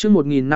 chương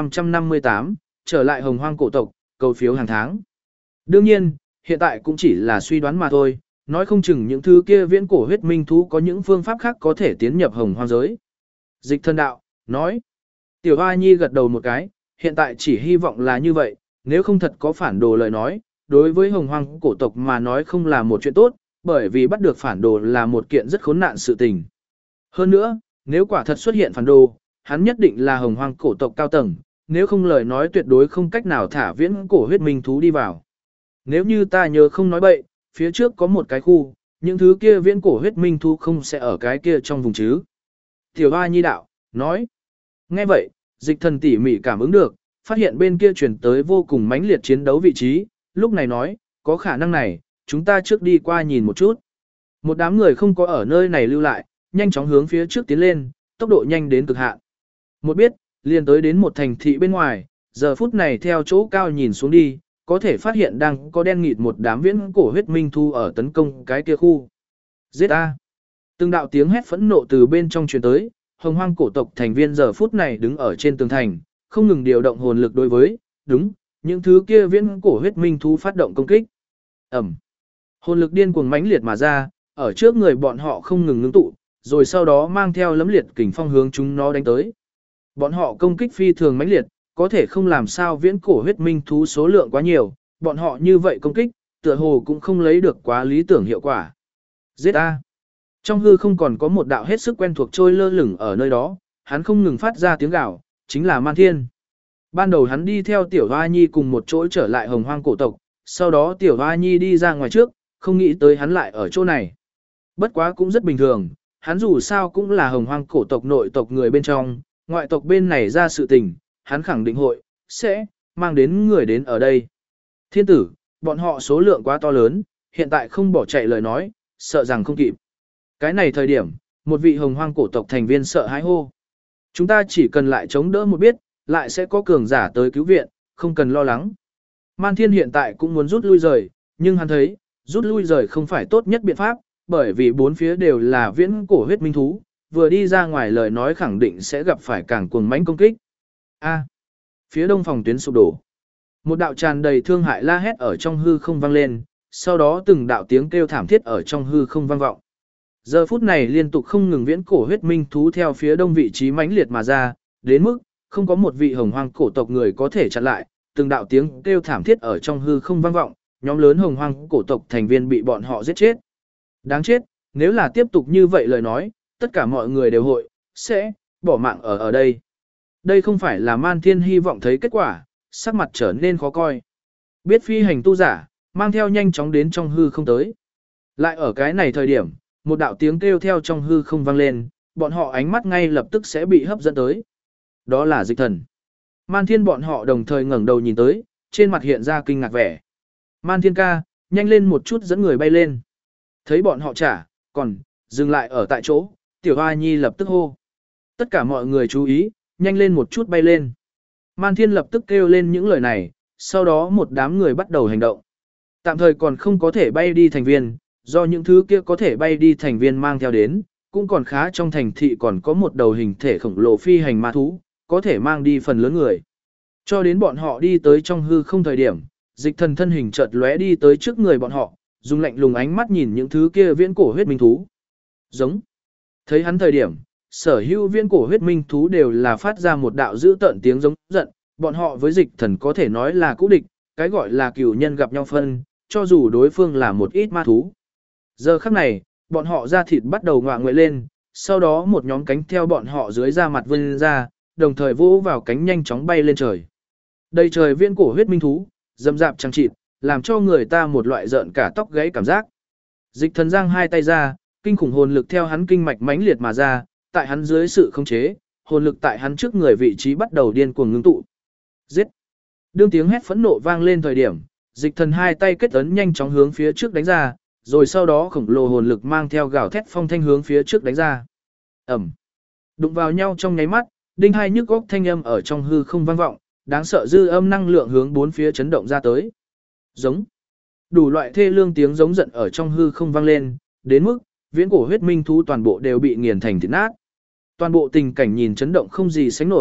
1558, trở lại hồng hoang cổ tộc, cầu phiếu hàng tháng. Đương nhiên, hiện tại cũng chỉ là suy đoán mà thôi, nói không chừng những thứ kia viễn cổ huyết minh thú có những phương pháp khác có thể tiến nhập hồng hoang giới. Dịch thân đạo, nói. Tiểu Hoa Nhi gật đầu một cái, hiện tại chỉ hy vọng là như vậy, nếu không thật có phản đồ lời nói, đối với hồng hoang cổ tộc mà nói không là một chuyện tốt, bởi vì bắt được phản đồ là một kiện rất khốn nạn sự tình. Hơn nữa, nếu quả thật xuất hiện phản đồ, hắn nhất định là hồng hoang cổ tộc cao tầng, nếu không lời nói tuyệt đối không cách nào thả viễn cổ huyết minh thú đi vào. Nếu như ta nhớ không nói bậy, phía trước có một cái khu, những thứ kia viễn cổ huyết minh thú không sẽ ở cái kia trong vùng chứ. Tiểu Hoa Nhi đạo, nói. Nghe vậy, dịch thần tỉ mỉ cảm ứng được, phát hiện bên kia chuyển tới vô cùng mãnh liệt chiến đấu vị trí, lúc này nói, có khả năng này, chúng ta trước đi qua nhìn một chút. Một đám người không có ở nơi này lưu lại, nhanh chóng hướng phía trước tiến lên, tốc độ nhanh đến cực hạn. Một biết, liền tới đến một thành thị bên ngoài, giờ phút này theo chỗ cao nhìn xuống đi, có thể phát hiện đang có đen nghịt một đám viễn cổ huyết minh thu ở tấn công cái kia khu. Giết A. Từng đạo tiếng hét phẫn nộ từ bên trong truyền tới, hồng hoang cổ tộc thành viên giờ phút này đứng ở trên tường thành, không ngừng điều động hồn lực đối với, đúng, những thứ kia viễn cổ huyết minh thú phát động công kích. Ẩm. Hồn lực điên cuồng mãnh liệt mà ra, ở trước người bọn họ không ngừng ngưng tụ, rồi sau đó mang theo lấm liệt kình phong hướng chúng nó đánh tới. Bọn họ công kích phi thường mãnh liệt, có thể không làm sao viễn cổ huyết minh thú số lượng quá nhiều, bọn họ như vậy công kích, tựa hồ cũng không lấy được quá lý tưởng hiệu quả. Giết A. Trong hư không còn có một đạo hết sức quen thuộc trôi lơ lửng ở nơi đó, hắn không ngừng phát ra tiếng gào, chính là Man Thiên. Ban đầu hắn đi theo Tiểu Hoa Nhi cùng một chỗ trở lại hồng hoang cổ tộc, sau đó Tiểu Hoa Nhi đi ra ngoài trước, không nghĩ tới hắn lại ở chỗ này. Bất quá cũng rất bình thường, hắn dù sao cũng là hồng hoang cổ tộc nội tộc người bên trong, ngoại tộc bên này ra sự tình, hắn khẳng định hội, sẽ, mang đến người đến ở đây. Thiên tử, bọn họ số lượng quá to lớn, hiện tại không bỏ chạy lời nói, sợ rằng không kịp. Cái này thời điểm, một vị hồng hoang cổ tộc thành viên sợ hãi hô. Chúng ta chỉ cần lại chống đỡ một biết, lại sẽ có cường giả tới cứu viện, không cần lo lắng. Man Thiên hiện tại cũng muốn rút lui rời, nhưng hắn thấy, rút lui rời không phải tốt nhất biện pháp, bởi vì bốn phía đều là viễn cổ huyết minh thú, vừa đi ra ngoài lời nói khẳng định sẽ gặp phải càng cuồng mãnh công kích. A. Phía đông phòng tuyến sụp đổ. Một đạo tràn đầy thương hại la hét ở trong hư không vang lên, sau đó từng đạo tiếng kêu thảm thiết ở trong hư không vang vọng. Giờ phút này liên tục không ngừng viễn cổ huyết minh thú theo phía đông vị trí mãnh liệt mà ra, đến mức không có một vị hồng hoang cổ tộc người có thể chặn lại, từng đạo tiếng kêu thảm thiết ở trong hư không vang vọng, nhóm lớn hồng hoang cổ tộc thành viên bị bọn họ giết chết. Đáng chết, nếu là tiếp tục như vậy lời nói, tất cả mọi người đều hội, sẽ, bỏ mạng ở đây. Đây không phải là Man Thiên hy vọng thấy kết quả, sắc mặt trở nên khó coi. Biết phi hành tu giả, mang theo nhanh chóng đến trong hư không tới. Lại ở cái này thời điểm, một đạo tiếng kêu theo trong hư không vang lên, bọn họ ánh mắt ngay lập tức sẽ bị hấp dẫn tới. Đó là Dịch Thần. Man Thiên bọn họ đồng thời ngẩng đầu nhìn tới, trên mặt hiện ra kinh ngạc vẻ. Man Thiên ca, nhanh lên một chút dẫn người bay lên. Thấy bọn họ còn dừng lại ở tại chỗ, Tiểu Hoa Nhi lập tức hô. Tất cả mọi người chú ý, nhanh lên một chút bay lên. Man Thiên lập tức kêu lên những lời này, sau đó một đám người bắt đầu hành động. Tạm thời còn không có thể bay đi thành viên, do những thứ kia có thể bay đi thành viên mang theo đến, cũng còn khá trong thành thị còn có một đầu hình thể khổng lồ phi hành ma thú, có thể mang đi phần lớn người. Cho đến bọn họ đi tới trong hư không thời điểm, Dịch Thần thân hình chợt lóe đi tới trước người bọn họ, dùng lạnh lùng ánh mắt nhìn những thứ kia viễn cổ huyết minh thú. Giống. Thấy hắn thời điểm, sở hữu viễn cổ huyết minh thú đều là phát ra một đạo dữ tợn tiếng giống giận, bọn họ với Dịch Thần có thể nói là cũ địch, cái gọi là cửu nhân gặp nhau phân, cho dù đối phương là một ít ma thú. Giờ khắc này, bọn họ da thịt bắt đầu ngoạ nguậy lên, sau đó một nhóm cánh theo bọn họ dưới da mặt vươn ra, đồng thời vỗ vào cánh nhanh chóng bay lên trời. Đầy trời viễn cổ huyết minh thú, rậm rạp chằng chịt, làm cho người ta một loại rợn cả tóc gáy cảm giác. Dịch Thần giang hai tay ra, kinh khủng hồn lực theo hắn kinh mạch mãnh liệt mà ra, tại hắn dưới sự khống chế, hồn lực tại hắn trước người vị trí bắt đầu điên cuồng ngưng tụ. Giết! Đương tiếng hét phẫn nộ vang lên thời điểm, Dịch Thần hai tay kết ấn nhanh chóng hướng phía trước đánh ra, rồi sau đó khổng lồ hồn lực mang theo gào thét phong thanh hướng phía trước đánh ra. Ẩm! Đụng vào nhau trong nháy mắt, đinh hai nhức óc thanh âm ở trong hư không vang vọng, đáng sợ dư âm năng lượng hướng bốn phía chấn động ra tới. Giống. Đủ loại thê lương tiếng giống giận ở trong hư không vang lên, đến mức viễn cổ huyết minh thú toàn bộ đều bị nghiền thành thịt nát. Toàn bộ tình cảnh nhìn chấn động không gì sánh nổi,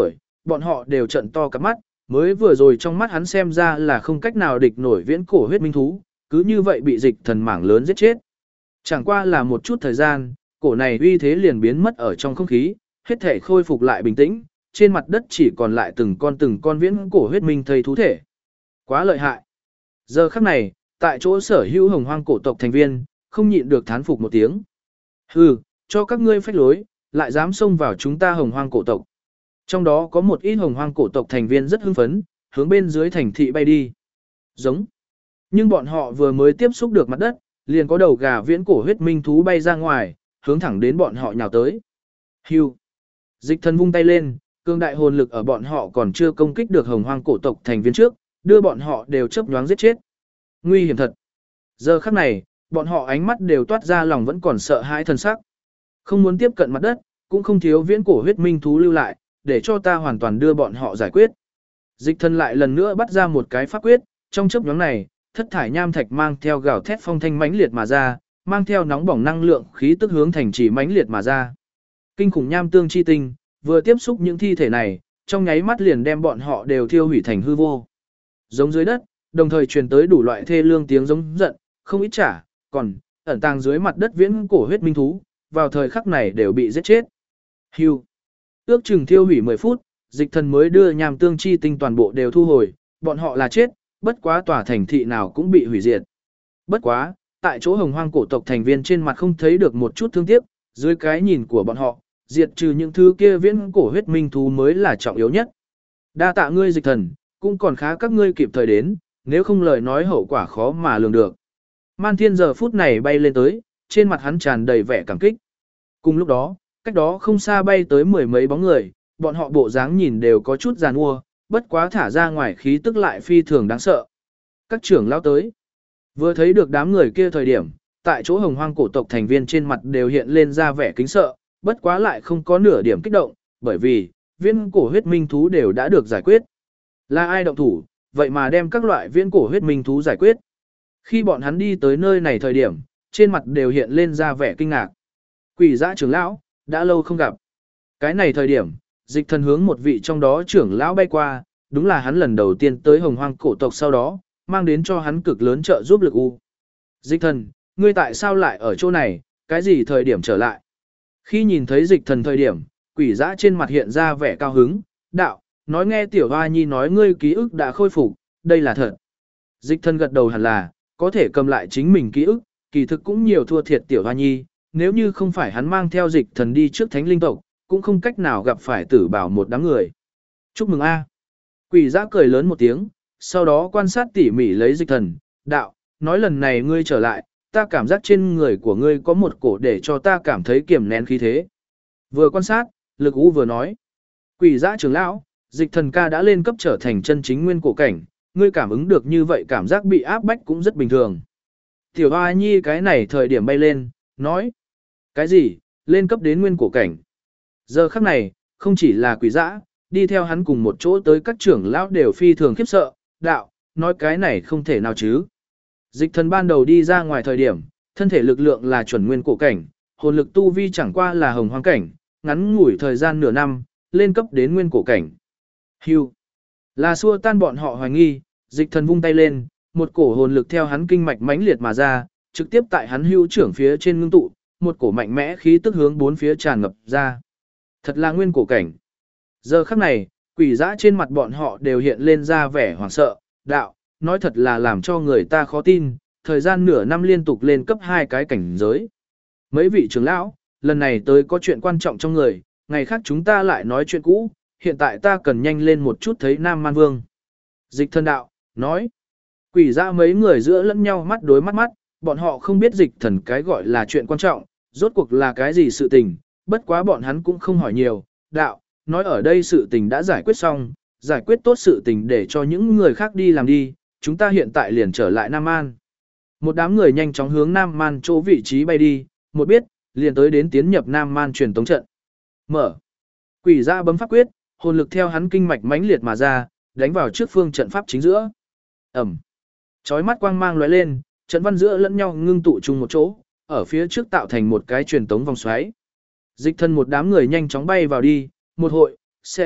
bọn họ đều trận to cặp mắt, mới vừa rồi trong mắt hắn xem ra là không cách nào địch nổi viễn cổ huyết minh thú, cứ như vậy bị dịch thần mảng lớn giết chết. Chẳng qua là một chút thời gian, cổ này uy thế liền biến mất ở trong không khí, hết thể khôi phục lại bình tĩnh, trên mặt đất chỉ còn lại từng con viễn cổ huyết minh thây thú thể. Quá lợi hại. Giờ khắc này, tại chỗ sở hữu hồng hoang cổ tộc thành viên, không nhịn được thán phục một tiếng. Hừ, cho các ngươi phách lối, lại dám xông vào chúng ta hồng hoang cổ tộc. Trong đó có một ít hồng hoang cổ tộc thành viên rất hưng phấn, hướng bên dưới thành thị bay đi. Giống. Nhưng bọn họ vừa mới tiếp xúc được mặt đất, liền có đầu gà viễn cổ huyết minh thú bay ra ngoài, hướng thẳng đến bọn họ nhào tới. Hưu. Dịch thần vung tay lên, cương đại hồn lực ở bọn họ còn chưa công kích được hồng hoang cổ tộc thành viên trước, đưa bọn họ đều chớp nhoáng giết chết. Nguy hiểm thật. Giờ khắc này, bọn họ ánh mắt đều toát ra lòng vẫn còn sợ hãi thần sắc. Không muốn tiếp cận mặt đất, cũng không thiếu viễn cổ huyết minh thú lưu lại, để cho ta hoàn toàn đưa bọn họ giải quyết. Dịch thần lại lần nữa bắt ra một cái pháp quyết, trong chớp nhoáng này, thất thải nham thạch mang theo gào thét phong thanh mãnh liệt mà ra, mang theo nóng bỏng năng lượng khí tức hướng thành trì mãnh liệt mà ra. Kinh khủng nham tương chi tinh, vừa tiếp xúc những thi thể này, trong nháy mắt liền đem bọn họ đều thiêu hủy thành hư vô. Giống dưới đất, đồng thời truyền tới đủ loại thê lương tiếng giống giận, không ít trả, còn ẩn tàng dưới mặt đất viễn cổ huyết minh thú, vào thời khắc này đều bị giết chết. Hưu. Ước chừng thiêu hủy 10 phút, dịch thần mới đưa nham tương chi tinh toàn bộ đều thu hồi, bọn họ là chết, bất quá tòa thành thị nào cũng bị hủy diệt. Bất quá, tại chỗ hồng hoang cổ tộc thành viên trên mặt không thấy được một chút thương tiếc, dưới cái nhìn của bọn họ, diệt trừ những thứ kia viễn cổ huyết minh thú mới là trọng yếu nhất. Đa tạ ngươi dịch thần, cũng còn khá các ngươi kịp thời đến, nếu không lời nói hậu quả khó mà lường được. Man Thiên giờ phút này bay lên tới, trên mặt hắn tràn đầy vẻ cảm kích. Cùng lúc đó, cách đó không xa bay tới mười mấy bóng người, bọn họ bộ dáng nhìn đều có chút giàn mua, bất quá thả ra ngoài khí tức lại phi thường đáng sợ. Các trưởng lão tới. Vừa thấy được đám người kia thời điểm, tại chỗ hồng hoang cổ tộc thành viên trên mặt đều hiện lên ra vẻ kính sợ, bất quá lại không có nửa điểm kích động, bởi vì, viễn cổ huyết minh thú đều đã được giải quyết. Là ai động thủ, vậy mà đem các loại viễn cổ huyết minh thú giải quyết. Khi bọn hắn đi tới nơi này thời điểm, trên mặt đều hiện lên ra vẻ kinh ngạc. Quỷ dã trưởng lão, đã lâu không gặp. Cái này thời điểm, dịch thần hướng một vị trong đó trưởng lão bay qua, đúng là hắn lần đầu tiên tới hồng hoang cổ tộc sau đó, mang đến cho hắn cực lớn trợ giúp lực u. Dịch thần, ngươi tại sao lại ở chỗ này, cái gì thời điểm trở lại? Khi nhìn thấy dịch thần thời điểm, quỷ dã trên mặt hiện ra vẻ cao hứng, đạo, nói nghe tiểu hoa nhi nói ngươi ký ức đã khôi phục, đây là thật. Dịch thần gật đầu hẳn là, có thể cầm lại chính mình ký ức, kỳ thực cũng nhiều thua thiệt tiểu hoa nhi, nếu như không phải hắn mang theo dịch thần đi trước thánh linh tộc, cũng không cách nào gặp phải tử bảo một đám người. Chúc mừng a. Quỷ dã cười lớn một tiếng, sau đó quan sát tỉ mỉ lấy dịch thần, đạo, nói lần này ngươi trở lại, ta cảm giác trên người của ngươi có một cổ để cho ta cảm thấy kiềm nén khí thế. Vừa quan sát, lực u vừa nói, quỷ dã trưởng lão, dịch thần ca đã lên cấp trở thành chân chính nguyên cổ cảnh, ngươi cảm ứng được như vậy cảm giác bị áp bách cũng rất bình thường. Tiểu hoa nhi cái này thời điểm bay lên, nói, cái gì, lên cấp đến nguyên cổ cảnh. Giờ khắc này, không chỉ là quỷ dã, đi theo hắn cùng một chỗ tới các trưởng lão đều phi thường khiếp sợ, đạo, nói cái này không thể nào chứ. Dịch thần ban đầu đi ra ngoài thời điểm, thân thể lực lượng là chuẩn nguyên cổ cảnh, hồn lực tu vi chẳng qua là hồng hoang cảnh, ngắn ngủi thời gian nửa năm, lên cấp đến nguyên cổ cảnh. Hưu. Là xua tan bọn họ hoài nghi, dịch thần vung tay lên, một cổ hồn lực theo hắn kinh mạch mãnh liệt mà ra, trực tiếp tại hắn hưu trưởng phía trên ngưng tụ, một cổ mạnh mẽ khí tức hướng bốn phía tràn ngập ra. Thật là nguyên cổ cảnh. Giờ khắc này, quỷ dã trên mặt bọn họ đều hiện lên ra vẻ hoảng sợ, đạo, nói thật là làm cho người ta khó tin, thời gian nửa năm liên tục lên cấp 2 cái cảnh giới. Mấy vị trưởng lão, lần này tới có chuyện quan trọng trong người, ngày khác chúng ta lại nói chuyện cũ, hiện tại ta cần nhanh lên một chút thấy Nam Man Vương. Dịch thần đạo, nói, quỷ dã mấy người giữa lẫn nhau mắt đối mắt mắt, bọn họ không biết dịch thần cái gọi là chuyện quan trọng, rốt cuộc là cái gì sự tình, bất quá bọn hắn cũng không hỏi nhiều, đạo, nói ở đây sự tình đã giải quyết xong, giải quyết tốt sự tình để cho những người khác đi làm đi, chúng ta hiện tại liền trở lại Nam Man. Một đám người nhanh chóng hướng Nam Man chỗ vị trí bay đi, một biết, liền tới đến tiến nhập Nam Man truyền tống trận. Mở. Quỷ dã bấm pháp quyết, hồn lực theo hắn kinh mạch mãnh liệt mà ra, đánh vào trước phương trận pháp chính giữa. Ẩm. Chói mắt quang mang lóe lên, trận văn giữa lẫn nhau ngưng tụ chung một chỗ, ở phía trước tạo thành một cái truyền tống vòng xoáy. Dịch thân một đám người nhanh chóng bay vào đi, một hội, sẽ,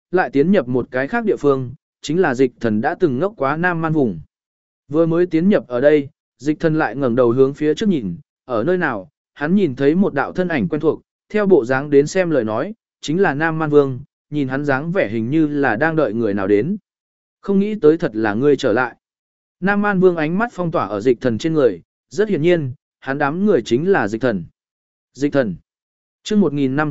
lại tiến nhập một cái khác địa phương, chính là dịch thần đã từng ngốc quá Nam Man vùng. Vừa mới tiến nhập ở đây, dịch thần lại ngẩng đầu hướng phía trước nhìn, ở nơi nào, hắn nhìn thấy một đạo thân ảnh quen thuộc, theo bộ dáng đến xem lời nói, chính là Nam Man Vương, nhìn hắn dáng vẻ hình như là đang đợi người nào đến. Không nghĩ tới thật là ngươi trở lại. Nam Man Vương ánh mắt phong tỏa ở dịch thần trên người, rất hiển nhiên, hắn đám người chính là dịch thần. Dịch thần. Chương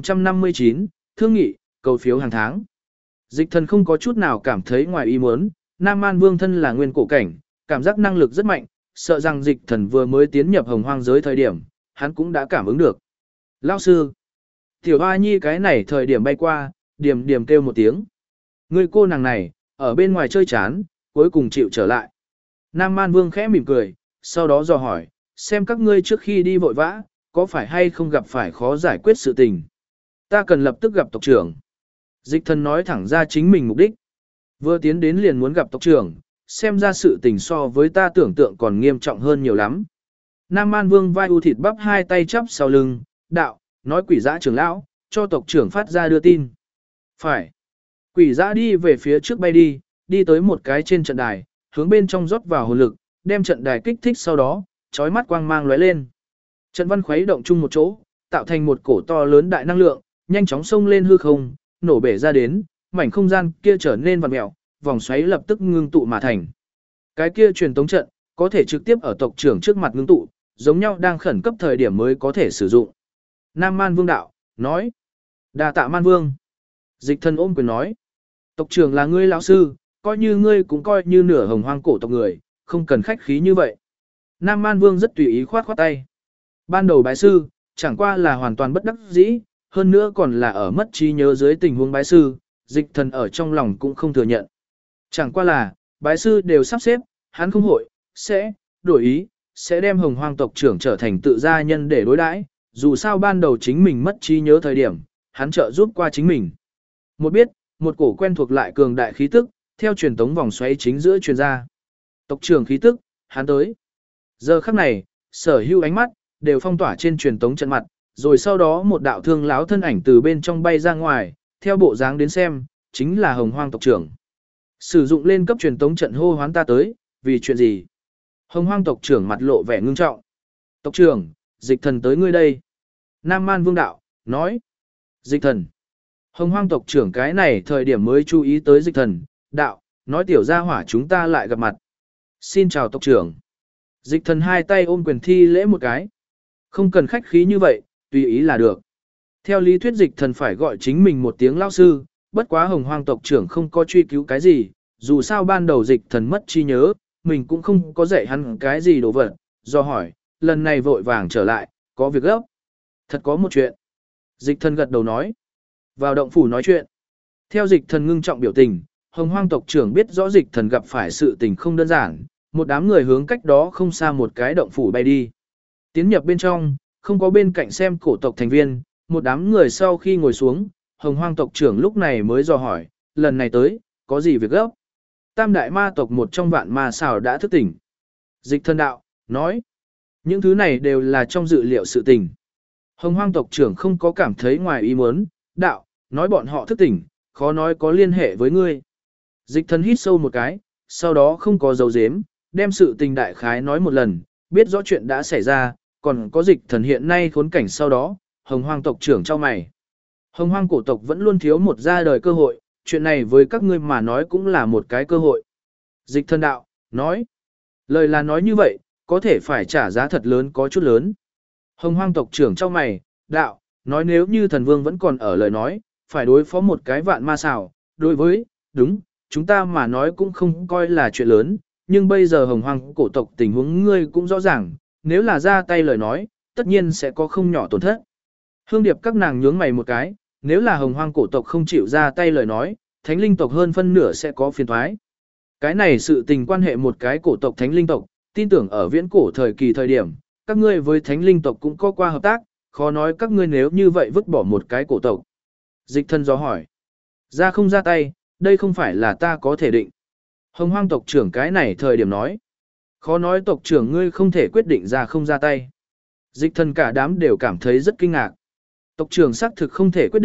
1559, thương nghị, cầu phiếu hàng tháng. Dịch thần không có chút nào cảm thấy ngoài ý muốn, Nam Man Vương thân là nguyên cổ cảnh, cảm giác năng lực rất mạnh, sợ rằng dịch thần vừa mới tiến nhập hồng hoang giới thời điểm, hắn cũng đã cảm ứng được. Lão sư. Tiểu Hoa Nhi cái này thời điểm bay qua, điểm điểm kêu một tiếng. Người cô nàng này, ở bên ngoài chơi chán, cuối cùng chịu trở lại. Nam Man Vương khẽ mỉm cười, sau đó dò hỏi, xem các ngươi trước khi đi vội vã, có phải hay không gặp phải khó giải quyết sự tình. Ta cần lập tức gặp tộc trưởng. Dịch thần nói thẳng ra chính mình mục đích. Vừa tiến đến liền muốn gặp tộc trưởng, xem ra sự tình so với ta tưởng tượng còn nghiêm trọng hơn nhiều lắm. Nam Man Vương vai u thịt bắp hai tay chắp sau lưng, đạo, nói quỷ dã trưởng lão, cho tộc trưởng phát ra đưa tin. Phải. Quỷ dã đi về phía trước bay đi, đi tới một cái trên trận đài, hướng bên trong rót vào hồn lực, đem trận đài kích thích sau đó, chói mắt quang mang lóe lên. Trận văn khuấy động chung một chỗ, tạo thành một cổ to lớn đại năng lượng, nhanh chóng xông lên hư không, nổ bể ra đến, mảnh không gian kia trở nên vặn mèo, vòng xoáy lập tức ngưng tụ mà thành. Cái kia truyền tống trận, có thể trực tiếp ở tộc trưởng trước mặt ngưng tụ, giống nhau đang khẩn cấp thời điểm mới có thể sử dụng. Nam Man Vương đạo, nói. Đa tạ Man Vương. Dịch thần ôm quyền nói. Tộc trưởng là ngươi lão sư, coi như ngươi cũng coi như nửa hồng hoang cổ tộc người, không cần khách khí như vậy. Nam Man Vương rất tùy ý khoát khoát tay. Ban đầu bái sư, chẳng qua là hoàn toàn bất đắc dĩ, hơn nữa còn là ở mất trí nhớ dưới tình huống bái sư, dịch thần ở trong lòng cũng không thừa nhận. Chẳng qua là, bái sư đều sắp xếp, hắn không hội, sẽ, đổi ý, sẽ đem hồng hoang tộc trưởng trở thành tự gia nhân để đối đãi. Dù sao ban đầu chính mình mất trí nhớ thời điểm, hắn trợ giúp qua chính mình. Một biết, một cổ quen thuộc lại cường đại khí tức, theo truyền tống vòng xoáy chính giữa truyền ra. Tộc trưởng khí tức, hắn tới. Giờ khắc này, sở hữu ánh mắt, đều phong tỏa trên truyền tống trận mặt, rồi sau đó một đạo thương láo thân ảnh từ bên trong bay ra ngoài, theo bộ dáng đến xem, chính là hồng hoang tộc trưởng. Sử dụng lên cấp truyền tống trận hô hoán ta tới, vì chuyện gì? Hồng hoang tộc trưởng mặt lộ vẻ ngưng trọng. Tộc trưởng, dịch thần tới ngươi đây. Nam Man Vương đạo, nói. Dịch thần. Hồng hoang tộc trưởng cái này thời điểm mới chú ý tới dịch thần, đạo, nói tiểu gia hỏa chúng ta lại gặp mặt. Xin chào tộc trưởng. Dịch thần hai tay ôm quyền thi lễ một cái. Không cần khách khí như vậy, tùy ý là được. Theo lý thuyết dịch thần phải gọi chính mình một tiếng lão sư, bất quá hồng hoang tộc trưởng không có truy cứu cái gì, dù sao ban đầu dịch thần mất trí nhớ, mình cũng không có dạy hắn cái gì đồ vật, do hỏi, lần này vội vàng trở lại, có việc gấp. Thật có một chuyện. Dịch thần gật đầu nói. Vào động phủ nói chuyện. Theo dịch thần ngưng trọng biểu tình, hồng hoang tộc trưởng biết rõ dịch thần gặp phải sự tình không đơn giản, một đám người hướng cách đó không xa một cái động phủ bay đi. Tiến nhập bên trong, không có bên cạnh xem cổ tộc thành viên, một đám người sau khi ngồi xuống, hồng hoang tộc trưởng lúc này mới dò hỏi, lần này tới, có gì việc gấp? Tam đại ma tộc một trong vạn ma xào đã thức tỉnh. Dịch thần đạo, nói, những thứ này đều là trong dự liệu sự tình. Hồng hoang tộc trưởng không có cảm thấy ngoài ý muốn, đạo, nói bọn họ thức tỉnh, khó nói có liên hệ với ngươi. Dịch thần hít sâu một cái, sau đó không có dấu dếm, đem sự tình đại khái nói một lần, biết rõ chuyện đã xảy ra, còn có dịch thần hiện nay khốn cảnh sau đó, hồng hoang tộc trưởng cho mày. Hồng hoang cổ tộc vẫn luôn thiếu một ra đời cơ hội, chuyện này với các ngươi mà nói cũng là một cái cơ hội. Dịch thần đạo, nói, lời là nói như vậy, có thể phải trả giá thật lớn có chút lớn. Hồng hoang tộc trưởng cho mày, đạo, nói nếu như thần vương vẫn còn ở lời nói, phải đối phó một cái vạn ma xảo, đối với, đúng, chúng ta mà nói cũng không coi là chuyện lớn, nhưng bây giờ hồng hoang cổ tộc tình huống ngươi cũng rõ ràng, nếu là ra tay lời nói, tất nhiên sẽ có không nhỏ tổn thất. Hương điệp các nàng nhướng mày một cái, nếu là hồng hoang cổ tộc không chịu ra tay lời nói, thánh linh tộc hơn phân nửa sẽ có phiền thoái. Cái này sự tình quan hệ một cái cổ tộc thánh linh tộc, tin tưởng ở viễn cổ thời kỳ thời điểm, các ngươi với thánh linh tộc cũng có qua hợp tác, khó nói các ngươi nếu như vậy vứt bỏ một cái cổ tộc. Dịch thân gió hỏi, ra không ra tay, đây không phải là ta có thể định. Hồng hoang tộc trưởng cái này thời điểm nói, khó nói tộc trưởng ngươi không thể quyết định ra không ra tay. Dịch thân cả đám đều cảm thấy rất kinh ngạc. Tộc trưởng xác thực không thể quyết định,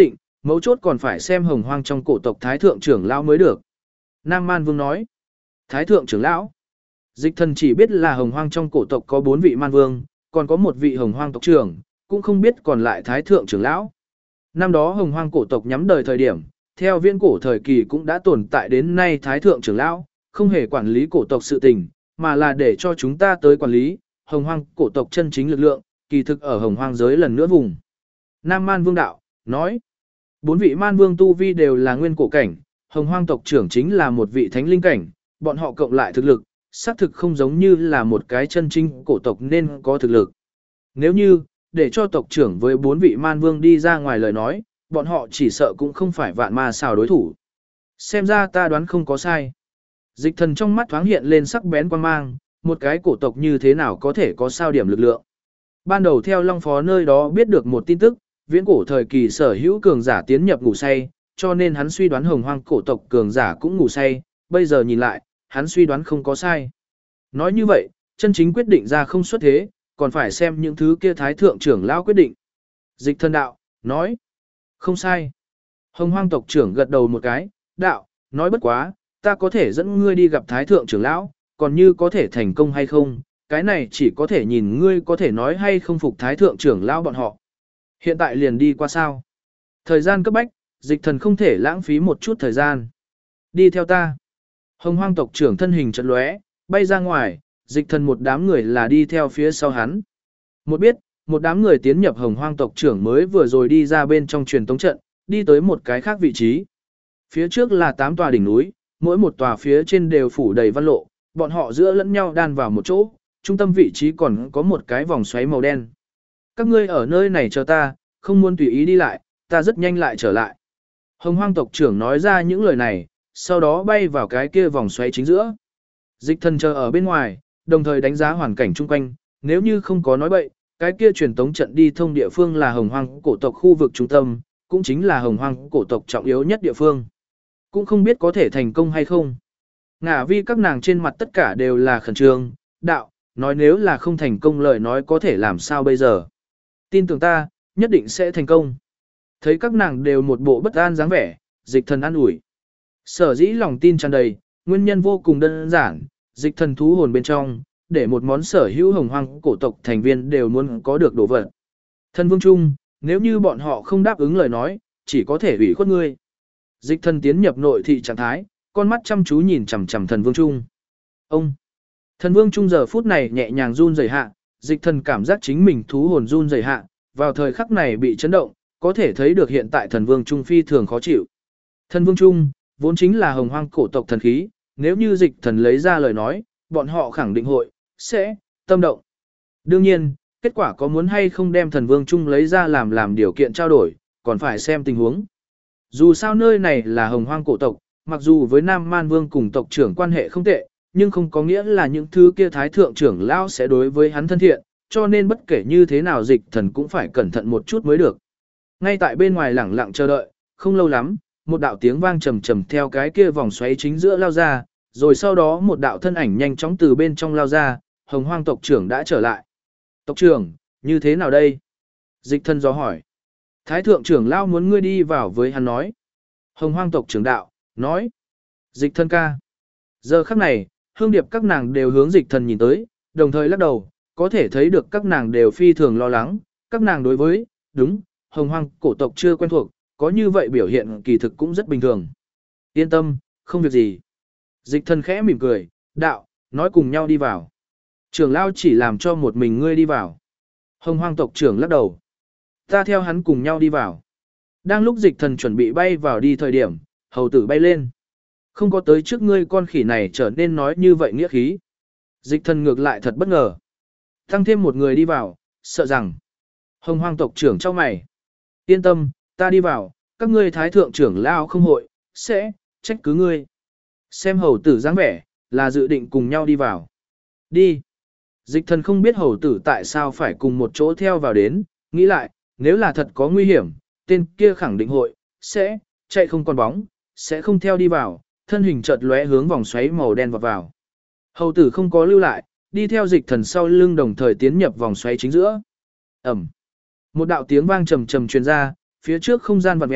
mấu chốt còn phải xem hồng hoang trong cổ tộc thái thượng trưởng lão mới được. Nam Man Vương nói, thái thượng trưởng lão. Dịch thần chỉ biết là hồng hoang trong cổ tộc có 4 vị man vương, còn có một vị hồng hoang tộc trưởng, cũng không biết còn lại thái thượng trưởng lão. Năm đó hồng hoang cổ tộc nhắm đời thời điểm, theo viễn cổ thời kỳ cũng đã tồn tại đến nay thái thượng trưởng lão, không hề quản lý cổ tộc sự tình, mà là để cho chúng ta tới quản lý, hồng hoang cổ tộc chân chính lực lượng, kỳ thực ở hồng hoang giới lần nữa vùng. Nam Man Vương đạo, nói, 4 vị man vương tu vi đều là nguyên cổ cảnh, hồng hoang tộc trưởng chính là một vị thánh linh cảnh, bọn họ cộng lại thực lực, xác thực không giống như là một cái chân chính cổ tộc nên có thực lực. Nếu như, để cho tộc trưởng với 4 vị man vương đi ra ngoài lời nói, bọn họ chỉ sợ cũng không phải vạn ma xào đối thủ. Xem ra ta đoán không có sai. Dịch thần trong mắt thoáng hiện lên sắc bén quan mang, một cái cổ tộc như thế nào có thể có sao điểm lực lượng. Ban đầu theo Long Phó nơi đó biết được một tin tức, viễn cổ thời kỳ sở hữu cường giả tiến nhập ngủ say, cho nên hắn suy đoán hồng hoang cổ tộc cường giả cũng ngủ say, bây giờ nhìn lại, hắn suy đoán không có sai. Nói như vậy, chân chính quyết định ra không xuất thế, còn phải xem những thứ kia thái thượng trưởng lão quyết định. Dịch thần đạo, nói, không sai. Hồng hoang tộc trưởng gật đầu một cái, đạo, nói bất quá, ta có thể dẫn ngươi đi gặp thái thượng trưởng lão, còn như có thể thành công hay không, cái này chỉ có thể nhìn ngươi có thể nói hay không phục thái thượng trưởng lão bọn họ. Hiện tại liền đi qua sao. Thời gian cấp bách, dịch thần không thể lãng phí một chút thời gian. Đi theo ta. Hồng hoang tộc trưởng thân hình chợt lóe, bay ra ngoài, dịch thần một đám người là đi theo phía sau hắn. Một đám người tiến nhập hồng hoang tộc trưởng mới vừa rồi đi ra bên trong truyền tống trận, đi tới một cái khác vị trí. Phía trước là 8 tòa đỉnh núi, mỗi một tòa phía trên đều phủ đầy văn lộ, bọn họ giữa lẫn nhau đan vào một chỗ, trung tâm vị trí còn có một cái vòng xoáy màu đen. Các ngươi ở nơi này chờ ta, không muốn tùy ý đi lại, ta rất nhanh lại trở lại. Hồng hoang tộc trưởng nói ra những lời này, sau đó bay vào cái kia vòng xoáy chính giữa. Dịch thần chờ ở bên ngoài, đồng thời đánh giá hoàn cảnh chung quanh, nếu như không có nói bậy, cái kia truyền tống trận đi thông địa phương là hồng hoang cổ tộc khu vực trung tâm, cũng chính là hồng hoang cổ tộc trọng yếu nhất địa phương. Cũng không biết có thể thành công hay không. Ngả vi các nàng trên mặt tất cả đều là khẩn trương, đạo, nói nếu là không thành công lời nói có thể làm sao bây giờ. Tin tưởng ta, nhất định sẽ thành công. Thấy các nàng đều một bộ bất an dáng vẻ, dịch thần an ủi. Sở dĩ lòng tin tràn đầy, nguyên nhân vô cùng đơn giản, dịch thần thú hồn bên trong, để một món sở hữu hồng hoang cổ tộc thành viên đều muốn có được đồ vật. Thần vương trung, nếu như bọn họ không đáp ứng lời nói, chỉ có thể ủy khuất ngươi. Dịch thần tiến nhập nội thị trạng thái, con mắt chăm chú nhìn chằm chằm thần vương trung. Ông! Thần vương trung giờ phút này nhẹ nhàng run rẩy hạ, dịch thần cảm giác chính mình thú hồn run rẩy hạ, vào thời khắc này bị chấn động, có thể thấy được hiện tại thần vương trung phi thường khó chịu. Thần vương trung, vốn chính là hồng hoang cổ tộc thần khí, nếu như dịch thần lấy ra lời nói, bọn họ khẳng định sẽ tâm động. Đương nhiên, kết quả có muốn hay không đem thần vương trung lấy ra làm điều kiện trao đổi, còn phải xem tình huống. Dù sao nơi này là hồng hoang cổ tộc, mặc dù với Nam Man Vương cùng tộc trưởng quan hệ không tệ, nhưng không có nghĩa là những thứ kia thái thượng trưởng lão sẽ đối với hắn thân thiện, cho nên bất kể như thế nào dịch thần cũng phải cẩn thận một chút mới được. Ngay tại bên ngoài lẳng lặng chờ đợi, không lâu lắm, một đạo tiếng vang trầm trầm theo cái kia vòng xoáy chính giữa lao ra, rồi sau đó một đạo thân ảnh nhanh chóng từ bên trong lao ra, hồng hoang tộc trưởng đã trở lại. Tộc trưởng, như thế nào đây? Dịch thần dò hỏi. Thái thượng trưởng lão muốn ngươi đi vào với hắn nói. Hồng hoang tộc trưởng đạo, nói. Dịch thần ca. Giờ khắc này, hương điệp các nàng đều hướng dịch thần nhìn tới, đồng thời lắc đầu, có thể thấy được các nàng đều phi thường lo lắng, các nàng đối với, đúng, hồng hoang cổ tộc chưa quen thuộc, có như vậy biểu hiện kỳ thực cũng rất bình thường. Yên tâm, không việc gì. Dịch thần khẽ mỉm cười, đạo, nói cùng nhau đi vào. Trưởng lão chỉ làm cho một mình ngươi đi vào. Hồng hoang tộc trưởng lắc đầu. Ta theo hắn cùng nhau đi vào. Đang lúc dịch thần chuẩn bị bay vào đi thời điểm, hầu tử bay lên. Không có tới trước ngươi con khỉ này trở nên nói như vậy nghĩa khí. Dịch thần ngược lại thật bất ngờ. Tăng thêm một người đi vào, sợ rằng. Hồng hoang tộc trưởng cho mày. Yên tâm, ta đi vào, các ngươi thái thượng trưởng lão không hội, sẽ, trách cứ ngươi. Xem hầu tử dáng vẻ, là dự định cùng nhau đi vào. Đi. Dịch thần không biết hầu tử tại sao phải cùng một chỗ theo vào đến, nghĩ lại, nếu là thật có nguy hiểm, tên kia khẳng định hội, sẽ, chạy không còn bóng, sẽ không theo đi vào, thân hình chợt lóe hướng vòng xoáy màu đen vào. Hầu tử không có lưu lại, đi theo dịch thần sau lưng đồng thời tiến nhập vòng xoáy chính giữa. Ẩm. Một đạo tiếng vang trầm trầm truyền ra, phía trước không gian vặn mèo,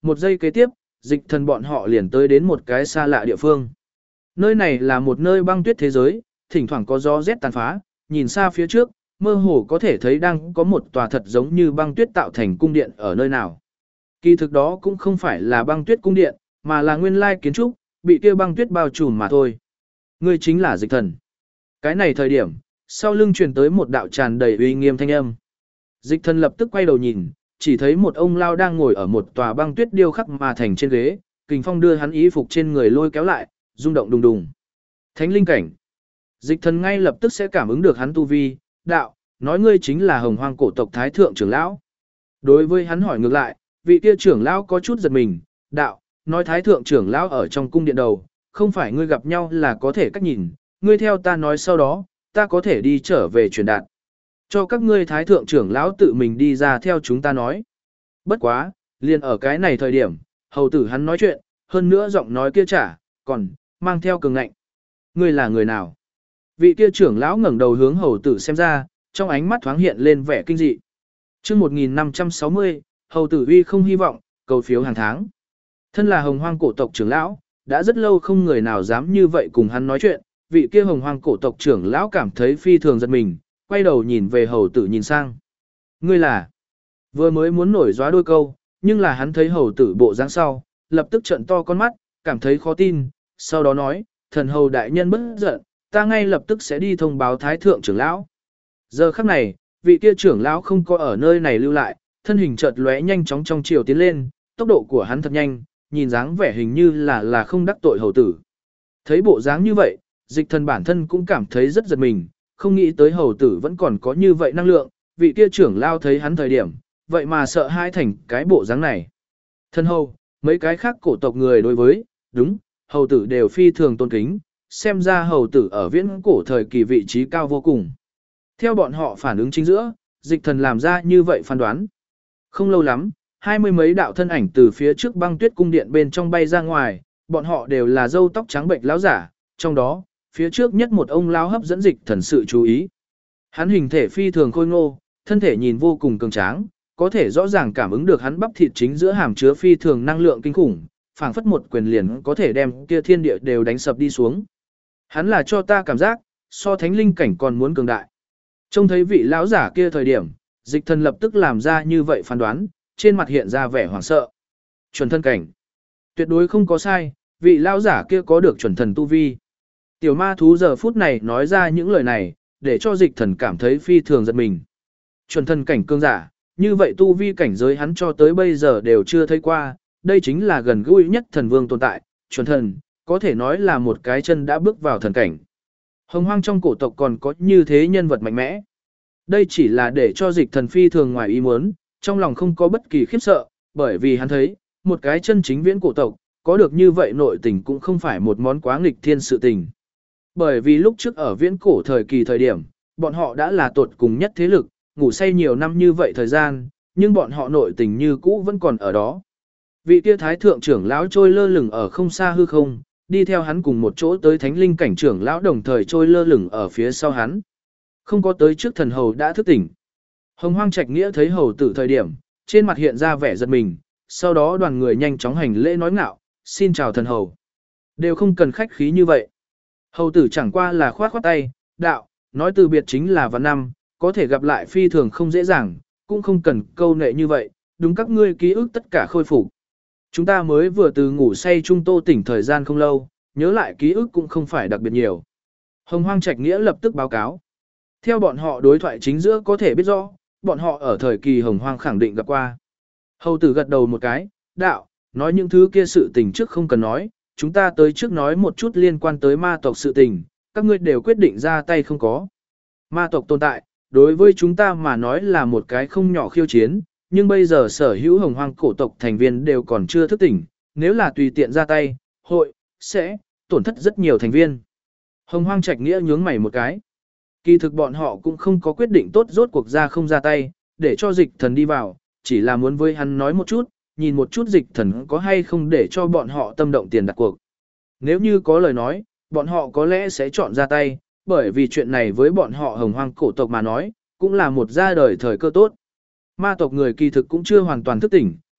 Một giây kế tiếp, dịch thần bọn họ liền tới đến một cái xa lạ địa phương. Nơi này là một nơi băng tuyết thế giới, thỉnh thoảng có gió rét tàn phá, nhìn xa phía trước, mơ hồ có thể thấy đang có một tòa thật giống như băng tuyết tạo thành cung điện ở nơi nào. Kỳ thực đó cũng không phải là băng tuyết cung điện, mà là nguyên lai kiến trúc, bị kia băng tuyết bao trùm mà thôi. Ngươi chính là dịch thần. Cái này thời điểm, sau lưng truyền tới một đạo tràn đầy uy nghiêm thanh âm. Dịch thần lập tức quay đầu nhìn, chỉ thấy một ông lao đang ngồi ở một tòa băng tuyết điêu khắc mà thành trên ghế, kình phong đưa hắn y phục trên người lôi kéo lại, rung động đùng đùng. Thánh linh cảnh. Dịch thần ngay lập tức sẽ cảm ứng được hắn tu vi, đạo, nói ngươi chính là Hồng Hoang cổ tộc thái thượng trưởng lão. Đối với hắn hỏi ngược lại, vị kia trưởng lão có chút giật mình, đạo, nói thái thượng trưởng lão ở trong cung điện đầu, không phải ngươi gặp nhau là có thể cách nhìn, ngươi theo ta nói sau đó, ta có thể đi trở về truyền đạt. Cho các ngươi thái thượng trưởng lão tự mình đi ra theo chúng ta nói. Bất quá, liền ở cái này thời điểm, hầu tử hắn nói chuyện, hơn nữa giọng nói kia trả, còn, mang theo cường ngạnh. Ngươi là người nào? Vị kia trưởng lão ngẩng đầu hướng hầu tử xem ra, trong ánh mắt thoáng hiện lên vẻ kinh dị. Chương 1560, hầu tử uy không hy vọng, cầu phiếu hàng tháng. Thân là Hồng Hoang cổ tộc trưởng lão, đã rất lâu không người nào dám như vậy cùng hắn nói chuyện, vị kia Hồng Hoang cổ tộc trưởng lão cảm thấy phi thường giật mình, quay đầu nhìn về hầu tử nhìn sang. Ngươi là? Vừa mới muốn nổi gióa đôi câu, nhưng là hắn thấy hầu tử bộ dáng sau, lập tức trợn to con mắt, cảm thấy khó tin, sau đó nói, thần hầu đại nhân bất giận, ta ngay lập tức sẽ đi thông báo thái thượng trưởng lão. Giờ khắc này, vị kia trưởng lão không có ở nơi này lưu lại, thân hình chợt lóe nhanh chóng trong chiều tiến lên, tốc độ của hắn thật nhanh, nhìn dáng vẻ hình như là không đắc tội hầu tử. Thấy bộ dáng như vậy, dịch thần bản thân cũng cảm thấy rất giật mình, không nghĩ tới hầu tử vẫn còn có như vậy năng lượng, vị kia trưởng lão thấy hắn thời điểm, vậy mà sợ hai thành cái bộ dáng này. Thân hầu, mấy cái khác cổ tộc người đối với, đúng, hầu tử đều phi thường tôn kính, xem ra hầu tử ở viễn cổ thời kỳ vị trí cao vô cùng. Theo bọn họ phản ứng chính giữa, dịch thần làm ra như vậy phán đoán. Không lâu lắm, 20 mấy đạo thân ảnh từ phía trước băng tuyết cung điện bên trong bay ra ngoài, bọn họ đều là râu tóc trắng bệnh lão giả, trong đó, phía trước nhất một ông lão hấp dẫn dịch thần sự chú ý. Hắn hình thể phi thường khôi ngô, thân thể nhìn vô cùng cường tráng, có thể rõ ràng cảm ứng được hắn bắp thịt chính giữa hàm chứa phi thường năng lượng kinh khủng, phảng phất một quyền liền có thể đem kia thiên địa đều đánh sập đi xuống. Hắn là cho ta cảm giác, so thánh linh cảnh còn muốn cường đại. Trông thấy vị lão giả kia thời điểm, dịch thần lập tức làm ra như vậy phán đoán, trên mặt hiện ra vẻ hoảng sợ. Chuẩn thân cảnh. Tuyệt đối không có sai, vị lão giả kia có được chuẩn thần tu vi. Tiểu ma thú giờ phút này nói ra những lời này, để cho dịch thần cảm thấy phi thường giật mình. Chuẩn thần cảnh cương giả, như vậy tu vi cảnh giới hắn cho tới bây giờ đều chưa thấy qua, đây chính là gần gũi nhất thần vương tồn tại, chuẩn thần, có thể nói là một cái chân đã bước vào thần cảnh. Hồng Hoang trong cổ tộc còn có như thế nhân vật mạnh mẽ. Đây chỉ là để cho dịch thần phi thường ngoài ý muốn, trong lòng không có bất kỳ khiếp sợ, bởi vì hắn thấy, một cái chân chính viễn cổ tộc, có được như vậy nội tình cũng không phải một món quá nghịch thiên sự tình. Bởi vì lúc trước ở viễn cổ thời kỳ thời điểm, bọn họ đã là tột cùng nhất thế lực, ngủ say nhiều năm như vậy thời gian, nhưng bọn họ nội tình như cũ vẫn còn ở đó. Vị kia thái thượng trưởng lão trôi lơ lửng ở không xa hư không, đi theo hắn cùng một chỗ tới thánh linh cảnh trưởng lão đồng thời trôi lơ lửng ở phía sau hắn. Không có tới trước thần hầu đã thức tỉnh. Hồng Hoang Trạch Nghĩa thấy hầu tử thời điểm, trên mặt hiện ra vẻ giật mình, sau đó đoàn người nhanh chóng hành lễ nói ngạo, xin chào thần hầu. Đều không cần khách khí như vậy. Hầu tử chẳng qua là khoát khoát tay, đạo, nói từ biệt chính là vạn năm, có thể gặp lại phi thường không dễ dàng, cũng không cần câu nệ như vậy, đúng các ngươi ký ức tất cả khôi phục. Chúng ta mới vừa từ ngủ say trung tô tỉnh thời gian không lâu, nhớ lại ký ức cũng không phải đặc biệt nhiều. Hồng Hoang Trạch Nghĩa lập tức báo cáo. Theo bọn họ đối thoại chính giữa có thể biết rõ, bọn họ ở thời kỳ Hồng Hoang khẳng định gặp qua. Hầu tử gật đầu một cái, đạo, nói những thứ kia sự tình trước không cần nói, chúng ta tới trước nói một chút liên quan tới ma tộc sự tình, các ngươi đều quyết định ra tay không có. Ma tộc tồn tại, đối với chúng ta mà nói là một cái không nhỏ khiêu chiến, nhưng bây giờ sở hữu Hồng Hoang cổ tộc thành viên đều còn chưa thức tỉnh, nếu là tùy tiện ra tay, hội, sẽ, tổn thất rất nhiều thành viên. Hồng Hoang Trạch Nghĩa nhướng mày một cái. Kỳ thực bọn họ cũng không có quyết định tốt rốt cuộc ra không ra tay, để cho dịch thần đi vào, chỉ là muốn với hắn nói một chút, nhìn một chút dịch thần có hay không để cho bọn họ tâm động tiền đặt cuộc. Nếu như có lời nói, bọn họ có lẽ sẽ chọn ra tay, bởi vì chuyện này với bọn họ Hồng Hoang cổ tộc mà nói, cũng là một ra đời thời cơ tốt. Ma tộc người kỳ thực cũng chưa hoàn toàn thức tỉnh,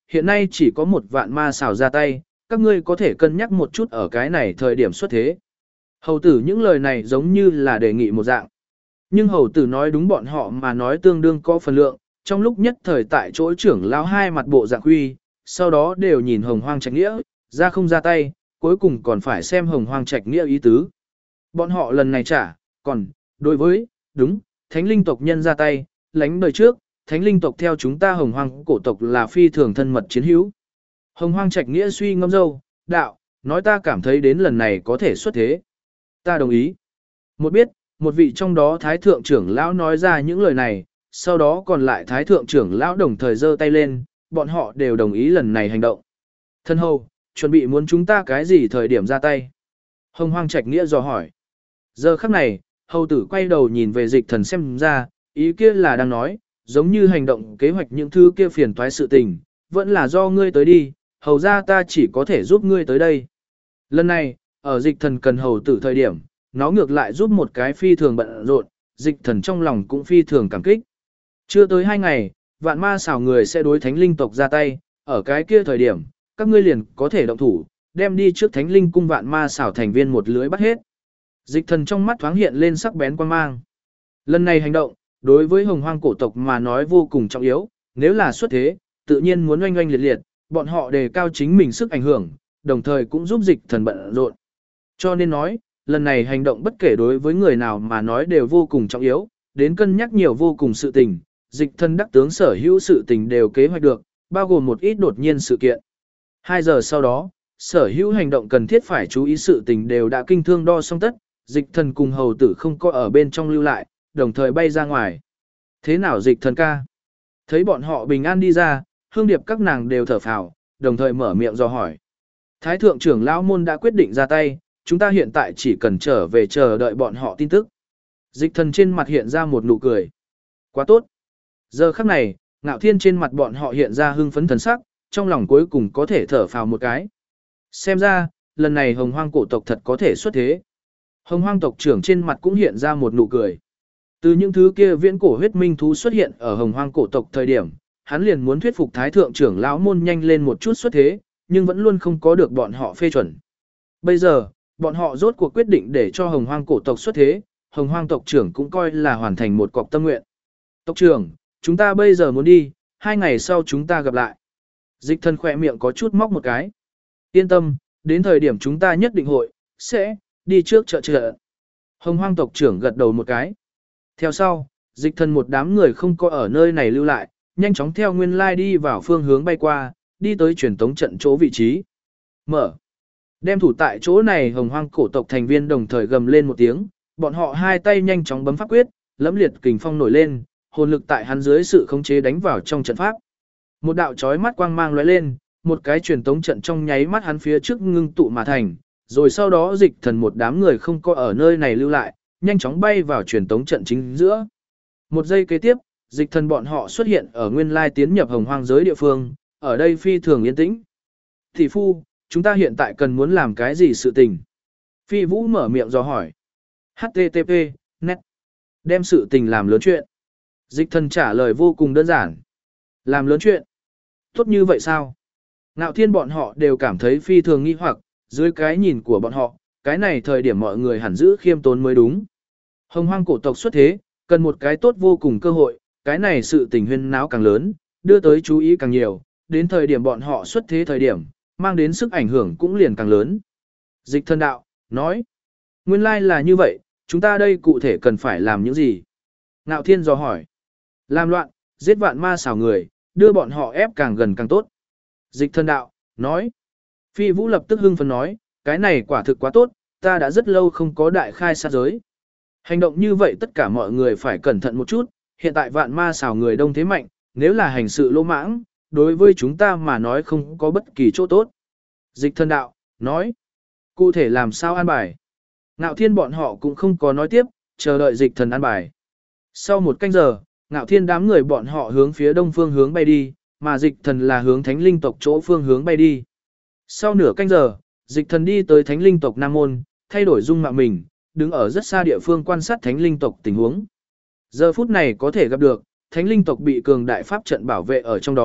hiện nay chỉ có một vạn ma xảo ra tay, các ngươi có thể cân nhắc một chút ở cái này thời điểm xuất thế. Hầu tử những lời này giống như là đề nghị một dạng. Nhưng hầu tử nói đúng bọn họ mà nói tương đương có phần lượng, trong lúc nhất thời tại chỗ trưởng lão hai mặt bộ dạng huy, sau đó đều nhìn Hồng Hoang Trạch Nghĩa, ra không ra tay, cuối cùng còn phải xem Hồng Hoang Trạch Nghĩa ý tứ. Bọn họ lần này trả, còn, đối với, đúng, thánh linh tộc nhân ra tay, lánh đời trước, thánh linh tộc theo chúng ta Hồng Hoang cổ tộc là phi thường thân mật chiến hữu. Hồng Hoang Trạch Nghĩa suy ngâm dâu, đạo, nói ta cảm thấy đến lần này có thể xuất thế. Ta đồng ý. Một vị trong đó thái thượng trưởng lão nói ra những lời này, sau đó còn lại thái thượng trưởng lão đồng thời giơ tay lên, bọn họ đều đồng ý lần này hành động. Thân hầu, chuẩn bị muốn chúng ta cái gì thời điểm ra tay? Hồng Hoang Trạch Nghĩa dò hỏi. Giờ khắc này, hầu tử quay đầu nhìn về Dịch Thần xem ra, ý kia là đang nói, giống như hành động kế hoạch những thứ kia phiền toái sự tình, vẫn là do ngươi tới đi, hầu ra ta chỉ có thể giúp ngươi tới đây. Lần này, ở Dịch Thần cần hầu tử thời điểm, nó ngược lại giúp một cái phi thường bận rộn, Dịch Thần trong lòng cũng phi thường cảm kích. Chưa tới 2 ngày, vạn ma xảo người sẽ đối thánh linh tộc ra tay, ở cái kia thời điểm, các ngươi liền có thể động thủ, đem đi trước thánh linh cung vạn ma xảo thành viên một lưới bắt hết. Dịch Thần trong mắt thoáng hiện lên sắc bén quan mang. Lần này hành động, đối với Hồng Hoang cổ tộc mà nói vô cùng trọng yếu, nếu là xuất thế, tự nhiên muốn oanh oanh liệt liệt, bọn họ đề cao chính mình sức ảnh hưởng, đồng thời cũng giúp Dịch Thần bận rộn. Cho nên nói, lần này hành động bất kể đối với người nào mà nói đều vô cùng trọng yếu, đến cân nhắc nhiều vô cùng sự tình, Dịch Thần đắc tướng sở hữu sự tình đều kế hoạch được, bao gồm một ít đột nhiên sự kiện. 2 giờ sau đó, sở hữu hành động cần thiết phải chú ý sự tình đều đã kinh thương đo xong tất, Dịch Thần cùng hầu tử không có ở bên trong lưu lại, đồng thời bay ra ngoài. Thế nào Dịch Thần ca? Thấy bọn họ bình an đi ra, Hương Điệp các nàng đều thở phào, đồng thời mở miệng dò hỏi. Thái thượng trưởng lão môn đã quyết định ra tay, chúng ta hiện tại chỉ cần trở về chờ đợi bọn họ tin tức. Dịch Thần trên mặt hiện ra một nụ cười. Quá tốt. Giờ khắc này, Ngạo Thiên trên mặt bọn họ hiện ra hưng phấn thần sắc, trong lòng cuối cùng có thể thở phào một cái. Xem ra, lần này Hồng Hoang cổ tộc thật có thể xuất thế. Hồng Hoang tộc trưởng trên mặt cũng hiện ra một nụ cười. Từ những thứ kia viễn cổ huyết minh thú xuất hiện ở Hồng Hoang cổ tộc thời điểm, hắn liền muốn thuyết phục Thái thượng trưởng lão môn nhanh lên một chút xuất thế, nhưng vẫn luôn không có được bọn họ phê chuẩn. Bây giờ, bọn họ rốt cuộc quyết định để cho Hồng Hoang cổ tộc xuất thế, Hồng Hoang tộc trưởng cũng coi là hoàn thành một cọc tâm nguyện. Tộc trưởng, chúng ta bây giờ muốn đi, 2 ngày sau chúng ta gặp lại. Dịch Thần khỏe miệng có chút móc một cái. Yên tâm, đến thời điểm chúng ta nhất định hội, sẽ, đi trước chợ. Hồng Hoang tộc trưởng gật đầu một cái. Theo sau, Dịch Thần một đám người không có ở nơi này lưu lại, nhanh chóng theo nguyên lai đi vào phương hướng bay qua, đi tới truyền tống trận chỗ vị trí. Mở. Đem thủ tại chỗ này Hồng Hoang cổ tộc thành viên đồng thời gầm lên một tiếng, bọn họ hai tay nhanh chóng bấm pháp quyết, lẫm liệt kình phong nổi lên, hồn lực tại hắn dưới sự khống chế đánh vào trong trận pháp. Một đạo chói mắt quang mang lóe lên, một cái truyền tống trận trong nháy mắt hắn phía trước ngưng tụ mà thành, rồi sau đó Dịch Thần một đám người không có ở nơi này lưu lại, nhanh chóng bay vào truyền tống trận chính giữa. Một giây kế tiếp, Dịch Thần bọn họ xuất hiện ở nguyên lai tiến nhập Hồng Hoang giới địa phương, ở đây phi thường yên tĩnh. Thị phu, chúng ta hiện tại cần muốn làm cái gì sự tình? Phi Vũ mở miệng dò hỏi. HTTP, net. Đem sự tình làm lớn chuyện. Dịch Thần trả lời vô cùng đơn giản. Làm lớn chuyện. Tốt như vậy sao? Ngạo Thiên bọn họ đều cảm thấy phi thường nghi hoặc, dưới cái nhìn của bọn họ, cái này thời điểm mọi người hẳn giữ khiêm tốn mới đúng. Hồng Hoang cổ tộc xuất thế, cần một cái tốt vô cùng cơ hội, cái này sự tình huyên náo càng lớn, đưa tới chú ý càng nhiều, đến thời điểm bọn họ xuất thế thời điểm, mang đến sức ảnh hưởng cũng liền càng lớn. Dịch Thần đạo, nói, nguyên lai là như vậy, chúng ta đây cụ thể cần phải làm những gì? Ngạo Thiên dò hỏi, làm loạn, giết vạn ma xảo người, đưa bọn họ ép càng gần càng tốt. Dịch Thần đạo, nói, Phi Vũ lập tức hưng phấn nói, cái này quả thực quá tốt, ta đã rất lâu không có đại khai sát giới. Hành động như vậy tất cả mọi người phải cẩn thận một chút, hiện tại vạn ma xảo người đông thế mạnh, nếu là hành sự lỗ mãng, đối với chúng ta mà nói không có bất kỳ chỗ tốt. Dịch Thần đạo, nói, cụ thể làm sao an bài. Ngạo Thiên bọn họ cũng không có nói tiếp, chờ đợi Dịch Thần an bài. Sau 1 canh giờ, Ngạo Thiên đám người bọn họ hướng phía đông phương hướng bay đi, mà Dịch Thần là hướng Thánh Linh tộc chỗ phương hướng bay đi. Sau nửa canh giờ, Dịch Thần đi tới Thánh Linh tộc Nam Môn, thay đổi dung mạo mình, đứng ở rất xa địa phương quan sát Thánh Linh tộc tình huống. Giờ phút này có thể gặp được, Thánh Linh tộc bị cường đại pháp trận bảo vệ ở trong đó,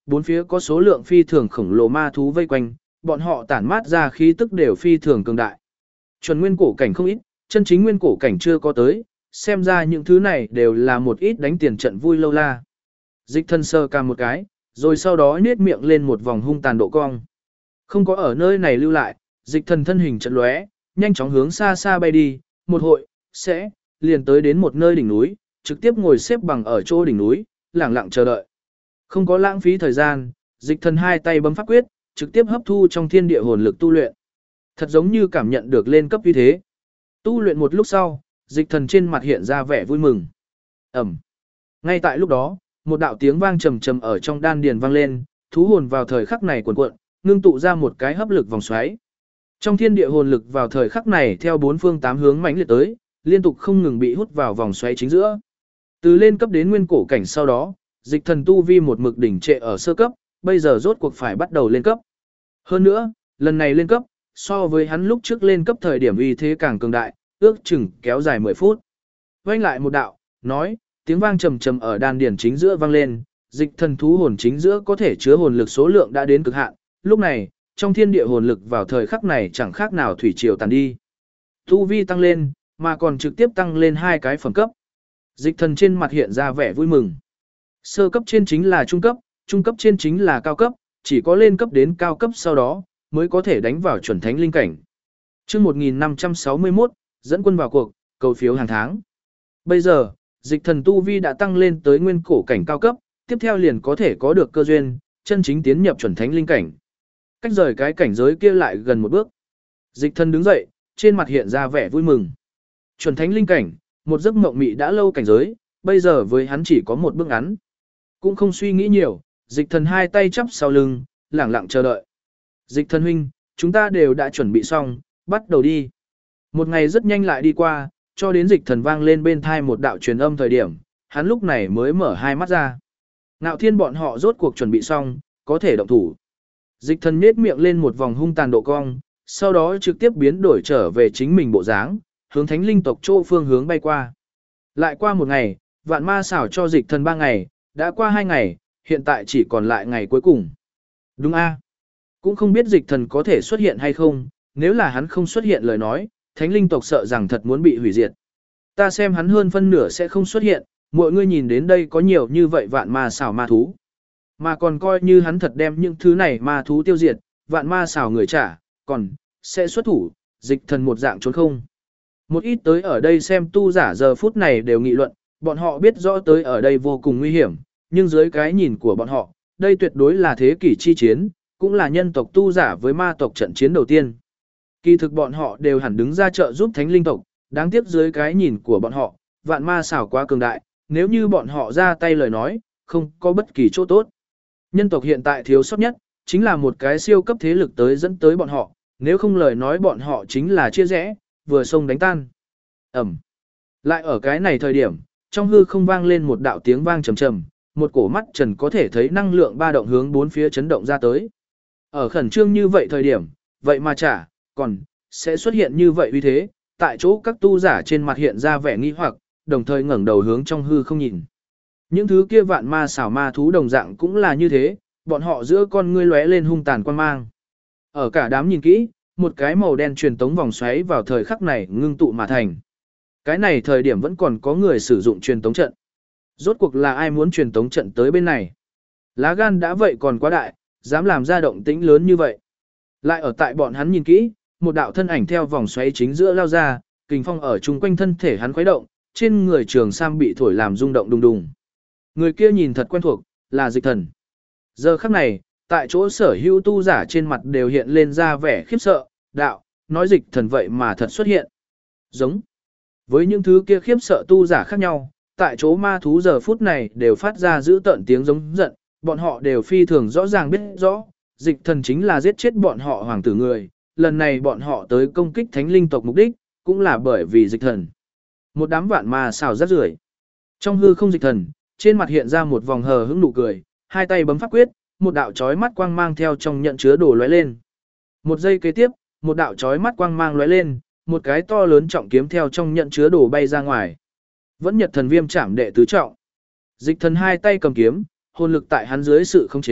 bốn phía có số lượng phi thường khổng lồ ma thú vây quanh, bọn họ tản mát ra khí tức đều phi thường cường đại. Chuẩn nguyên cổ cảnh không ít, chân chính nguyên cổ cảnh chưa có tới, xem ra những thứ này đều là một ít đánh tiền trận vui lâu la. Dịch thần sơ ca một cái, rồi sau đó nhếch miệng lên một vòng hung tàn độ cong. Không có ở nơi này lưu lại, dịch thần thân hình chợt lóe, nhanh chóng hướng xa xa bay đi, một hội, sẽ, liền tới đến một nơi đỉnh núi, trực tiếp ngồi xếp bằng ở chỗ đỉnh núi, lặng lặng chờ đợi. Không có lãng phí thời gian, dịch thần hai tay bấm pháp quyết, trực tiếp hấp thu trong thiên địa hồn lực tu luyện. Thật giống như cảm nhận được lên cấp như thế. Tu luyện một lúc sau, dịch thần trên mặt hiện ra vẻ vui mừng. Ẩm. Ngay tại lúc đó, một đạo tiếng vang trầm trầm ở trong đan điền vang lên, thú hồn vào thời khắc này cuộn cuộn, ngưng tụ ra một cái hấp lực vòng xoáy. Trong thiên địa hồn lực vào thời khắc này theo bốn phương tám hướng mãnh liệt tới, liên tục không ngừng bị hút vào vòng xoáy chính giữa. Từ lên cấp đến nguyên cổ cảnh sau đó, dịch thần tu vi một mực đỉnh trệ ở sơ cấp, bây giờ rốt cuộc phải bắt đầu lên cấp. Hơn nữa, lần này lên cấp, so với hắn lúc trước lên cấp thời điểm uy thế càng cường đại, ước chừng kéo dài 10 phút. Vang lại một đạo, nói, tiếng vang trầm trầm ở đan điển chính giữa vang lên, dịch thần thú hồn chính giữa có thể chứa hồn lực số lượng đã đến cực hạn, lúc này, trong thiên địa hồn lực vào thời khắc này chẳng khác nào thủy triều tàn đi. Tu vi tăng lên, mà còn trực tiếp tăng lên 2 cái phẩm cấp. Dịch thần trên mặt hiện ra vẻ vui mừng. Sơ cấp trên chính là trung cấp trên chính là cao cấp, chỉ có lên cấp đến cao cấp sau đó, mới có thể đánh vào chuẩn thánh linh cảnh. Chương 1561, dẫn quân vào cuộc, cầu phiếu hàng tháng. Bây giờ, dịch thần tu vi đã tăng lên tới nguyên cổ cảnh cao cấp, tiếp theo liền có thể có được cơ duyên, chân chính tiến nhập chuẩn thánh linh cảnh. Cách rời cái cảnh giới kia lại gần một bước. Dịch thần đứng dậy, trên mặt hiện ra vẻ vui mừng. Chuẩn thánh linh cảnh, một giấc mộng mị đã lâu cảnh giới, bây giờ với hắn chỉ có một bước ngắn. Cũng không suy nghĩ nhiều, dịch thần hai tay chắp sau lưng, lẳng lặng chờ đợi. Dịch thần huynh, chúng ta đều đã chuẩn bị xong, bắt đầu đi. Một ngày rất nhanh lại đi qua, cho đến dịch thần vang lên bên thai một đạo truyền âm thời điểm, hắn lúc này mới mở hai mắt ra. Ngạo thiên bọn họ rốt cuộc chuẩn bị xong, có thể động thủ. Dịch thần nết miệng lên một vòng hung tàn độ cong, sau đó trực tiếp biến đổi trở về chính mình bộ dáng, hướng thánh linh tộc chỗ phương hướng bay qua. Lại qua một ngày, vạn ma xảo cho dịch thần 3 ngày, đã qua 2 ngày, hiện tại chỉ còn lại ngày cuối cùng. Đúng a, cũng không biết dịch thần có thể xuất hiện hay không, nếu là hắn không xuất hiện lời nói, thánh linh tộc sợ rằng thật muốn bị hủy diệt. Ta xem hắn hơn phân nửa sẽ không xuất hiện, mọi người nhìn đến đây có nhiều như vậy vạn ma xảo ma thú. Mà còn coi như hắn thật đem những thứ này ma thú tiêu diệt, vạn ma xảo người trả, còn sẽ xuất thủ, dịch thần một dạng trốn không. Một ít tới ở đây xem tu giả giờ phút này đều nghị luận, bọn họ biết rõ tới ở đây vô cùng nguy hiểm, nhưng dưới cái nhìn của bọn họ, đây tuyệt đối là thế kỷ chi chiến, cũng là nhân tộc tu giả với ma tộc trận chiến đầu tiên. Kỳ thực bọn họ đều hẳn đứng ra trợ giúp thánh linh tộc, đáng tiếc dưới cái nhìn của bọn họ, vạn ma xảo quá cường đại, nếu như bọn họ ra tay lời nói, không có bất kỳ chỗ tốt. Nhân tộc hiện tại thiếu sót nhất, chính là một cái siêu cấp thế lực tới dẫn tới bọn họ, nếu không lời nói bọn họ chính là chia rẽ, vừa xông đánh tan. Ẩm. Lại ở cái này thời điểm, trong hư không vang lên một đạo tiếng vang trầm trầm, một cổ mắt trần có thể thấy năng lượng ba động hướng bốn phía chấn động ra tới. Ở khẩn trương như vậy thời điểm, vậy mà chả, còn, sẽ xuất hiện như vậy uy thế, tại chỗ các tu giả trên mặt hiện ra vẻ nghi hoặc, đồng thời ngẩng đầu hướng trong hư không nhìn. Những thứ kia vạn ma xảo ma thú đồng dạng cũng là như thế, bọn họ giữa con ngươi lóe lên hung tàn quan mang. Ở cả đám nhìn kỹ, một cái màu đen truyền tống vòng xoáy vào thời khắc này ngưng tụ mà thành. Cái này thời điểm vẫn còn có người sử dụng truyền tống trận. Rốt cuộc là ai muốn truyền tống trận tới bên này? Lá gan đã vậy còn quá đại, dám làm ra động tĩnh lớn như vậy. Lại ở tại bọn hắn nhìn kỹ, một đạo thân ảnh theo vòng xoáy chính giữa lao ra, kình phong ở chung quanh thân thể hắn khuấy động, trên người trường sam bị thổi làm rung động đùng đùng. Người kia nhìn thật quen thuộc, là dịch thần. Giờ khắc này, tại chỗ sở hữu tu giả trên mặt đều hiện lên ra vẻ khiếp sợ, đạo, nói dịch thần vậy mà thật xuất hiện. Giống. Với những thứ kia khiếp sợ tu giả khác nhau, tại chỗ ma thú giờ phút này đều phát ra giữ tợn tiếng giống giận, bọn họ đều phi thường rõ ràng biết rõ, dịch thần chính là giết chết bọn họ hoàng tử người, lần này bọn họ tới công kích thánh linh tộc mục đích, cũng là bởi vì dịch thần. Một đám vạn ma xào rát rưởi. Trong hư không dịch thần, trên mặt hiện ra một vòng hờ hững nụ cười, hai tay bấm pháp quyết, một đạo chói mắt quang mang theo trong nhận chứa đồ lóe lên. Một giây kế tiếp, một đạo chói mắt quang mang lóe lên, một cái to lớn trọng kiếm theo trong nhận chứa đồ bay ra ngoài. Vẫn Nhật thần viêm chạm đệ tứ trọng. Dịch thần hai tay cầm kiếm, hồn lực tại hắn dưới sự khống chế,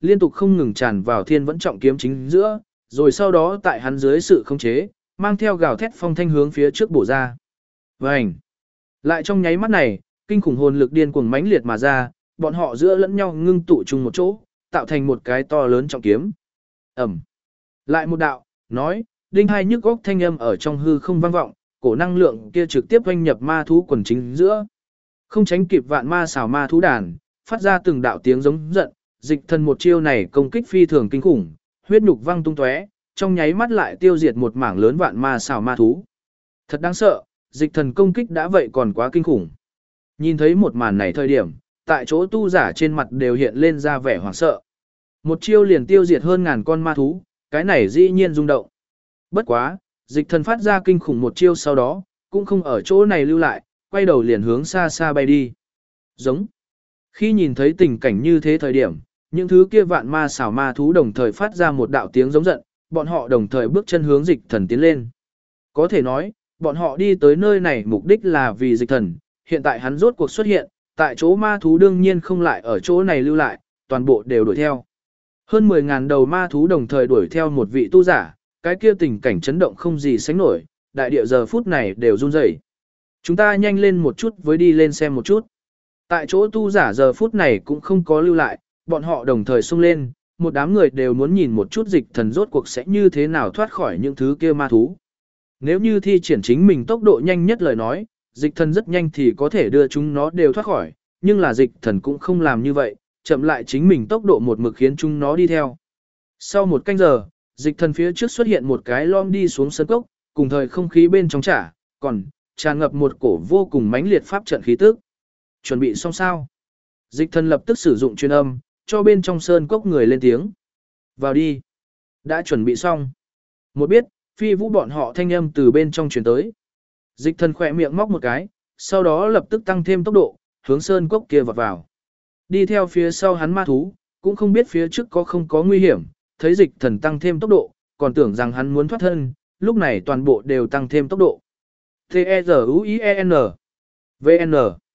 liên tục không ngừng tràn vào thiên vẫn trọng kiếm chính giữa, rồi sau đó tại hắn dưới sự khống chế, mang theo gào thét phong thanh hướng phía trước bổ ra. Vành! Lại trong nháy mắt này, kinh khủng hồn lực điên cuồng mãnh liệt mà ra, bọn họ giữa lẫn nhau ngưng tụ chung một chỗ, tạo thành một cái to lớn trọng kiếm. Ẩm! Lại một đạo, nói, đinh hai nhức góc thanh âm ở trong hư không vang vọng, cổ năng lượng kia trực tiếp oanh nhập ma thú quần chính giữa. Không tránh kịp vạn ma xảo ma thú đàn, phát ra từng đạo tiếng giống giận, dịch thần một chiêu này công kích phi thường kinh khủng, huyết nhục văng tung tóe, trong nháy mắt lại tiêu diệt một mảng lớn vạn ma xảo ma thú. Thật đáng sợ, dịch thần công kích đã vậy còn quá kinh khủng. Nhìn thấy một màn này thời điểm, tại chỗ tu giả trên mặt đều hiện lên ra vẻ hoảng sợ. Một chiêu liền tiêu diệt hơn ngàn con ma thú, cái này dĩ nhiên rung động. Bất quá, dịch thần phát ra kinh khủng một chiêu sau đó, cũng không ở chỗ này lưu lại, quay đầu liền hướng xa xa bay đi. Giống. Khi nhìn thấy tình cảnh như thế thời điểm, những thứ kia vạn ma xảo ma thú đồng thời phát ra một đạo tiếng giống giận, bọn họ đồng thời bước chân hướng dịch thần tiến lên. Có thể nói, bọn họ đi tới nơi này mục đích là vì dịch thần, hiện tại hắn rốt cuộc xuất hiện, tại chỗ ma thú đương nhiên không lại ở chỗ này lưu lại, toàn bộ đều đuổi theo. Hơn 10.000 đầu ma thú đồng thời đuổi theo một vị tu giả, cái kia tình cảnh chấn động không gì sánh nổi, đại địa giờ phút này đều run rẩy. Chúng ta nhanh lên một chút với đi lên xem một chút. Tại chỗ tu giả giờ phút này cũng không có lưu lại, bọn họ đồng thời xông lên, một đám người đều muốn nhìn một chút dịch thần rốt cuộc sẽ như thế nào thoát khỏi những thứ kia ma thú. Nếu như thi triển chính mình tốc độ nhanh nhất lời nói, dịch thần rất nhanh thì có thể đưa chúng nó đều thoát khỏi, nhưng là dịch thần cũng không làm như vậy, chậm lại chính mình tốc độ một mực khiến chúng nó đi theo. Sau một canh giờ, dịch thần phía trước xuất hiện một cái lom đi xuống sân cốc, cùng thời không khí bên trong trả, còn tràn ngập một cổ vô cùng mãnh liệt pháp trận khí tức. Chuẩn bị xong sao? Dịch thần lập tức sử dụng truyền âm, cho bên trong sơn cốc người lên tiếng. Vào đi. Đã chuẩn bị xong. Một biết, phi vũ bọn họ thanh âm từ bên trong truyền tới. Dịch thần khỏe miệng móc một cái, sau đó lập tức tăng thêm tốc độ, hướng sơn cốc kia vọt vào. Đi theo phía sau hắn ma thú, cũng không biết phía trước có không có nguy hiểm, thấy dịch thần tăng thêm tốc độ, còn tưởng rằng hắn muốn thoát thân, lúc này toàn bộ đều tăng thêm tốc độ. T-E-Z-U-I-E-N V-N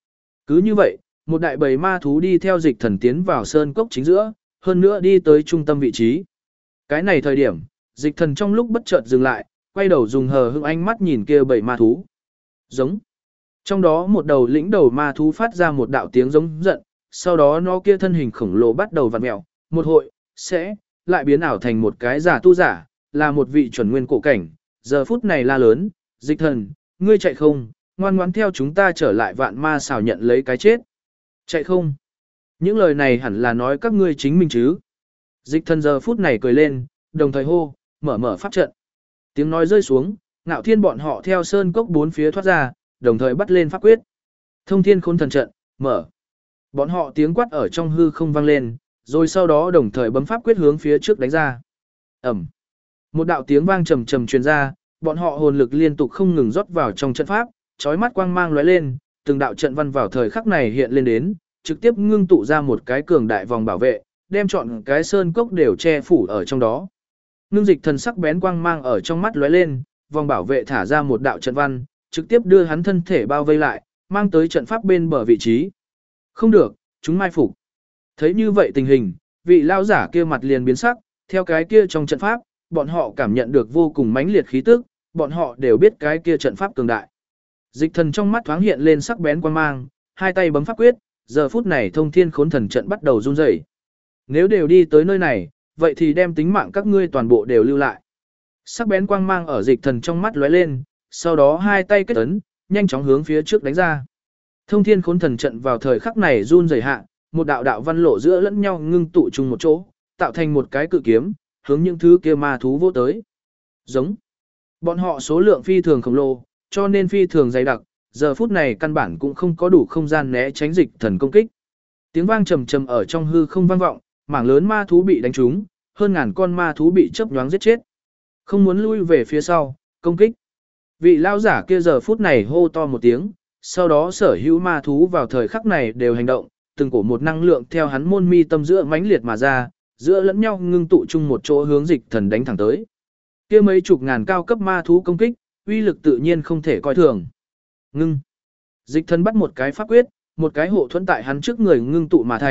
Cứ như vậy, một đại bầy ma thú đi theo dịch thần tiến vào sơn cốc chính giữa, hơn nữa đi tới trung tâm vị trí. Cái này thời điểm, dịch thần trong lúc bất chợt dừng lại, quay đầu dùng hờ hững ánh mắt nhìn kia bầy ma thú. Giống. Trong đó một đầu lĩnh đầu ma thú phát ra một đạo tiếng giống giận, sau đó nó kia thân hình khổng lồ bắt đầu vặn mèo, một hội, sẽ, lại biến ảo thành một cái giả tu giả, là một vị chuẩn nguyên cổ cảnh, giờ phút này la lớn, dịch thần, ngươi chạy không, ngoan ngoãn theo chúng ta trở lại vạn ma xảo nhận lấy cái chết. Chạy không? Những lời này hẳn là nói các ngươi chính mình chứ. Dịch thần giờ phút này cười lên, đồng thời hô, mở pháp trận. Tiếng nói rơi xuống, Ngạo Thiên bọn họ theo sơn cốc bốn phía thoát ra, đồng thời bắt lên pháp quyết. Thông Thiên Khôn Thần Trận, mở. Bọn họ tiếng quát ở trong hư không vang lên, rồi sau đó đồng thời bấm pháp quyết hướng phía trước đánh ra. Ẩm. Một đạo tiếng vang trầm trầm truyền ra, bọn họ hồn lực liên tục không ngừng rót vào trong trận pháp, chói mắt quang mang lóe lên, từng đạo trận văn vào thời khắc này hiện lên đến, trực tiếp ngưng tụ ra một cái cường đại vòng bảo vệ, đem trọn cái sơn cốc đều che phủ ở trong đó. Ngưng dịch thần sắc bén quang mang ở trong mắt lóe lên, vòng bảo vệ thả ra một đạo trận văn, trực tiếp đưa hắn thân thể bao vây lại, mang tới trận pháp bên bờ vị trí. Không được, chúng mai phục. Thấy như vậy tình hình, vị lão giả kia mặt liền biến sắc, theo cái kia trong trận pháp, bọn họ cảm nhận được vô cùng mãnh liệt khí tức, bọn họ đều biết cái kia trận pháp cường đại. Dịch thần trong mắt thoáng hiện lên sắc bén quang mang, hai tay bấm pháp quyết, giờ phút này Thông Thiên Khốn Thần Trận bắt đầu run rẩy. Nếu đều đi tới nơi này, vậy thì đem tính mạng các ngươi toàn bộ đều lưu lại. Sắc bén quang mang ở dịch thần trong mắt lóe lên, sau đó hai tay kết ấn, nhanh chóng hướng phía trước đánh ra. Thông Thiên Khốn Thần Trận vào thời khắc này run rẩy hạ, một đạo đạo văn lộ giữa lẫn nhau ngưng tụ chung một chỗ, tạo thành một cái cự kiếm, hướng những thứ kia ma thú vỗ tới. Giống. Bọn họ số lượng phi thường khổng lồ, cho nên phi thường dày đặc, giờ phút này căn bản cũng không có đủ không gian né tránh dịch thần công kích. Tiếng vang trầm trầm ở trong hư không vang vọng, mảng lớn ma thú bị đánh trúng, hơn ngàn con ma thú bị chớp nhoáng giết chết. Không muốn lui về phía sau, công kích. Vị lão giả kia giờ phút này hô to một tiếng, sau đó sở hữu ma thú vào thời khắc này đều hành động, từng cổ một năng lượng theo hắn môn mi tâm giữa mãnh liệt mà ra, giữa lẫn nhau ngưng tụ chung một chỗ hướng dịch thần đánh thẳng tới. Kia mấy chục ngàn cao cấp ma thú công kích, uy lực tự nhiên không thể coi thường. Ngưng. Dịch thần bắt một cái pháp quyết, một cái hộ thuẫn tại hắn trước người ngưng tụ mà thành,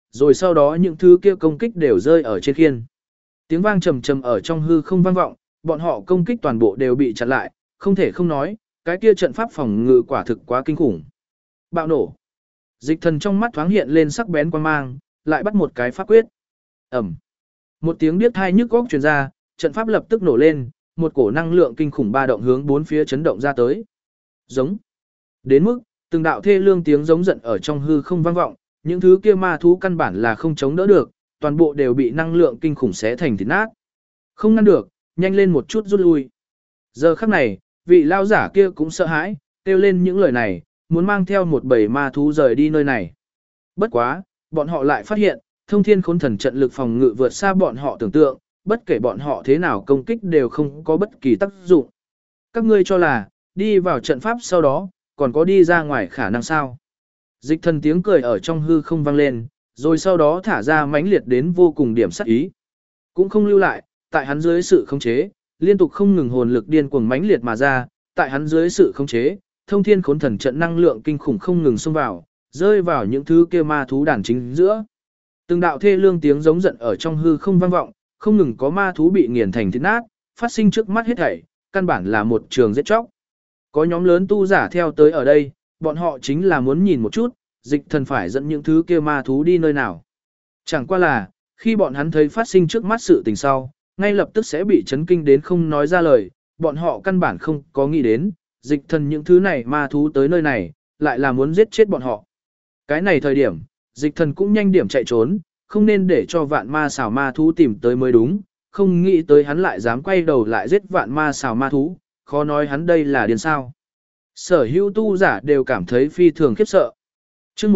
rồi sau đó những thứ kia công kích đều rơi ở trên khiên. Tiếng vang trầm trầm ở trong hư không vang vọng, bọn họ công kích toàn bộ đều bị chặn lại, không thể không nói, cái kia trận pháp phòng ngự quả thực quá kinh khủng. Bạo nổ. Dịch thần trong mắt thoáng hiện lên sắc bén quan mang, lại bắt một cái pháp quyết. Ẩm. Một tiếng điếc tai nhức óc truyền ra, trận pháp lập tức nổ lên, một cổ năng lượng kinh khủng ba động hướng bốn phía chấn động ra tới. Giống. Đến mức, từng đạo thê lương tiếng giống giận ở trong hư không vang vọng, những thứ kia ma thú căn bản là không chống đỡ được, toàn bộ đều bị năng lượng kinh khủng xé thành thịt nát. Không ngăn được, nhanh lên một chút rút lui. Giờ khắc này, vị lao giả kia cũng sợ hãi, kêu lên những lời này, muốn mang theo một bầy ma thú rời đi nơi này. Bất quá, bọn họ lại phát hiện, thông thiên khốn thần trận lực phòng ngự vượt xa bọn họ tưởng tượng, bất kể bọn họ thế nào công kích đều không có bất kỳ tác dụng. Các ngươi cho là, đi vào trận pháp sau đó, còn có đi ra ngoài khả năng sao? Dịch thần tiếng cười ở trong hư không vang lên, rồi sau đó thả ra mãnh liệt đến vô cùng điểm sát ý. Cũng không lưu lại, tại hắn dưới sự khống chế, liên tục không ngừng hồn lực điên cuồng mãnh liệt mà ra, tại hắn dưới sự khống chế, thông thiên khốn thần trận năng lượng kinh khủng không ngừng xông vào, rơi vào những thứ kia ma thú đàn chính giữa. Từng đạo thê lương tiếng giống giận ở trong hư không vang vọng, không ngừng có ma thú bị nghiền thành thịt nát, phát sinh trước mắt hết thảy, căn bản là một trường giết chóc. Có nhóm lớn tu giả theo tới ở đây, bọn họ chính là muốn nhìn một chút, dịch thần phải dẫn những thứ kia ma thú đi nơi nào. Chẳng qua là, khi bọn hắn thấy phát sinh trước mắt sự tình sau, ngay lập tức sẽ bị chấn kinh đến không nói ra lời, bọn họ căn bản không có nghĩ đến, dịch thần những thứ này ma thú tới nơi này, lại là muốn giết chết bọn họ. Cái này thời điểm, dịch thần cũng nhanh điểm chạy trốn, không nên để cho vạn ma xảo ma thú tìm tới mới đúng, không nghĩ tới hắn lại dám quay đầu lại giết vạn ma xảo ma thú, khó nói hắn đây là điên sao. Sở hữu tu giả đều cảm thấy phi thường khiếp sợ. Trước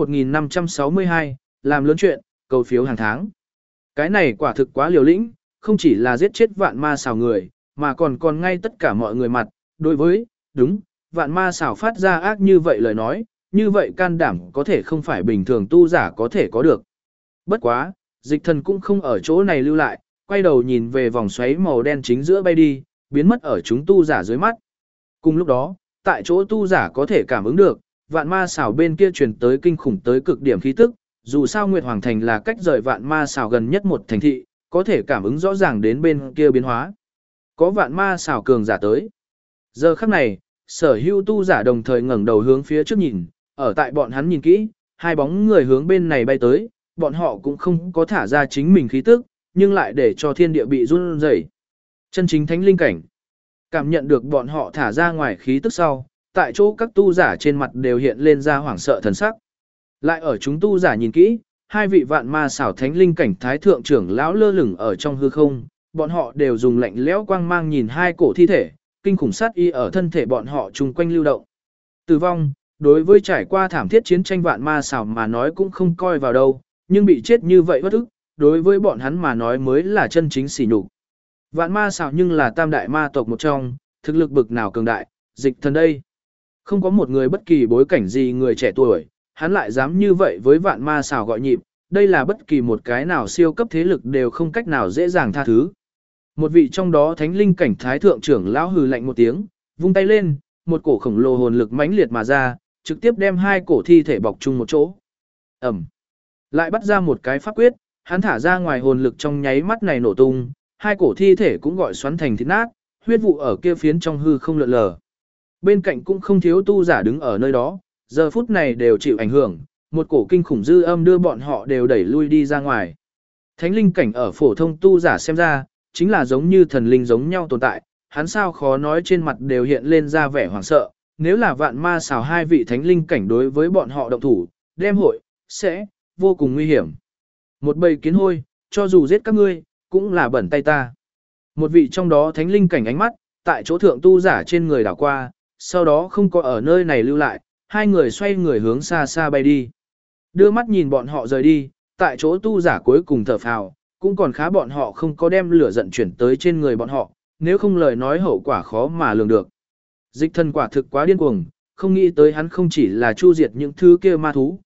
1562, làm lớn chuyện, cầu phiếu hàng tháng. Cái này quả thực quá liều lĩnh, không chỉ là giết chết vạn ma xảo người, mà còn ngay tất cả mọi người mặt, đối với, đúng, vạn ma xảo phát ra ác như vậy lời nói, như vậy can đảm có thể không phải bình thường tu giả có thể có được. Bất quá, dịch thần cũng không ở chỗ này lưu lại, quay đầu nhìn về vòng xoáy màu đen chính giữa bay đi, biến mất ở chúng tu giả dưới mắt. Cùng lúc đó, tại chỗ tu giả có thể cảm ứng được, vạn ma xảo bên kia truyền tới kinh khủng tới cực điểm khí tức, dù sao Nguyệt Hoàng Thành là cách rời vạn ma xảo gần nhất một thành thị, có thể cảm ứng rõ ràng đến bên kia biến hóa. Có vạn ma xảo cường giả tới. Giờ khắc này, sở hữu tu giả đồng thời ngẩng đầu hướng phía trước nhìn, ở tại bọn hắn nhìn kỹ, hai bóng người hướng bên này bay tới, bọn họ cũng không có thả ra chính mình khí tức, nhưng lại để cho thiên địa bị run rẩy. Chân chính thánh linh cảnh. Cảm nhận được bọn họ thả ra ngoài khí tức sau, tại chỗ các tu giả trên mặt đều hiện lên ra hoảng sợ thần sắc. Lại ở chúng tu giả nhìn kỹ, hai vị vạn ma xảo thánh linh cảnh thái thượng trưởng lão lơ lửng ở trong hư không, bọn họ đều dùng lạnh lẽo quang mang nhìn hai cổ thi thể, kinh khủng sát y ở thân thể bọn họ chung quanh lưu động. Tử vong, đối với trải qua thảm thiết chiến tranh vạn ma xảo mà nói cũng không coi vào đâu, nhưng bị chết như vậy bất ức, đối với bọn hắn mà nói mới là chân chính sỉ nhục. Vạn ma xảo nhưng là tam đại ma tộc một trong, thực lực bực nào cường đại, dịch thần đây. Không có một người bất kỳ bối cảnh gì người trẻ tuổi, hắn lại dám như vậy với vạn ma xảo gọi nhịp, đây là bất kỳ một cái nào siêu cấp thế lực đều không cách nào dễ dàng tha thứ. Một vị trong đó thánh linh cảnh thái thượng trưởng lão hừ lạnh một tiếng, vung tay lên, một cổ khổng lồ hồn lực mãnh liệt mà ra, trực tiếp đem hai cổ thi thể bọc chung một chỗ. Ẩm. Lại bắt ra một cái pháp quyết, hắn thả ra ngoài hồn lực trong nháy mắt này nổ tung, hai cổ thi thể cũng gọi xoắn thành thịt nát, huyết vụ ở kia phiến trong hư không lượn lờ. Bên cạnh cũng không thiếu tu giả đứng ở nơi đó, giờ phút này đều chịu ảnh hưởng, một cổ kinh khủng dư âm đưa bọn họ đều đẩy lui đi ra ngoài. Thánh linh cảnh ở phổ thông tu giả xem ra, chính là giống như thần linh giống nhau tồn tại, hắn sao khó nói trên mặt đều hiện lên ra vẻ hoảng sợ, nếu là vạn ma xảo hai vị thánh linh cảnh đối với bọn họ động thủ, đem hội, sẽ, vô cùng nguy hiểm. Một bầy kiến hôi, cho dù giết các ngươi, cũng là bẩn tay ta. Một vị trong đó thánh linh cảnh ánh mắt, tại chỗ thượng tu giả trên người đảo qua, sau đó không có ở nơi này lưu lại, hai người xoay người hướng xa xa bay đi. Đưa mắt nhìn bọn họ rời đi, tại chỗ tu giả cuối cùng thở phào, cũng còn khá bọn họ không có đem lửa giận chuyển tới trên người bọn họ, nếu không lời nói hậu quả khó mà lường được. Dịch thần quả thực quá điên cuồng, không nghĩ tới hắn không chỉ là chu diệt những thứ kia ma thú,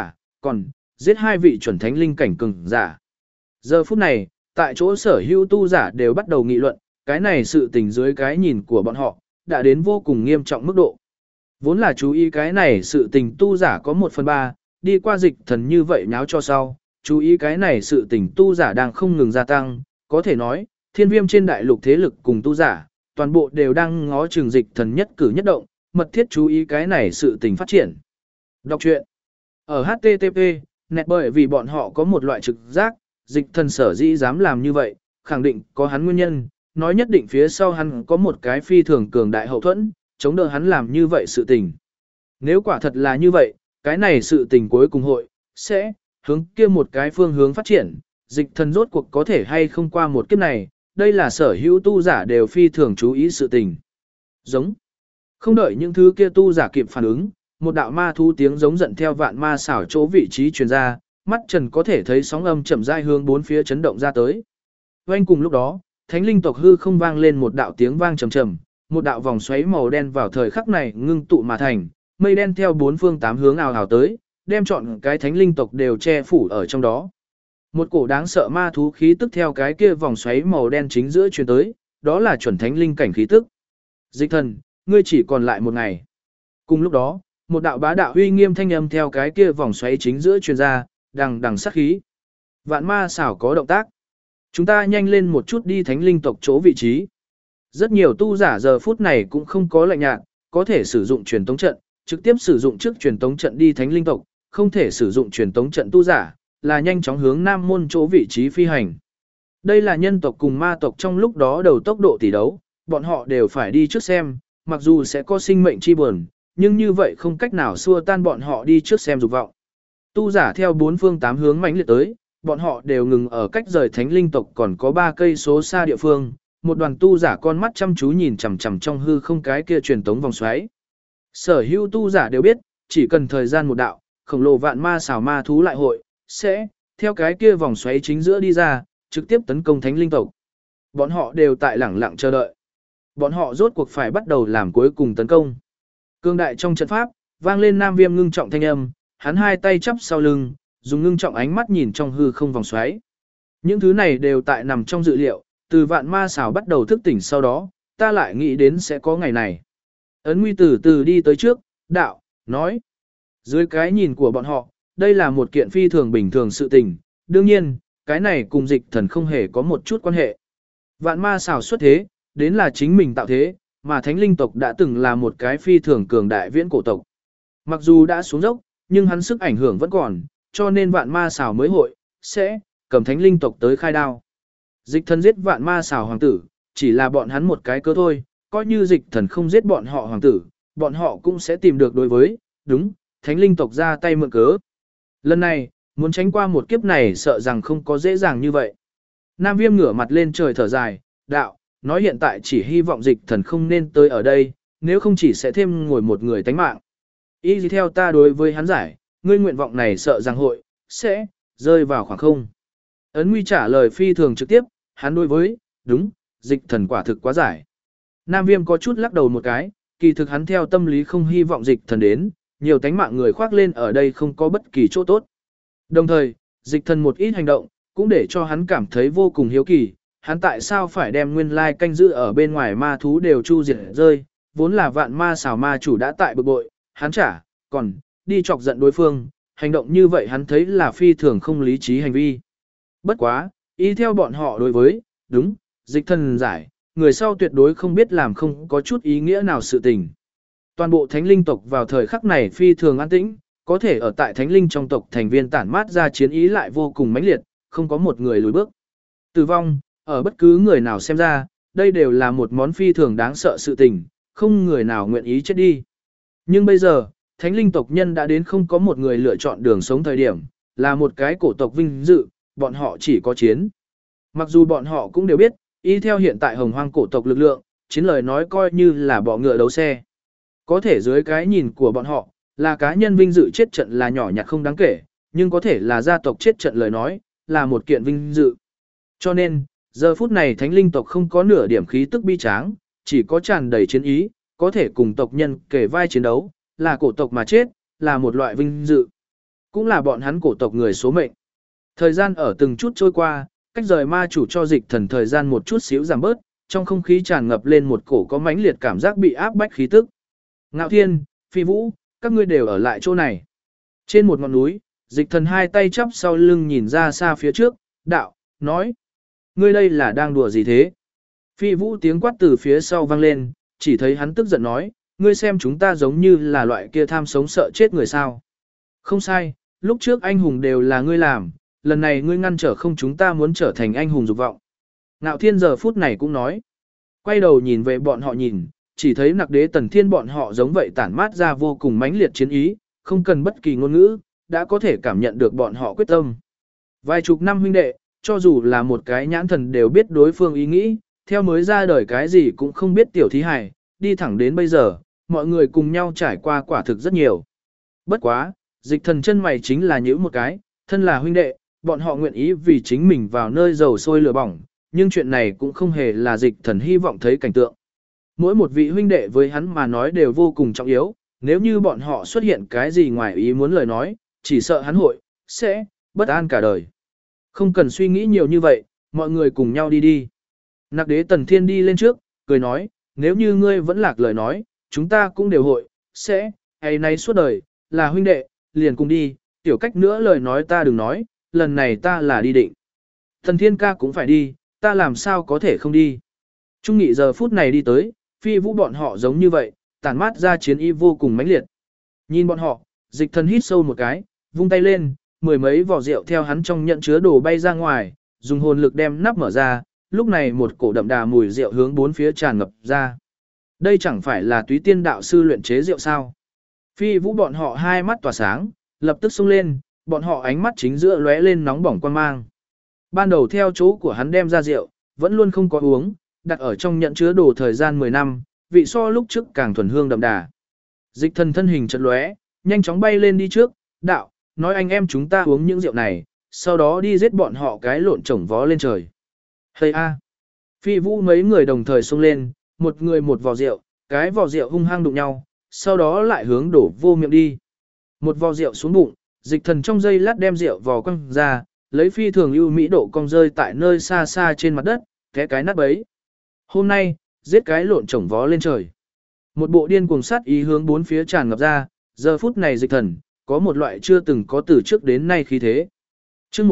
còn giết hai vị chuẩn thánh linh cảnh cường giả. Giờ phút này, tại chỗ sở hữu tu giả đều bắt đầu nghị luận, cái này sự tình dưới cái nhìn của bọn họ, đã đến vô cùng nghiêm trọng mức độ. Vốn là chú ý cái này sự tình tu giả có 1/3, đi qua dịch thần như vậy nháo cho sau, chú ý cái này sự tình tu giả đang không ngừng gia tăng, có thể nói, thiên viêm trên đại lục thế lực cùng tu giả, toàn bộ đều đang ngó chừng Dịch Thần nhất cử nhất động, mật thiết chú ý cái này sự tình phát triển. Đọc truyện. Ở HTTP, net bởi vì bọn họ có một loại trực giác, Dịch Thần sở dĩ dám làm như vậy, khẳng định có hắn nguyên nhân, nói nhất định phía sau hắn có một cái phi thường cường đại hậu thuẫn, chống đỡ hắn làm như vậy sự tình. Nếu quả thật là như vậy, cái này sự tình cuối cùng hội, sẽ, hướng kia một cái phương hướng phát triển, Dịch Thần rốt cuộc có thể hay không qua một kiếp này, đây là sở hữu tu giả đều phi thường chú ý sự tình. Giống. Không đợi những thứ kia tu giả kịp phản ứng, một đạo ma thú tiếng giống giận theo vạn ma xảo chỗ vị trí truyền ra, mắt Trần có thể thấy sóng âm chậm rãi hướng bốn phía chấn động ra tới. Oanh cùng lúc đó, thánh linh tộc hư không vang lên một đạo tiếng vang trầm trầm, một đạo vòng xoáy màu đen vào thời khắc này ngưng tụ mà thành, mây đen theo bốn phương tám hướng ào ào tới, đem trọn cái thánh linh tộc đều che phủ ở trong đó. Một cổ đáng sợ ma thú khí tức theo cái kia vòng xoáy màu đen chính giữa truyền tới, đó là chuẩn thánh linh cảnh khí tức. Dịch Thần, ngươi chỉ còn lại một ngày. Cùng lúc đó, một đạo bá đạo uy nghiêm thanh âm theo cái kia vòng xoáy chính giữa truyền ra, đằng đằng sát khí. Vạn ma xảo có động tác. Chúng ta nhanh lên một chút đi thánh linh tộc chỗ vị trí. Rất nhiều tu giả giờ phút này cũng không có lạnh nhạt, có thể sử dụng truyền tống trận, trực tiếp sử dụng trước truyền tống trận đi thánh linh tộc, không thể sử dụng truyền tống trận tu giả, là nhanh chóng hướng nam môn chỗ vị trí phi hành. Đây là nhân tộc cùng ma tộc trong lúc đó đầu tốc độ tỷ đấu, bọn họ đều phải đi trước xem, mặc dù sẽ có sinh mệnh chi buồn, nhưng như vậy không cách nào xua tan bọn họ đi trước xem dục vọng. Tu giả theo bốn phương tám hướng mãnh liệt tới, bọn họ đều ngừng ở cách rời thánh linh tộc còn có 3 cây số xa địa phương, một đoàn tu giả con mắt chăm chú nhìn chằm chằm trong hư không cái kia truyền tống vòng xoáy. Sở hữu tu giả đều biết, chỉ cần thời gian một đạo, khổng lồ vạn ma xảo ma thú lại hội, sẽ, theo cái kia vòng xoáy chính giữa đi ra, trực tiếp tấn công thánh linh tộc. Bọn họ đều tại lẳng lặng chờ đợi. Bọn họ rốt cuộc phải bắt đầu làm cuối cùng tấn công. Cương đại trong trận pháp, vang lên Nam Viêm ngưng trọng thanh âm, hắn hai tay chắp sau lưng, dùng ngưng trọng ánh mắt nhìn trong hư không vòng xoáy. Những thứ này đều tại nằm trong dự liệu, từ vạn ma xảo bắt đầu thức tỉnh sau đó, ta lại nghĩ đến sẽ có ngày này. Ấn Nguy từ từ đi tới trước, đạo, nói. Dưới cái nhìn của bọn họ, đây là một kiện phi thường bình thường sự tình, đương nhiên, cái này cùng Dịch Thần không hề có một chút quan hệ. Vạn ma xảo xuất thế, đến là chính mình tạo thế, mà thánh linh tộc đã từng là một cái phi thường cường đại viễn cổ tộc. Mặc dù đã xuống dốc, nhưng hắn sức ảnh hưởng vẫn còn, cho nên vạn ma xảo mới hội, sẽ, cầm thánh linh tộc tới khai đao. Dịch Thần giết vạn ma xảo hoàng tử, chỉ là bọn hắn một cái cơ thôi, coi như Dịch Thần không giết bọn họ hoàng tử, bọn họ cũng sẽ tìm được đối với, đúng, thánh linh tộc ra tay mượn cớ. Lần này, muốn tránh qua một kiếp này sợ rằng không có dễ dàng như vậy. Nam Viêm ngửa mặt lên trời thở dài, đạo, nói hiện tại chỉ hy vọng Dịch Thần không nên tới ở đây, nếu không chỉ sẽ thêm ngồi một người tánh mạng. Ý gì theo ta đối với hắn giải, ngươi nguyện vọng này sợ rằng hội, sẽ, rơi vào khoảng không. Ấn Nguy trả lời phi thường trực tiếp, hắn đối với, đúng, Dịch Thần quả thực quá giải. Nam Viêm có chút lắc đầu một cái, kỳ thực hắn theo tâm lý không hy vọng Dịch Thần đến, nhiều tánh mạng người khoác lên ở đây không có bất kỳ chỗ tốt. Đồng thời, Dịch Thần một ít hành động, cũng để cho hắn cảm thấy vô cùng hiếu kỳ, hắn tại sao phải đem nguyên lai canh giữ ở bên ngoài ma thú đều chu diệt rơi, vốn là vạn ma xảo ma chủ đã tại bực bội, hắn còn đi chọc giận đối phương, hành động như vậy hắn thấy là phi thường không lý trí hành vi. Bất quá, ý theo bọn họ đối với, đúng, Dịch Thần giải, người sau tuyệt đối không biết làm không có chút ý nghĩa nào sự tình. Toàn bộ thánh linh tộc vào thời khắc này phi thường an tĩnh, có thể ở tại thánh linh trong tộc thành viên tản mát ra chiến ý lại vô cùng mãnh liệt, không có một người lùi bước. Tử vong, ở bất cứ người nào xem ra, đây đều là một món phi thường đáng sợ sự tình, không người nào nguyện ý chết đi. Nhưng bây giờ, thánh linh tộc nhân đã đến không có một người lựa chọn đường sống thời điểm, là một cái cổ tộc vinh dự, bọn họ chỉ có chiến. Mặc dù bọn họ cũng đều biết, y theo hiện tại hồng hoang cổ tộc lực lượng, chiến lời nói coi như là bọ ngựa đấu xe. Có thể dưới cái nhìn của bọn họ, là cá nhân vinh dự chết trận là nhỏ nhặt không đáng kể, nhưng có thể là gia tộc chết trận lời nói, là một kiện vinh dự. Cho nên, giờ phút này thánh linh tộc không có nửa điểm khí tức bi tráng, chỉ có tràn đầy chiến ý, có thể cùng tộc nhân kể vai chiến đấu, là cổ tộc mà chết, là một loại vinh dự. Cũng là bọn hắn cổ tộc người số mệnh. Thời gian ở từng chút trôi qua, cách rời ma chủ cho Dịch Thần thời gian một chút xíu giảm bớt, trong không khí tràn ngập lên một cổ có mãnh liệt cảm giác bị áp bách khí tức. Ngạo Thiên, Phi Vũ, các ngươi đều ở lại chỗ này. Trên một ngọn núi, Dịch thần hai tay chắp sau lưng nhìn ra xa phía trước, đạo, nói. Ngươi đây là đang đùa gì thế? Phi vũ tiếng quát từ phía sau vang lên, chỉ thấy hắn tức giận nói, ngươi xem chúng ta giống như là loại kia tham sống sợ chết người sao. Không sai, lúc trước anh hùng đều là ngươi làm, lần này ngươi ngăn trở không chúng ta muốn trở thành anh hùng dục vọng. Ngạo Thiên giờ phút này cũng nói. Quay đầu nhìn về bọn họ nhìn, chỉ thấy Nặc Đế Tần Thiên bọn họ giống vậy tản mát ra vô cùng mãnh liệt chiến ý, không cần bất kỳ ngôn ngữ, đã có thể cảm nhận được bọn họ quyết tâm. Vài chục năm huynh đệ, cho dù là một cái nhãn thần đều biết đối phương ý nghĩ, theo mới ra đời cái gì cũng không biết tiểu thí hài, đi thẳng đến bây giờ, mọi người cùng nhau trải qua quả thực rất nhiều. Bất quá, Dịch thần chân mày chính là nhíu một cái, thân là huynh đệ, bọn họ nguyện ý vì chính mình vào nơi dầu sôi lửa bỏng, nhưng chuyện này cũng không hề là Dịch thần hy vọng thấy cảnh tượng. Mỗi một vị huynh đệ với hắn mà nói đều vô cùng trọng yếu, nếu như bọn họ xuất hiện cái gì ngoài ý muốn lời nói, chỉ sợ hắn sẽ bất an cả đời. Không cần suy nghĩ nhiều như vậy, mọi người cùng nhau đi đi. Nặc Đế Tần Thiên đi lên trước, cười nói, nếu như ngươi vẫn lạc lời nói, chúng ta cũng đều sẽ hay nay suốt đời, là huynh đệ, liền cùng đi, tiểu cách nữa lời nói ta đừng nói, lần này ta là đi định. Thần Thiên ca cũng phải đi, ta làm sao có thể không đi. Trung nghị giờ phút này đi tới, Phi vũ bọn họ giống như vậy, tản mát ra chiến y vô cùng mãnh liệt. Nhìn bọn họ, Dịch thần hít sâu một cái, vung tay lên, mười mấy vỏ rượu theo hắn trong nhận chứa đồ bay ra ngoài, dùng hồn lực đem nắp mở ra, lúc này một cổ đậm đà mùi rượu hướng bốn phía tràn ngập ra. Đây chẳng phải là Túy Tiên đạo sư luyện chế rượu sao? Phi vũ bọn họ hai mắt tỏa sáng, lập tức xông lên, bọn họ ánh mắt chính giữa lóe lên nóng bỏng quan mang. Ban đầu theo chỗ của hắn đem ra rượu, vẫn luôn không có uống, đặt ở trong nhận chứa đồ thời gian 10 năm, vị so lúc trước càng thuần hương đậm đà. Dịch thần thân hình chợt lóe, nhanh chóng bay lên đi trước, đạo, nói anh em chúng ta uống những rượu này, sau đó đi giết bọn họ cái lộn trổng vó lên trời. Hây a! Phi vũ mấy người đồng thời xông lên, một người một vò rượu, cái vò rượu hung hăng đụng nhau, sau đó lại hướng đổ vô miệng đi. Một vò rượu xuống bụng, dịch thần trong giây lát đem rượu vò quăng ra, lấy phi thường ưu mỹ độ cong rơi tại nơi xa xa trên mặt đất, cái nát bấy. Hôm nay, giết cái lộn trổng vó lên trời. Một bộ điên cuồng sát ý hướng bốn phía tràn ngập ra, giờ phút này dịch thần, có một loại chưa từng có từ trước đến nay khí thế. Trước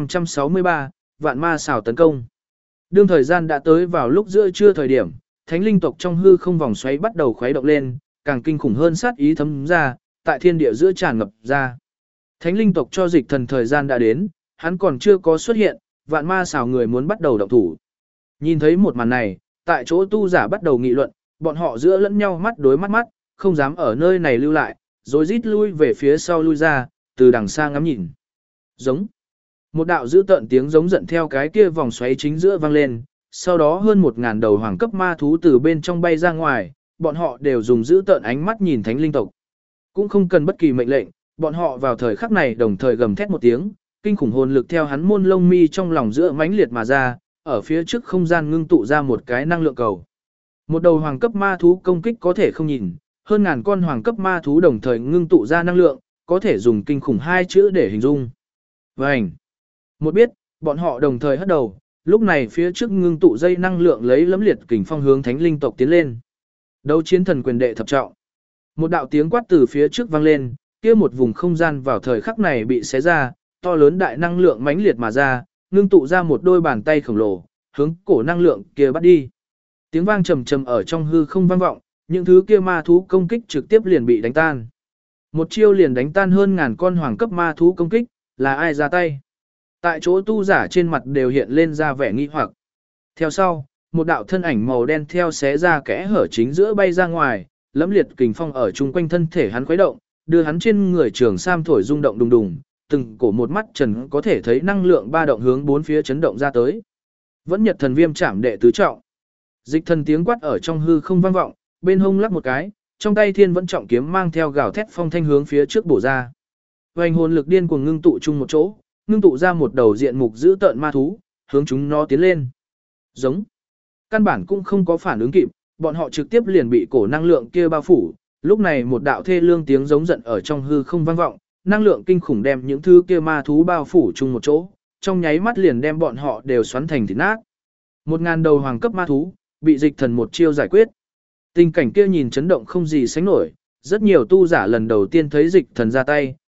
1563, vạn ma xảo tấn công. Đương thời gian đã tới vào lúc giữa trưa thời điểm, thánh linh tộc trong hư không vòng xoáy bắt đầu khuấy động lên, càng kinh khủng hơn sát ý thấm ra, tại thiên địa giữa tràn ngập ra. Thánh linh tộc cho dịch thần thời gian đã đến, hắn còn chưa có xuất hiện, vạn ma xảo người muốn bắt đầu động thủ. Nhìn thấy một màn này, tại chỗ tu giả bắt đầu nghị luận, bọn họ giữa lẫn nhau mắt đối mắt, không dám ở nơi này lưu lại, rồi rít lui về phía sau lui ra, từ đằng xa ngắm nhìn. Giống. Một đạo dữ tợn tiếng giống giận theo cái kia vòng xoáy chính giữa vang lên, sau đó hơn 1000 đầu hoàng cấp ma thú từ bên trong bay ra ngoài, bọn họ đều dùng dữ tợn ánh mắt nhìn thánh linh tộc. Cũng không cần bất kỳ mệnh lệnh, bọn họ vào thời khắc này đồng thời gầm thét một tiếng, kinh khủng hồn lực theo hắn môn lông mi trong lòng giữa mãnh liệt mà ra, ở phía trước không gian ngưng tụ ra một cái năng lượng cầu. Một đầu hoàng cấp ma thú công kích có thể không nhìn, hơn ngàn con hoàng cấp ma thú đồng thời ngưng tụ ra năng lượng, có thể dùng kinh khủng hai chữ để hình dung. Vành. Một biết, bọn họ đồng thời hất đầu, lúc này phía trước ngưng tụ dây năng lượng lấy lẫm liệt kình phong hướng thánh linh tộc tiến lên. Đấu chiến thần quyền đệ thập trọng. Một đạo tiếng quát từ phía trước vang lên, kia một vùng không gian vào thời khắc này bị xé ra, to lớn đại năng lượng mãnh liệt mà ra, ngưng tụ ra một đôi bàn tay khổng lồ, hướng cổ năng lượng kia bắt đi. Tiếng vang trầm trầm ở trong hư không vang vọng, những thứ kia ma thú công kích trực tiếp liền bị đánh tan. Một chiêu liền đánh tan hơn ngàn con hoàng cấp ma thú công kích, là ai ra tay? Tại chỗ tu giả trên mặt đều hiện lên ra vẻ nghi hoặc. Theo sau, một đạo thân ảnh màu đen theo xé ra kẽ hở chính giữa bay ra ngoài, lẫm liệt kình phong ở chung quanh thân thể hắn khuấy động, đưa hắn trên người trường sam thổi rung động đùng đùng, từng cổ một mắt trần có thể thấy năng lượng ba động hướng bốn phía chấn động ra tới. Vẫn Nhật thần viêm chạm đệ tứ trọng. Dịch thần tiếng quát ở trong hư không vang vọng, bên hông lắc một cái, trong tay thiên vẫn trọng kiếm mang theo gào thét phong thanh hướng phía trước bổ ra. Hoành hồn lực điên cuồng ngưng tụ chung một chỗ, ngưng tụ ra một đầu diện mục dữ tợn ma thú, hướng chúng nó tiến lên. Giống. Căn bản cũng không có phản ứng kịp, bọn họ trực tiếp liền bị cổ năng lượng kia bao phủ. Lúc này một đạo thê lương tiếng giống giận ở trong hư không vang vọng, năng lượng kinh khủng đem những thứ kia ma thú bao phủ chung một chỗ, trong nháy mắt liền đem bọn họ đều xoắn thành thịt nát. 1000 đầu hoàng cấp ma thú, bị dịch thần một chiêu giải quyết. Tình cảnh kia nhìn chấn động không gì sánh nổi, rất nhiều tu giả lần đầu tiên thấy dịch thần ra tay,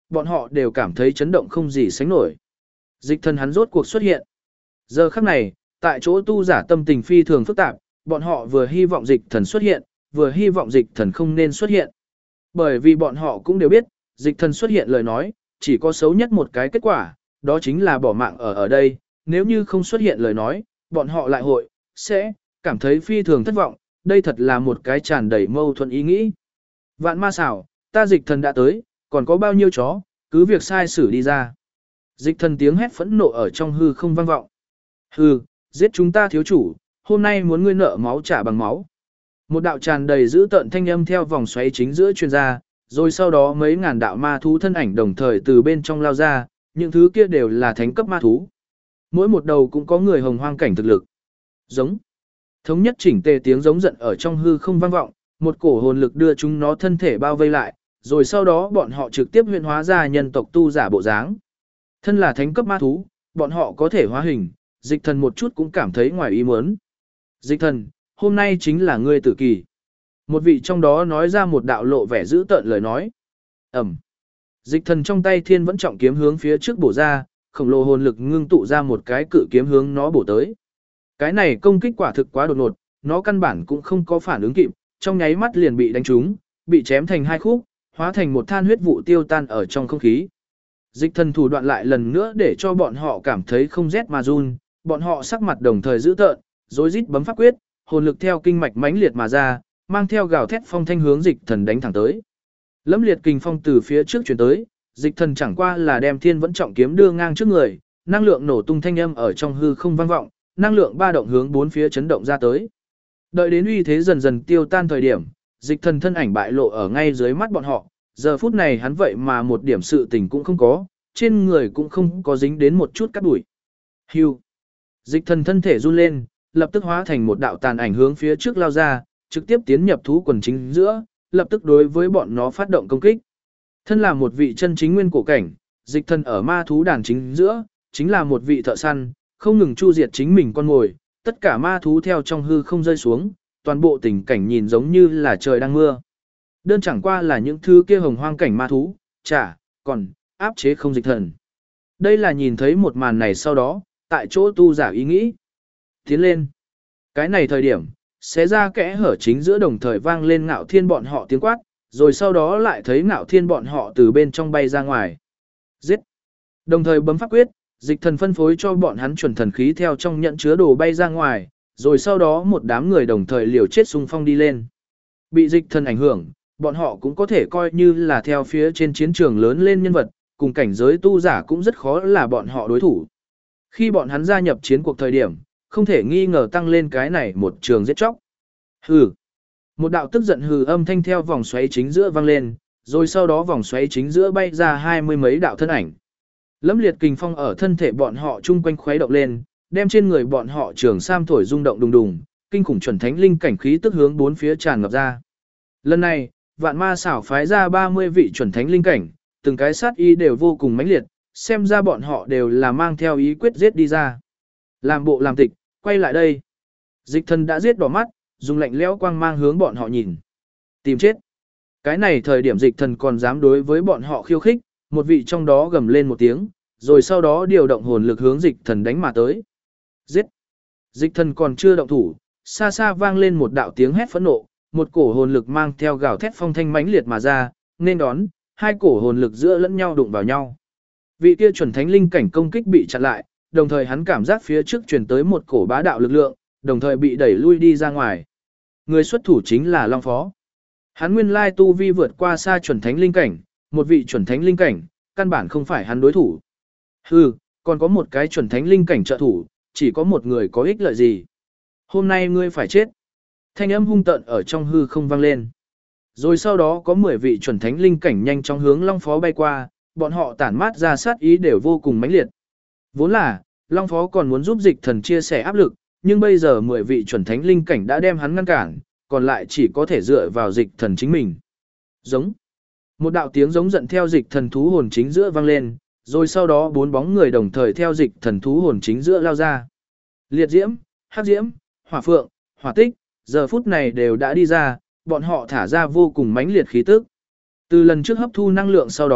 bọn họ đều cảm thấy chấn động không gì sánh nổi. Dịch thần hắn rốt cuộc xuất hiện. Giờ khắc này, tại chỗ tu giả tâm tình phi thường phức tạp, bọn họ vừa hy vọng dịch thần xuất hiện, vừa hy vọng dịch thần không nên xuất hiện. Bởi vì bọn họ cũng đều biết, dịch thần xuất hiện lời nói, chỉ có xấu nhất một cái kết quả, đó chính là bỏ mạng ở đây, nếu như không xuất hiện lời nói, bọn họ lại sẽ cảm thấy phi thường thất vọng, đây thật là một cái tràn đầy mâu thuẫn ý nghĩ. Vạn ma xảo, ta dịch thần đã tới, còn có bao nhiêu chó, cứ việc sai xử đi ra. Dịch thần tiếng hét phẫn nộ ở trong hư không vang vọng. Hừ, giết chúng ta thiếu chủ, hôm nay muốn ngươi nợ máu trả bằng máu. Một đạo tràn đầy dữ tợn thanh âm theo vòng xoáy chính giữa truyền ra, rồi sau đó mấy ngàn đạo ma thú thân ảnh đồng thời từ bên trong lao ra, những thứ kia đều là thánh cấp ma thú. Mỗi một đầu cũng có người hồng hoang cảnh thực lực. Giống. Thống nhất chỉnh tề tiếng giống giận ở trong hư không vang vọng, một cổ hồn lực đưa chúng nó thân thể bao vây lại, rồi sau đó bọn họ trực tiếp huyễn hóa ra nhân tộc tu giả bộ dáng. Thân là thánh cấp ma thú, bọn họ có thể hóa hình, dịch thần một chút cũng cảm thấy ngoài ý muốn. Dịch thần, hôm nay chính là ngươi tử kỳ. Một vị trong đó nói ra một đạo lộ vẻ dữ tợn lời nói. Ẩm. Dịch thần trong tay thiên vẫn trọng kiếm hướng phía trước bổ ra, khổng lồ hồn lực ngưng tụ ra một cái cự kiếm hướng nó bổ tới. Cái này công kích quả thực quá đột ngột, nó căn bản cũng không có phản ứng kịp, trong nháy mắt liền bị đánh trúng, bị chém thành hai khúc, hóa thành một than huyết vụ tiêu tan ở trong không khí. Dịch thần thủ đoạn lại lần nữa để cho bọn họ cảm thấy không rét mà run, bọn họ sắc mặt đồng thời dữ tợn, rối rít bấm pháp quyết, hồn lực theo kinh mạch mãnh liệt mà ra, mang theo gào thét phong thanh hướng dịch thần đánh thẳng tới. Lẫm liệt kình phong từ phía trước truyền tới, dịch thần chẳng qua là đem thiên vẫn trọng kiếm đưa ngang trước người, năng lượng nổ tung thanh âm ở trong hư không vang vọng, năng lượng ba động hướng bốn phía chấn động ra tới. Đợi đến uy thế dần dần tiêu tan thời điểm, dịch thần thân ảnh bại lộ ở ngay dưới mắt bọn họ, giờ phút này hắn vậy mà một điểm sự tình cũng không có, trên người cũng không có dính đến một chút cát bụi. Hưu. Dịch thần thân thể run lên, lập tức hóa thành một đạo tàn ảnh hướng phía trước lao ra, trực tiếp tiến nhập thú quần chính giữa, lập tức đối với bọn nó phát động công kích. Thân là một vị chân chính nguyên cổ cảnh, dịch thần ở ma thú đàn chính giữa, chính là một vị thợ săn, không ngừng chu diệt chính mình con mồi, tất cả ma thú theo trong hư không rơi xuống, toàn bộ tình cảnh nhìn giống như là trời đang mưa. Đơn chẳng qua là những thứ kia hồng hoang cảnh ma thú, còn áp chế không dịch thần. Đây là nhìn thấy một màn này sau đó, tại chỗ tu giả ý nghĩ. Tiến lên. Cái này thời điểm, xé ra kẽ hở chính giữa đồng thời vang lên Ngạo Thiên bọn họ tiếng quát, rồi sau đó lại thấy Ngạo Thiên bọn họ từ bên trong bay ra ngoài. Giết. Đồng thời bấm pháp quyết, dịch thần phân phối cho bọn hắn chuẩn thần khí theo trong nhận chứa đồ bay ra ngoài, rồi sau đó một đám người đồng thời liều chết xung phong đi lên. Bị dịch thần ảnh hưởng, bọn họ cũng có thể coi như là theo phía trên chiến trường lớn lên nhân vật, cùng cảnh giới tu giả cũng rất khó là bọn họ đối thủ. Khi bọn hắn gia nhập chiến cuộc thời điểm, không thể nghi ngờ tăng lên cái này một trường giết chóc. Hừ. Một đạo tức giận hừ âm thanh theo vòng xoáy chính giữa vang lên, rồi sau đó vòng xoáy chính giữa bay ra 20 mấy đạo thân ảnh. Lẫm liệt kình phong ở thân thể bọn họ chung quanh khuấy động lên, đem trên người bọn họ trường sam thổi rung động đùng đùng, kinh khủng chuẩn thánh linh cảnh khí tức hướng bốn phía tràn ngập ra. Lần này, Vạn Ma xảo phái ra 30 vị chuẩn thánh linh cảnh, từng cái sát ý đều vô cùng mãnh liệt, xem ra bọn họ đều là mang theo ý quyết giết đi ra. Làm bộ làm tịch, quay lại đây. Dịch thần đã giết đỏ mắt, dùng lạnh lẽo quang mang hướng bọn họ nhìn. Tìm chết. Cái này thời điểm dịch thần còn dám đối với bọn họ khiêu khích, một vị trong đó gầm lên một tiếng, rồi sau đó điều động hồn lực hướng dịch thần đánh mà tới. Giết. Dịch thần còn chưa động thủ, xa xa vang lên một đạo tiếng hét phẫn nộ, một cổ hồn lực mang theo gào thét phong thanh mãnh liệt mà ra, nên đón, hai cổ hồn lực giữa lẫn nhau đụng vào nhau. Vị kia chuẩn thánh linh cảnh công kích bị chặn lại, đồng thời hắn cảm giác phía trước truyền tới một cổ bá đạo lực lượng, đồng thời bị đẩy lui đi ra ngoài. Người xuất thủ chính là Long Phó. Hắn nguyên lai tu vi vượt qua xa chuẩn thánh linh cảnh, một vị chuẩn thánh linh cảnh, căn bản không phải hắn đối thủ. Hừ, còn có một cái chuẩn thánh linh cảnh trợ thủ, chỉ có một người có ích lợi gì. Hôm nay ngươi phải chết. Thanh âm hung tợn ở trong hư không vang lên. Rồi sau đó có 10 vị chuẩn thánh linh cảnh nhanh chóng hướng Long Phó bay qua, bọn họ tản mát ra sát ý đều vô cùng mãnh liệt. Vốn là, Long Phó còn muốn giúp dịch thần chia sẻ áp lực, nhưng bây giờ 10 vị chuẩn thánh linh cảnh đã đem hắn ngăn cản, còn lại chỉ có thể dựa vào dịch thần chính mình. Giống. Một đạo tiếng giống giận theo dịch thần thú hồn chính giữa vang lên, rồi sau đó 4 bóng người đồng thời theo dịch thần thú hồn chính giữa lao ra. Liệt diễm, hắc diễm, hỏa phượng, hỏa tích, giờ phút này đều đã đi ra, bọn họ thả ra vô cùng mãnh liệt khí tức. Từ lần trước hấp thu năng lượng sau đó,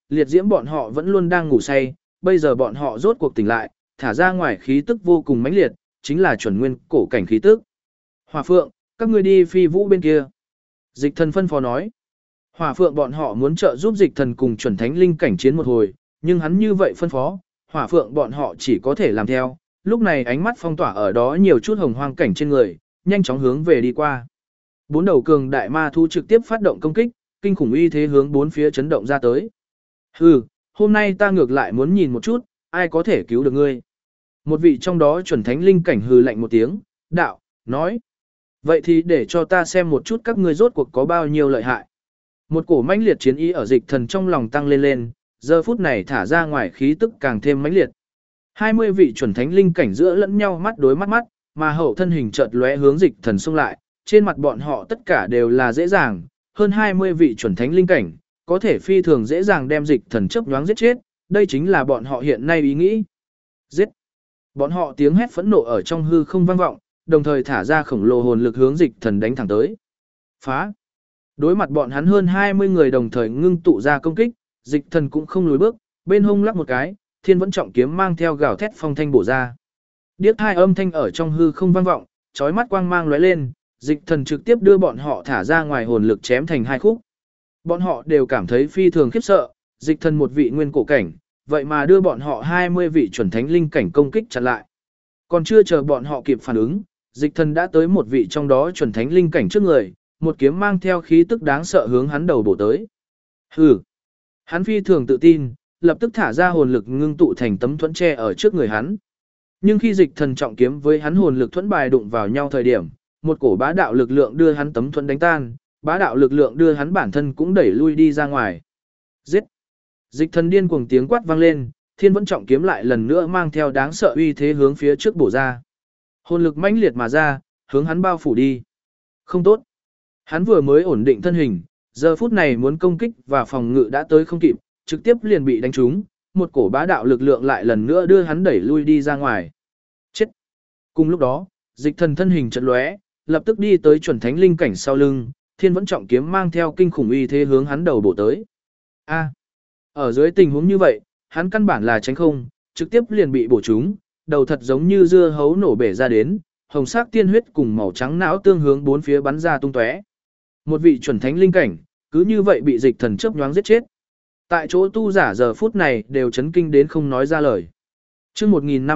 liệt diễm bọn họ vẫn luôn đang ngủ say, bây giờ bọn họ rốt cuộc tỉnh lại, thả ra ngoài khí tức vô cùng mãnh liệt, chính là chuẩn nguyên cổ cảnh khí tức. Hỏa Phượng, các ngươi đi phi vũ bên kia. Dịch thần phân phó nói. Hỏa Phượng bọn họ muốn trợ giúp dịch thần cùng chuẩn thánh linh cảnh chiến một hồi, nhưng hắn như vậy phân phó, Hỏa Phượng bọn họ chỉ có thể làm theo. Lúc này ánh mắt phong tỏa ở đó nhiều chút hồng hoang cảnh trên người, nhanh chóng hướng về đi qua. Bốn đầu cường đại ma thú trực tiếp phát động công kích, kinh khủng uy thế hướng bốn phía chấn động ra tới. Hừ, hôm nay ta ngược lại muốn nhìn một chút, ai có thể cứu được ngươi. Một vị trong đó chuẩn thánh linh cảnh hừ lạnh một tiếng, đạo, nói. Vậy thì để cho ta xem một chút các ngươi rốt cuộc có bao nhiêu lợi hại. Một cổ mãnh liệt chiến ý ở dịch thần trong lòng tăng lên lên, giờ phút này thả ra ngoài khí tức càng thêm mãnh liệt. 20 vị chuẩn thánh linh cảnh giữa lẫn nhau mắt đối mắt, mà hậu thân hình chợt lóe hướng dịch thần xông lại, trên mặt bọn họ tất cả đều là dễ dàng, hơn 20 vị chuẩn thánh linh cảnh, có thể phi thường dễ dàng đem dịch thần chớp nhoáng giết chết, đây chính là bọn họ hiện nay ý nghĩ. Giết! Bọn họ tiếng hét phẫn nộ ở trong hư không vang vọng, đồng thời thả ra khổng lồ hồn lực hướng dịch thần đánh thẳng tới. Phá! Đối mặt bọn hắn hơn 20 người đồng thời ngưng tụ ra công kích, dịch thần cũng không lùi bước, bên hông lắc một cái, thiên vẫn trọng kiếm mang theo gào thét phong thanh bổ ra. Điếc hai âm thanh ở trong hư không vang vọng, chói mắt quang mang lóe lên, dịch thần trực tiếp đưa bọn họ thả ra ngoài hồn lực chém thành hai khúc. Bọn họ đều cảm thấy phi thường khiếp sợ, dịch thần một vị nguyên cổ cảnh, vậy mà đưa bọn họ 20 vị chuẩn thánh linh cảnh công kích chặn lại. Còn chưa chờ bọn họ kịp phản ứng, dịch thần đã tới một vị trong đó chuẩn thánh linh cảnh trước người, một kiếm mang theo khí tức đáng sợ hướng hắn đầu bổ tới. Hừ! Hắn phi thường tự tin, lập tức thả ra hồn lực ngưng tụ thành tấm thuẫn tre ở trước người hắn. Nhưng khi dịch thần trọng kiếm với hắn hồn lực thuẫn bài đụng vào nhau thời điểm, một cổ bá đạo lực lượng đưa hắn tấm thuẫn đánh tan, bá đạo lực lượng đưa hắn bản thân cũng đẩy lui đi ra ngoài. Giết! Dịch thần điên cuồng tiếng quát vang lên, thiên vẫn trọng kiếm lại lần nữa mang theo đáng sợ uy thế hướng phía trước bổ ra. Hồn lực mãnh liệt mà ra, hướng hắn bao phủ đi. Không tốt! Hắn vừa mới ổn định thân hình, giờ phút này muốn công kích và phòng ngự đã tới không kịp, trực tiếp liền bị đánh trúng, một cổ bá đạo lực lượng lại lần nữa đưa hắn đẩy lui đi ra ngoài. Chết! Cùng lúc đó, dịch thần thân hình chợt lóe, lập tức đi tới chuẩn thánh linh cảnh sau lưng, thiên vẫn trọng kiếm mang theo kinh khủng uy thế hướng hắn đầu bổ tới. A! Ở dưới tình huống như vậy, hắn căn bản là tránh không, trực tiếp liền bị bổ trúng, đầu thật giống như dưa hấu nổ bể ra đến, hồng sắc tiên huyết cùng màu trắng não tương hướng bốn phía bắn ra tung tóe. Một vị chuẩn thánh linh cảnh, cứ như vậy bị dịch thần chớp nhoáng giết chết. Tại chỗ tu giả giờ phút này đều chấn kinh đến không nói ra lời. Chương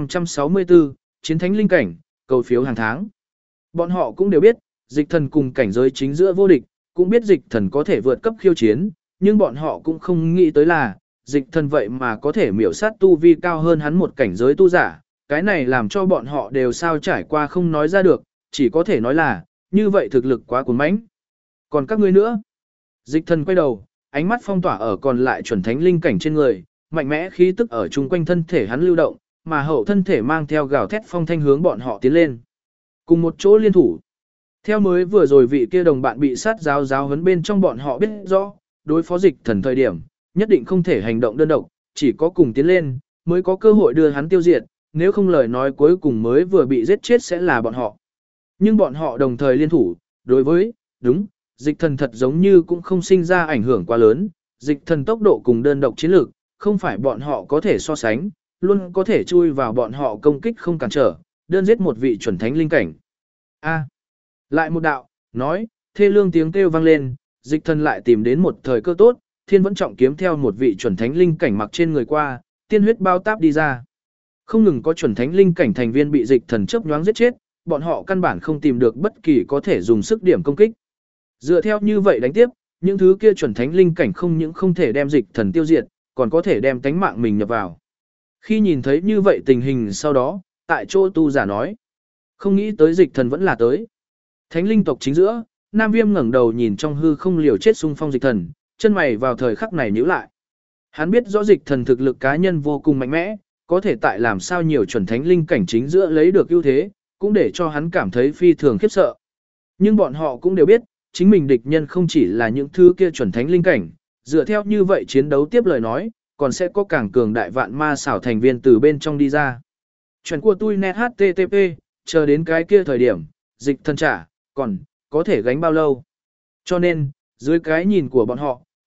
1564, chiến thánh linh cảnh, cầu phiếu hàng tháng. Bọn họ cũng đều biết, dịch thần cùng cảnh giới chính giữa vô địch, cũng biết dịch thần có thể vượt cấp khiêu chiến, nhưng bọn họ cũng không nghĩ tới là, dịch thần vậy mà có thể miểu sát tu vi cao hơn hắn một cảnh giới tu giả, cái này làm cho bọn họ đều sao trải qua không nói ra được, chỉ có thể nói là, như vậy thực lực quá cuốn mãnh. Còn các ngươi nữa? Dịch thần quay đầu, ánh mắt phong tỏa ở còn lại chuẩn thánh linh cảnh trên người, mạnh mẽ khí tức ở chung quanh thân thể hắn lưu động, mà hậu thân thể mang theo gào thét phong thanh hướng bọn họ tiến lên. Cùng một chỗ liên thủ. Theo mới vừa rồi vị kia đồng bạn bị sát giáo huấn bên trong bọn họ biết rõ, đối phó dịch thần thời điểm, nhất định không thể hành động đơn độc, chỉ có cùng tiến lên, mới có cơ hội đưa hắn tiêu diệt, nếu không lời nói cuối cùng mới vừa bị giết chết sẽ là bọn họ. Nhưng bọn họ đồng thời liên thủ, đối với, đúng, dịch thần thật giống như cũng không sinh ra ảnh hưởng quá lớn, dịch thần tốc độ cùng đơn độc chiến lược, không phải bọn họ có thể so sánh, luôn có thể chui vào bọn họ công kích không cản trở, đơn giết một vị chuẩn thánh linh cảnh. A, lại một đạo, nói, thê lương tiếng kêu vang lên, dịch thần lại tìm đến một thời cơ tốt, thiên vẫn trọng kiếm theo một vị chuẩn thánh linh cảnh mặc trên người qua, tiên huyết bao táp đi ra. Không ngừng có chuẩn thánh linh cảnh thành viên bị dịch thần chớp nhoáng giết chết, bọn họ căn bản không tìm được bất kỳ có thể dùng sức điểm công kích. Dựa theo như vậy đánh tiếp, những thứ kia chuẩn thánh linh cảnh không những không thể đem dịch thần tiêu diệt, còn có thể đem tánh mạng mình nhập vào. Khi nhìn thấy như vậy tình hình sau đó, tại chỗ tu giả nói, không nghĩ tới dịch thần vẫn là tới. Thánh linh tộc chính giữa, Nam Viêm ngẩng đầu nhìn trong hư không liều chết xung phong dịch thần, chân mày vào thời khắc này nhíu lại. Hắn biết rõ dịch thần thực lực cá nhân vô cùng mạnh mẽ, có thể tại làm sao nhiều chuẩn thánh linh cảnh chính giữa lấy được ưu thế, cũng để cho hắn cảm thấy phi thường khiếp sợ. Nhưng bọn họ cũng đều biết, chính mình địch nhân không chỉ là những thứ kia chuẩn thánh linh cảnh, dựa theo như vậy chiến đấu tiếp lời nói, còn sẽ có càng cường đại vạn ma xảo thành viên từ bên trong đi ra. Chuyện của tôi net HTTP, chờ đến cái kia thời điểm, dịch thần trả, còn có thể gánh bao lâu. Cho nên, dưới cái nhìn của bọn họ,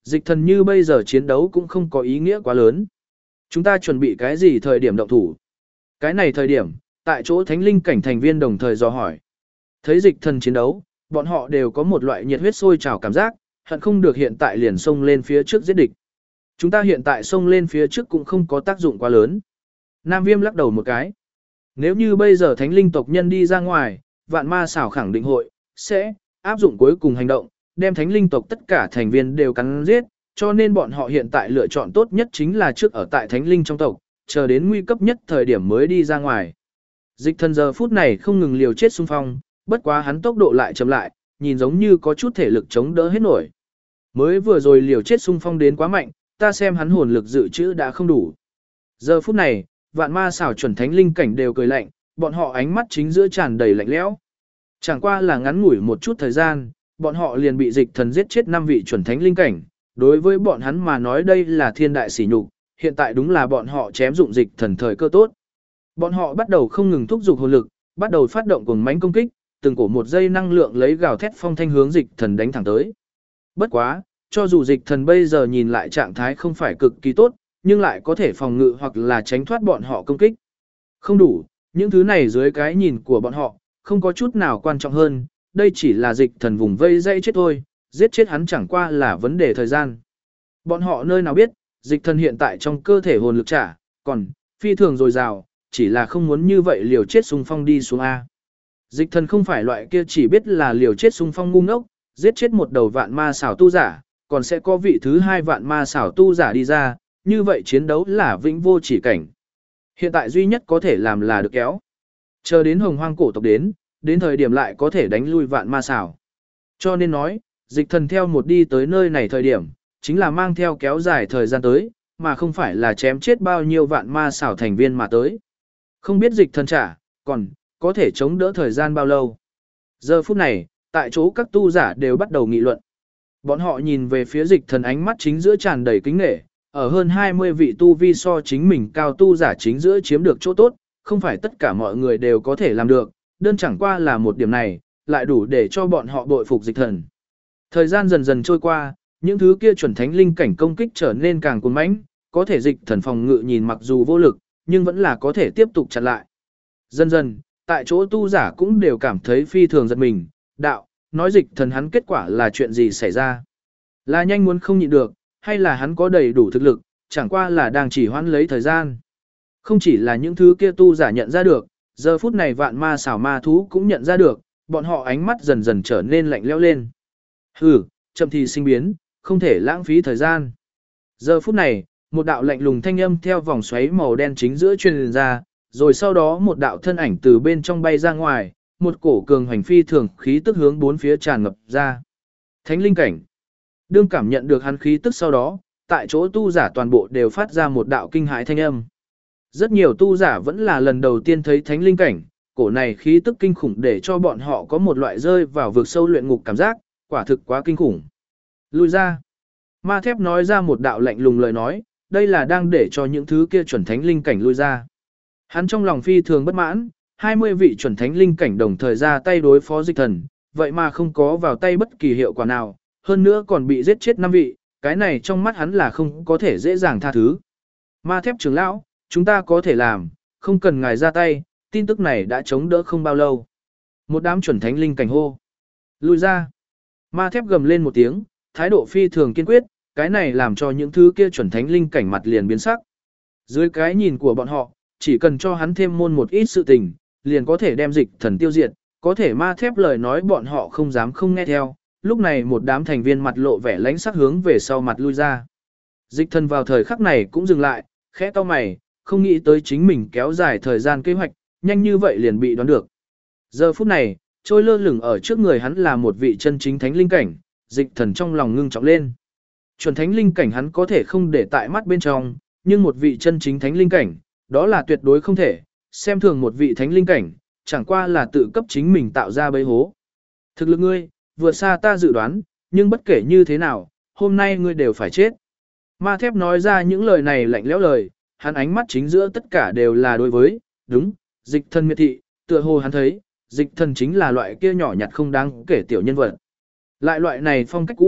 Dịch thần như bây giờ chiến đấu cũng không có ý nghĩa quá lớn. Chúng ta chuẩn bị cái gì thời điểm động thủ? Cái này thời điểm, tại chỗ thánh linh cảnh thành viên đồng thời dò hỏi. Thấy dịch thần chiến đấu, bọn họ đều có một loại nhiệt huyết sôi trào cảm giác, hận không được hiện tại liền xông lên phía trước giết địch. Chúng ta hiện tại xông lên phía trước cũng không có tác dụng quá lớn. Nam Viêm lắc đầu một cái. Nếu như bây giờ thánh linh tộc nhân đi ra ngoài, vạn ma xảo khẳng định hội, sẽ áp dụng cuối cùng hành động, đem thánh linh tộc tất cả thành viên đều cắn giết, cho nên bọn họ hiện tại lựa chọn tốt nhất chính là trước ở tại thánh linh trong tộc, chờ đến nguy cấp nhất thời điểm mới đi ra ngoài. Dịch thần giờ phút này không ngừng liều chết xung phong, bất quá hắn tốc độ lại chậm lại, nhìn giống như có chút thể lực chống đỡ hết nổi. Mới vừa rồi liều chết xung phong đến quá mạnh, ta xem hắn hồn lực dự trữ đã không đủ. Giờ phút này, vạn ma xảo chuẩn thánh linh cảnh đều cười lạnh, bọn họ ánh mắt chính giữa tràn đầy lạnh lẽo. Chẳng qua là ngắn ngủi một chút thời gian, bọn họ liền bị dịch thần giết chết 5 vị chuẩn thánh linh cảnh. Đối với bọn hắn mà nói đây là thiên đại sỉ nhục, hiện tại đúng là bọn họ chém dụng dịch thần thời cơ tốt. Bọn họ bắt đầu không ngừng thúc giục hồn lực, bắt đầu phát động cuồng mãnh công kích, từng cổ một giây năng lượng lấy gào thét phong thanh hướng dịch thần đánh thẳng tới. Bất quá, cho dù dịch thần bây giờ nhìn lại trạng thái không phải cực kỳ tốt, nhưng lại có thể phòng ngự hoặc là tránh thoát bọn họ công kích. Không đủ, những thứ này dưới cái nhìn của bọn họ, không có chút nào quan trọng hơn, đây chỉ là dịch thần vùng vây dây chết thôi, giết chết hắn chẳng qua là vấn đề thời gian. Bọn họ nơi nào biết, dịch thần hiện tại trong cơ thể hồn lực trả, còn phi thường dồi dào, chỉ là không muốn như vậy liều chết xung phong đi xuống A. Dịch thần không phải loại kia chỉ biết là liều chết xung phong ngu ngốc, giết chết một đầu vạn ma xảo tu giả, còn sẽ có vị thứ 2 vạn ma xảo tu giả đi ra, như vậy chiến đấu là vĩnh vô chỉ cảnh. Hiện tại duy nhất có thể làm là được kéo. Chờ đến hồng hoang cổ tộc đến thời điểm lại có thể đánh lui vạn ma xảo. Cho nên nói, dịch thần theo một đi tới nơi này thời điểm, chính là mang theo kéo dài thời gian tới, mà không phải là chém chết bao nhiêu vạn ma xảo thành viên mà tới. Không biết dịch thần trả, còn có thể chống đỡ thời gian bao lâu. Giờ phút này, tại chỗ các tu giả đều bắt đầu nghị luận. Bọn họ nhìn về phía dịch thần ánh mắt chính giữa tràn đầy kính nể, ở hơn 20 vị tu vi so chính mình cao tu giả chính giữa chiếm được chỗ tốt, không phải tất cả mọi người đều có thể làm được, đơn chẳng qua là một điểm này, lại đủ để cho bọn họ bội phục dịch thần. Thời gian dần dần trôi qua, những thứ kia chuẩn thánh linh cảnh công kích trở nên càng cuồng mãnh, có thể dịch thần phòng ngự nhìn mặc dù vô lực, nhưng vẫn là có thể tiếp tục chặn lại. Dần dần, tại chỗ tu giả cũng đều cảm thấy phi thường giật mình, đạo, nói dịch thần hắn kết quả là chuyện gì xảy ra. Là nhanh muốn không nhịn được, hay là hắn có đầy đủ thực lực, chẳng qua là đang chỉ hoãn lấy thời gian. Không chỉ là những thứ kia tu giả nhận ra được, giờ phút này vạn ma xảo ma thú cũng nhận ra được, bọn họ ánh mắt dần dần trở nên lạnh lẽo lên. Hừ, chậm thì sinh biến, không thể lãng phí thời gian. Giờ phút này, một đạo lạnh lùng thanh âm theo vòng xoáy màu đen chính giữa truyền ra, rồi sau đó một đạo thân ảnh từ bên trong bay ra ngoài, một cổ cường hoành phi thường khí tức hướng bốn phía tràn ngập ra. Thánh linh cảnh. Đương cảm nhận được hắn khí tức sau đó, tại chỗ tu giả toàn bộ đều phát ra một đạo kinh hãi thanh âm. Rất nhiều tu giả vẫn là lần đầu tiên thấy thánh linh cảnh, cổ này khí tức kinh khủng để cho bọn họ có một loại rơi vào vực sâu luyện ngục cảm giác, quả thực quá kinh khủng. Lui ra. Ma thép nói ra một đạo lạnh lùng lời nói, đây là đang để cho những thứ kia chuẩn thánh linh cảnh lui ra. Hắn trong lòng phi thường bất mãn, 20 vị chuẩn thánh linh cảnh đồng thời ra tay đối phó dịch thần, vậy mà không có vào tay bất kỳ hiệu quả nào, hơn nữa còn bị giết chết 5 vị, cái này trong mắt hắn là không có thể dễ dàng tha thứ. Ma thép trưởng lão, chúng ta có thể làm, không cần ngài ra tay, tin tức này đã chống đỡ không bao lâu. Một đám chuẩn thánh linh cảnh hô. Lui ra. Ma thép gầm lên một tiếng, thái độ phi thường kiên quyết, cái này làm cho những thứ kia chuẩn thánh linh cảnh mặt liền biến sắc. Dưới cái nhìn của bọn họ, chỉ cần cho hắn thêm môn một ít sự tình, liền có thể đem dịch thần tiêu diệt, có thể ma thép lời nói bọn họ không dám không nghe theo, lúc này một đám thành viên mặt lộ vẻ lãnh sắc hướng về sau mặt lui ra. Dịch thần vào thời khắc này cũng dừng lại, khẽ cau mày, không nghĩ tới chính mình kéo dài thời gian kế hoạch, nhanh như vậy liền bị đoán được. Giờ phút này, trôi lơ lửng ở trước người hắn là một vị chân chính thánh linh cảnh, dịch thần trong lòng ngưng trọng lên. Chuẩn thánh linh cảnh hắn có thể không để tại mắt bên trong, nhưng một vị chân chính thánh linh cảnh, đó là tuyệt đối không thể, xem thường một vị thánh linh cảnh, chẳng qua là tự cấp chính mình tạo ra bẫy hố. Thực lực ngươi, vượt xa ta dự đoán, nhưng bất kể như thế nào, hôm nay ngươi đều phải chết. Ma thép nói ra những lời này lạnh lẽo lời, hắn ánh mắt chính giữa tất cả đều là đối với, đúng, dịch thần miệt thị, tựa hồ hắn thấy, dịch thần chính là loại kia nhỏ nhặt không đáng kể tiểu nhân vật. Lại loại này phong cách cũ,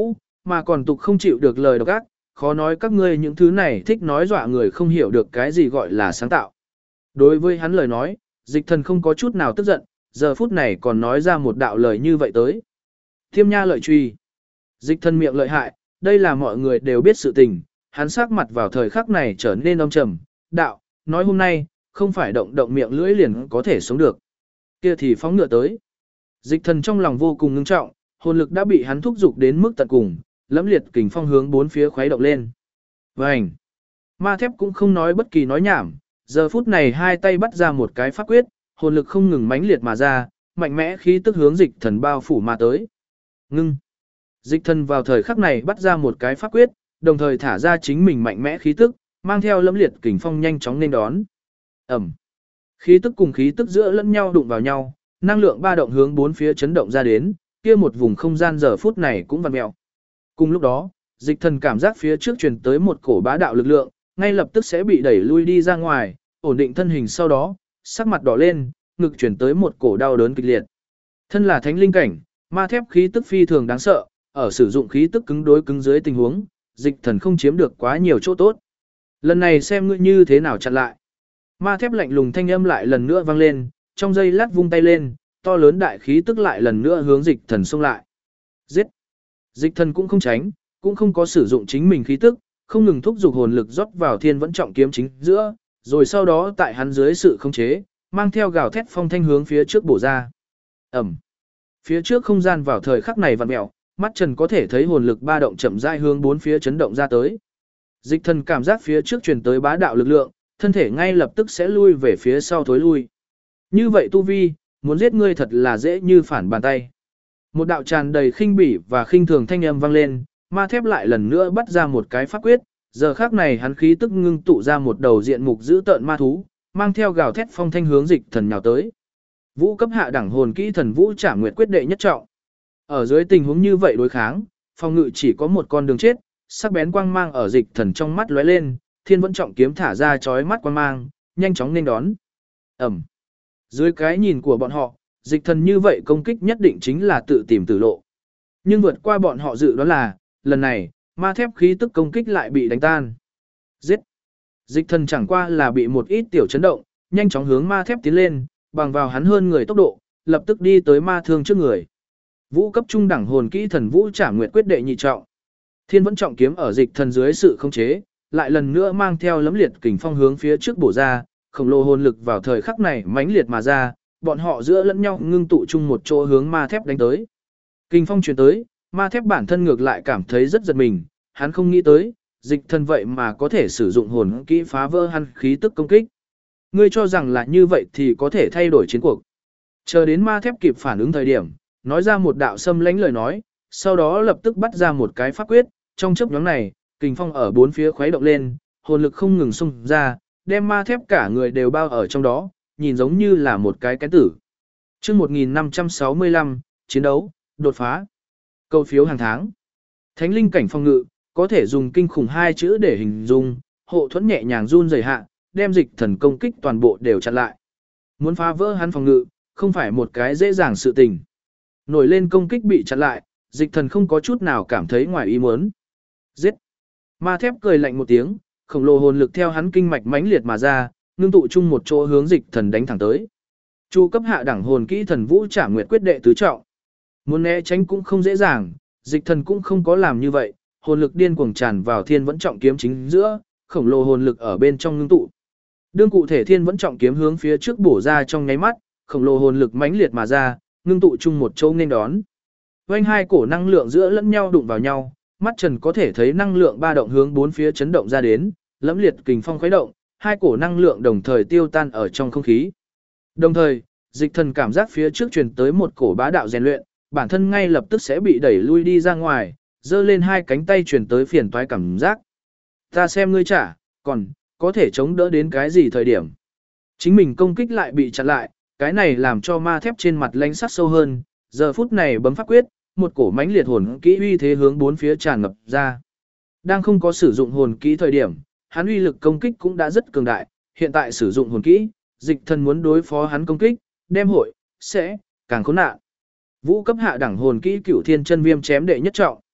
mà còn tục không chịu được lời độc ác, khó nói các ngươi những thứ này thích nói dọa người không hiểu được cái gì gọi là sáng tạo. Đối với hắn lời nói, Dịch Thần không có chút nào tức giận, giờ phút này còn nói ra một đạo lời như vậy tới. Thiêm nha lợi truy. Dịch Thần miệng lợi hại, đây là mọi người đều biết sự tình, hắn sắc mặt vào thời khắc này trở nên âm trầm, đạo, nói hôm nay, không phải động động miệng lưỡi liền có thể sống được. Kia thì phóng ngựa tới. Dịch Thần trong lòng vô cùng ngưng trọng, hồn lực đã bị hắn thúc giục đến mức tận cùng, lẫm liệt kình phong hướng bốn phía khuấy động lên. Vành. Ma thép cũng không nói bất kỳ nói nhảm, giờ phút này hai tay bắt ra một cái pháp quyết, hồn lực không ngừng mãnh liệt mà ra, mạnh mẽ khí tức hướng Dịch Thần bao phủ mà tới. Ngưng. Dịch Thần vào thời khắc này bắt ra một cái pháp quyết, đồng thời thả ra chính mình mạnh mẽ khí tức, mang theo lẫm liệt kình phong nhanh chóng nên đón. Ẩm. Khí tức cùng khí tức giữa lẫn nhau đụng vào nhau, năng lượng ba động hướng bốn phía chấn động ra đến, kia một vùng không gian giờ phút này cũng vặn mèo. Cùng lúc đó, Dịch Thần cảm giác phía trước truyền tới một cổ bá đạo lực lượng, ngay lập tức sẽ bị đẩy lui đi ra ngoài, ổn định thân hình sau đó, sắc mặt đỏ lên, ngực truyền tới một cổ đau đớn kịch liệt. Thân là thánh linh cảnh, ma thép khí tức phi thường đáng sợ, ở sử dụng khí tức cứng đối cứng dưới tình huống, Dịch Thần không chiếm được quá nhiều chỗ tốt. Lần này xem ngươi như thế nào chặn lại. Ma thép lạnh lùng thanh âm lại lần nữa vang lên, trong giây lát vung tay lên, to lớn đại khí tức lại lần nữa hướng Dịch Thần xông lại. Giết! Dịch Thần cũng không tránh, cũng không có sử dụng chính mình khí tức, không ngừng thúc giục hồn lực rót vào thiên vẫn trọng kiếm chính giữa, rồi sau đó tại hắn dưới sự khống chế, mang theo gào thét phong thanh hướng phía trước bổ ra. Ẩm! Phía trước không gian vào thời khắc này vặn mèo, mắt Trần có thể thấy hồn lực ba động chậm rãi hướng bốn phía chấn động ra tới. Dịch Thần cảm giác phía trước truyền tới bá đạo lực lượng, thân thể ngay lập tức sẽ lui về phía sau thối lui. Như vậy tu vi, muốn giết ngươi thật là dễ như phản bàn tay. Một đạo tràn đầy khinh bỉ và khinh thường thanh âm vang lên, ma thép lại lần nữa bắt ra một cái pháp quyết, giờ khắc này hắn khí tức ngưng tụ ra một đầu diện mục dữ tợn ma thú, mang theo gào thét phong thanh hướng Dịch Thần nhào tới. Vũ cấp hạ đẳng hồn kỹ thần vũ trảm nguyệt quyết đệ nhất trọng. Ở dưới tình huống như vậy đối kháng, phòng ngự chỉ có một con đường chết, sắc bén quang mang ở Dịch Thần trong mắt lóe lên, thiên vẫn trọng kiếm thả ra chói mắt quang mang, nhanh chóng nên đón. Ẩm. Dưới cái nhìn của bọn họ, Dịch Thần như vậy công kích nhất định chính là tự tìm tử lộ. Nhưng vượt qua bọn họ dự đoán là, lần này, ma thép khí tức công kích lại bị đánh tan. Giết! Dịch Thần chẳng qua là bị một ít tiểu chấn động, nhanh chóng hướng ma thép tiến lên, bằng vào hắn hơn người tốc độ, lập tức đi tới ma thương trước người. Vũ cấp trung đẳng hồn kỹ thần vũ trảm nguyệt quyết đệ nhị trọng. Thiên vẫn trọng kiếm ở Dịch Thần dưới sự khống chế, lại lần nữa mang theo lấm liệt kình phong hướng phía trước bổ ra, khổng lồ hồn lực vào thời khắc này mãnh liệt mà ra, bọn họ giữa lẫn nhau ngưng tụ chung một chỗ hướng ma thép đánh tới. Kình phong truyền tới, ma thép bản thân ngược lại cảm thấy rất giật mình, hắn không nghĩ tới, Dịch Thần vậy mà có thể sử dụng hồn kỹ phá vỡ hắn khí tức công kích. Ngươi cho rằng là như vậy thì có thể thay đổi chiến cuộc. Chờ đến ma thép kịp phản ứng thời điểm, nói ra một đạo xâm lãnh lời nói, sau đó lập tức bắt ra một cái pháp quyết, trong chớp nhoáng này, kình phong ở bốn phía khuấy động lên, hồn lực không ngừng xung ra, đem ma thép cả người đều bao ở trong đó, nhìn giống như là một cái kén tử. Chương 1565, chiến đấu, đột phá. Câu phiếu hàng tháng. Thánh linh cảnh phong ngự, có thể dùng kinh khủng hai chữ để hình dung, hộ thuẫn nhẹ nhàng run rẩy hạ, đem Dịch Thần công kích toàn bộ đều chặn lại. Muốn phá vỡ hắn phòng ngự, không phải một cái dễ dàng sự tình. Nổi lên công kích bị chặn lại, Dịch Thần không có chút nào cảm thấy ngoài ý muốn. Giết! Ma thép cười lạnh một tiếng, khổng lồ hồn lực theo hắn kinh mạch mãnh liệt mà ra, ngưng tụ chung một chỗ hướng Dịch Thần đánh thẳng tới. Chu cấp hạ đẳng hồn kỹ thần vũ trảm nguyệt quyết đệ tứ trọng. Muốn né tránh cũng không dễ dàng, Dịch Thần cũng không có làm như vậy, hồn lực điên cuồng tràn vào thiên vẫn trọng kiếm chính giữa, khổng lồ hồn lực ở bên trong ngưng tụ. Đương cụ thể thiên vẫn trọng kiếm hướng phía trước bổ ra trong nháy mắt, khổng lồ hồn lực mãnh liệt mà ra, ngưng tụ chung một chỗ nên đón. Vành hai cổ năng lượng giữa lẫn nhau đụng vào nhau, mắt Trần có thể thấy năng lượng ba động hướng bốn phía chấn động ra đến, lẫm liệt kình phong khuấy động, hai cổ năng lượng đồng thời tiêu tan ở trong không khí. Đồng thời, Dịch Thần cảm giác phía trước truyền tới một cổ bá đạo rèn luyện, bản thân ngay lập tức sẽ bị đẩy lui đi ra ngoài, giơ lên hai cánh tay truyền tới phiền toái cảm giác. Ta xem ngươi trả, còn có thể chống đỡ đến cái gì thời điểm. Chính mình công kích lại bị chặn lại, cái này làm cho ma thép trên mặt lánh sắc sâu hơn, giờ phút này bấm pháp quyết, một cổ mãnh liệt hồn kỹ uy thế hướng bốn phía tràn ngập ra. Đang không có sử dụng hồn kỹ thời điểm, hắn uy lực công kích cũng đã rất cường đại, hiện tại sử dụng hồn kỹ, Dịch Thần muốn đối phó hắn công kích, đem hội, sẽ, càng khốn nạn. Vũ cấp hạ đẳng hồn kỹ Cửu Thiên Chân Viêm chém đệ nhất trọng.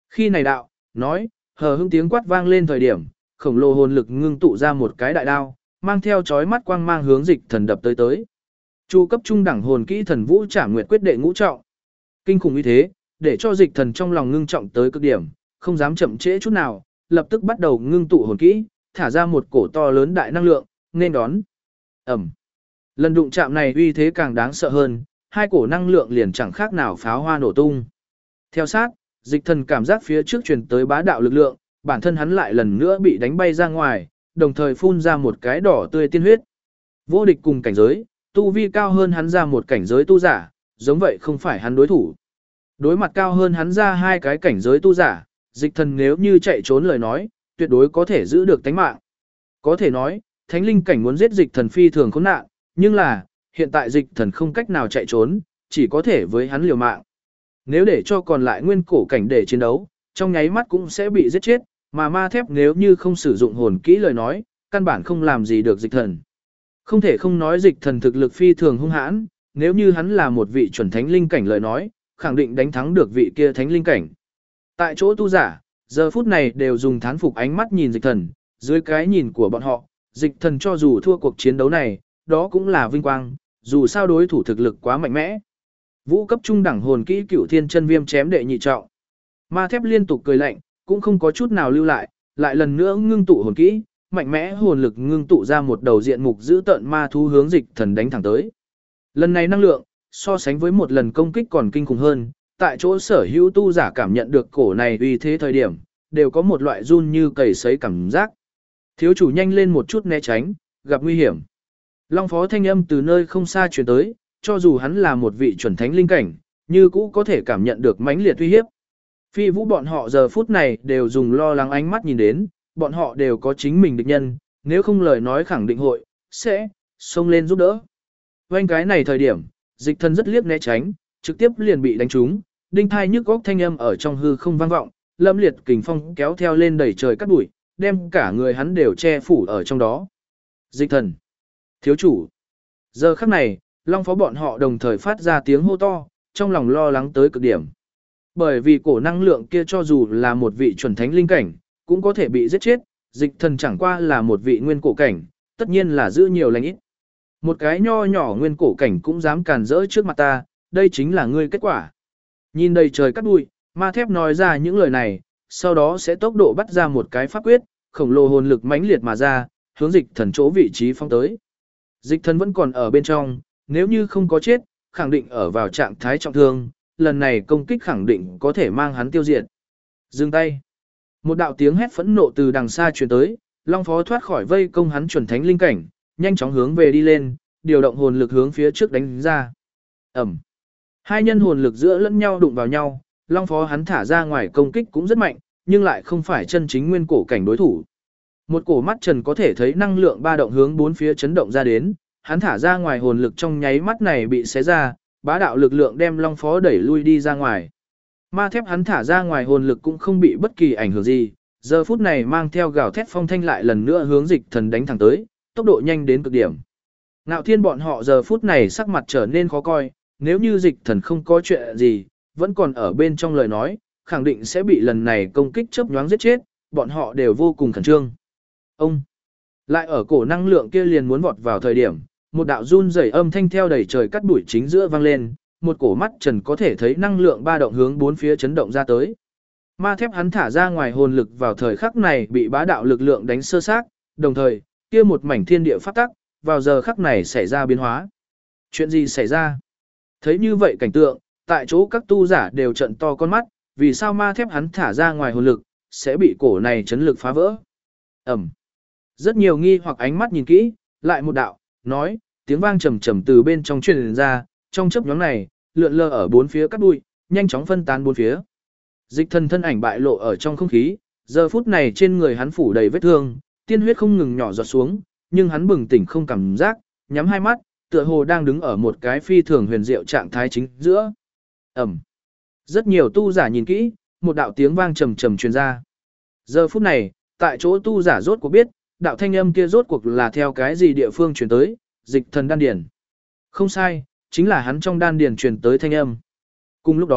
Khi này đạo, nói, hờ hững tiếng quát vang lên thời điểm, khổng lồ hồn lực ngưng tụ ra một cái đại đao, mang theo chói mắt quang mang hướng Dịch Thần đập tới tới. Chu cấp trung đẳng hồn kỹ Thần Vũ Trảm Nguyệt quyết đệ ngũ trọng. Kinh khủng như thế, để cho Dịch Thần trong lòng ngưng trọng tới cực điểm, không dám chậm trễ chút nào, lập tức bắt đầu ngưng tụ hồn kỹ, thả ra một cổ to lớn đại năng lượng, nên đón. Ẩm. Lần đụng chạm này uy thế càng đáng sợ hơn, hai cổ năng lượng liền chẳng khác nào pháo hoa nổ tung. Theo sát, Dịch Thần cảm giác phía trước truyền tới bá đạo lực lượng, bản thân hắn lại lần nữa bị đánh bay ra ngoài, đồng thời phun ra một cái đỏ tươi tiên huyết. Vô địch cùng cảnh giới, tu vi cao hơn hắn ra một cảnh giới tu giả, giống vậy không phải hắn đối thủ. Đối mặt cao hơn hắn ra hai cái cảnh giới tu giả, Dịch Thần nếu như chạy trốn lời nói, tuyệt đối có thể giữ được tánh mạng. Có thể nói, thánh linh cảnh muốn giết Dịch Thần phi thường khốn nạn, nhưng là, hiện tại Dịch Thần không cách nào chạy trốn, chỉ có thể với hắn liều mạng. Nếu để cho còn lại nguyên cổ cảnh để chiến đấu, trong nháy mắt cũng sẽ bị giết chết, mà ma thép nếu như không sử dụng hồn kỹ lời nói, căn bản không làm gì được Dịch Thần. Không thể không nói Dịch Thần thực lực phi thường hung hãn, nếu như hắn là một vị chuẩn thánh linh cảnh lời nói, khẳng định đánh thắng được vị kia thánh linh cảnh. Tại chỗ tu giả, giờ phút này đều dùng thán phục ánh mắt nhìn Dịch Thần, dưới cái nhìn của bọn họ, Dịch Thần cho dù thua cuộc chiến đấu này, đó cũng là vinh quang, dù sao đối thủ thực lực quá mạnh mẽ. Vũ cấp trung đẳng hồn kỹ Cửu Thiên Chân Viêm chém đệ nhị trọng. Ma thép liên tục cười lạnh, cũng không có chút nào lưu lại, lại lần nữa ngưng tụ hồn kỹ, mạnh mẽ hồn lực ngưng tụ ra một đầu diện mục giữ tợn ma thú hướng Dịch Thần đánh thẳng tới. Lần này năng lượng, so sánh với một lần công kích còn kinh khủng hơn, tại chỗ sở hữu tu giả cảm nhận được cổ này uy thế thời điểm, đều có một loại run như cầy sấy cảm giác. Thiếu chủ nhanh lên một chút né tránh, gặp nguy hiểm. Long phó thanh âm từ nơi không xa truyền tới, cho dù hắn là một vị chuẩn thánh linh cảnh, như cũ có thể cảm nhận được mãnh liệt uy hiếp. Phi vũ bọn họ giờ phút này đều dùng lo lắng ánh mắt nhìn đến, bọn họ đều có chính mình địch nhân, nếu không lời nói khẳng định hội, sẽ, xông lên giúp đỡ. Quanh cái này thời điểm, Dịch Thần rất liếc né tránh, trực tiếp liền bị đánh trúng, đinh thai nhức góc thanh âm ở trong hư không vang vọng, lâm liệt kình phong kéo theo lên đẩy trời cắt bụi, đem cả người hắn đều che phủ ở trong đó. Dịch Thần, thiếu chủ. Giờ khắc này, Long phó bọn họ đồng thời phát ra tiếng hô to, trong lòng lo lắng tới cực điểm. Bởi vì cổ năng lượng kia cho dù là một vị chuẩn thánh linh cảnh, cũng có thể bị giết chết, Dịch Thần chẳng qua là một vị nguyên cổ cảnh, tất nhiên là giữ nhiều lành ít. Một cái nho nhỏ nguyên cổ cảnh cũng dám càn rỡ trước mặt ta, đây chính là ngươi kết quả. Nhìn đầy trời cắt bụi, ma thép nói ra những lời này, sau đó sẽ tốc độ bắt ra một cái pháp quyết, khổng lồ hồn lực mãnh liệt mà ra, hướng Dịch Thần chỗ vị trí phong tới. Dịch Thần vẫn còn ở bên trong, nếu như không có chết, khẳng định ở vào trạng thái trọng thương, lần này công kích khẳng định có thể mang hắn tiêu diệt. Dừng tay. Một đạo tiếng hét phẫn nộ từ đằng xa truyền tới, Long phó thoát khỏi vây công hắn chuẩn thánh linh cảnh, nhanh chóng hướng về đi lên, điều động hồn lực hướng phía trước đánh ra. Ẩm. Hai nhân hồn lực giữa lẫn nhau đụng vào nhau, Long phó hắn thả ra ngoài công kích cũng rất mạnh, nhưng lại không phải chân chính nguyên cổ cảnh đối thủ. Một cổ mắt trần có thể thấy năng lượng ba động hướng bốn phía chấn động ra đến, hắn thả ra ngoài hồn lực trong nháy mắt này bị xé ra, bá đạo lực lượng đem Long phó đẩy lui đi ra ngoài. Ma thép hắn thả ra ngoài hồn lực cũng không bị bất kỳ ảnh hưởng gì, giờ phút này mang theo gào thét phong thanh lại lần nữa hướng Dịch Thần đánh thẳng tới, tốc độ nhanh đến cực điểm. Ngạo Thiên bọn họ giờ phút này sắc mặt trở nên khó coi, nếu như Dịch Thần không có chuyện gì, vẫn còn ở bên trong lời nói, khẳng định sẽ bị lần này công kích chớp nhoáng giết chết, bọn họ đều vô cùng khẩn trương. Ông lại ở cổ năng lượng kia liền muốn vọt vào thời điểm, một đạo run rẩy âm thanh theo đầy trời cắt đuổi chính giữa vang lên, một cổ mắt trần có thể thấy năng lượng ba động hướng bốn phía chấn động ra tới. Ma thép hắn thả ra ngoài hồn lực vào thời khắc này bị bá đạo lực lượng đánh sơ xác, đồng thời, kia một mảnh thiên địa pháp tắc, vào giờ khắc này xảy ra biến hóa. Chuyện gì xảy ra? Thấy như vậy cảnh tượng, tại chỗ các tu giả đều trận to con mắt, vì sao ma thép hắn thả ra ngoài hồn lực, sẽ bị cổ này chấn lực phá vỡ? Ẩm. Rất nhiều nghi hoặc ánh mắt nhìn kỹ, lại một đạo, nói, tiếng vang trầm trầm từ bên trong truyền ra, trong chớp nhoáng này, lượn lờ ở bốn phía cắt bụi, nhanh chóng phân tán bốn phía. Dịch Thần thân ảnh bại lộ ở trong không khí, giờ phút này trên người hắn phủ đầy vết thương, tiên huyết không ngừng nhỏ giọt xuống, nhưng hắn bừng tỉnh không cảm giác, nhắm hai mắt, tựa hồ đang đứng ở một cái phi thường huyền diệu trạng thái chính giữa. Ẩm. Rất nhiều tu giả nhìn kỹ, một đạo tiếng vang trầm trầm truyền ra. Giờ phút này, tại chỗ tu giả rốt cuộc biết, đạo thanh âm kia rốt cuộc là theo cái gì địa phương truyền tới, Dịch Thần đan điền. Không sai, chính là hắn trong đan điền truyền tới thanh âm. Cùng lúc đó,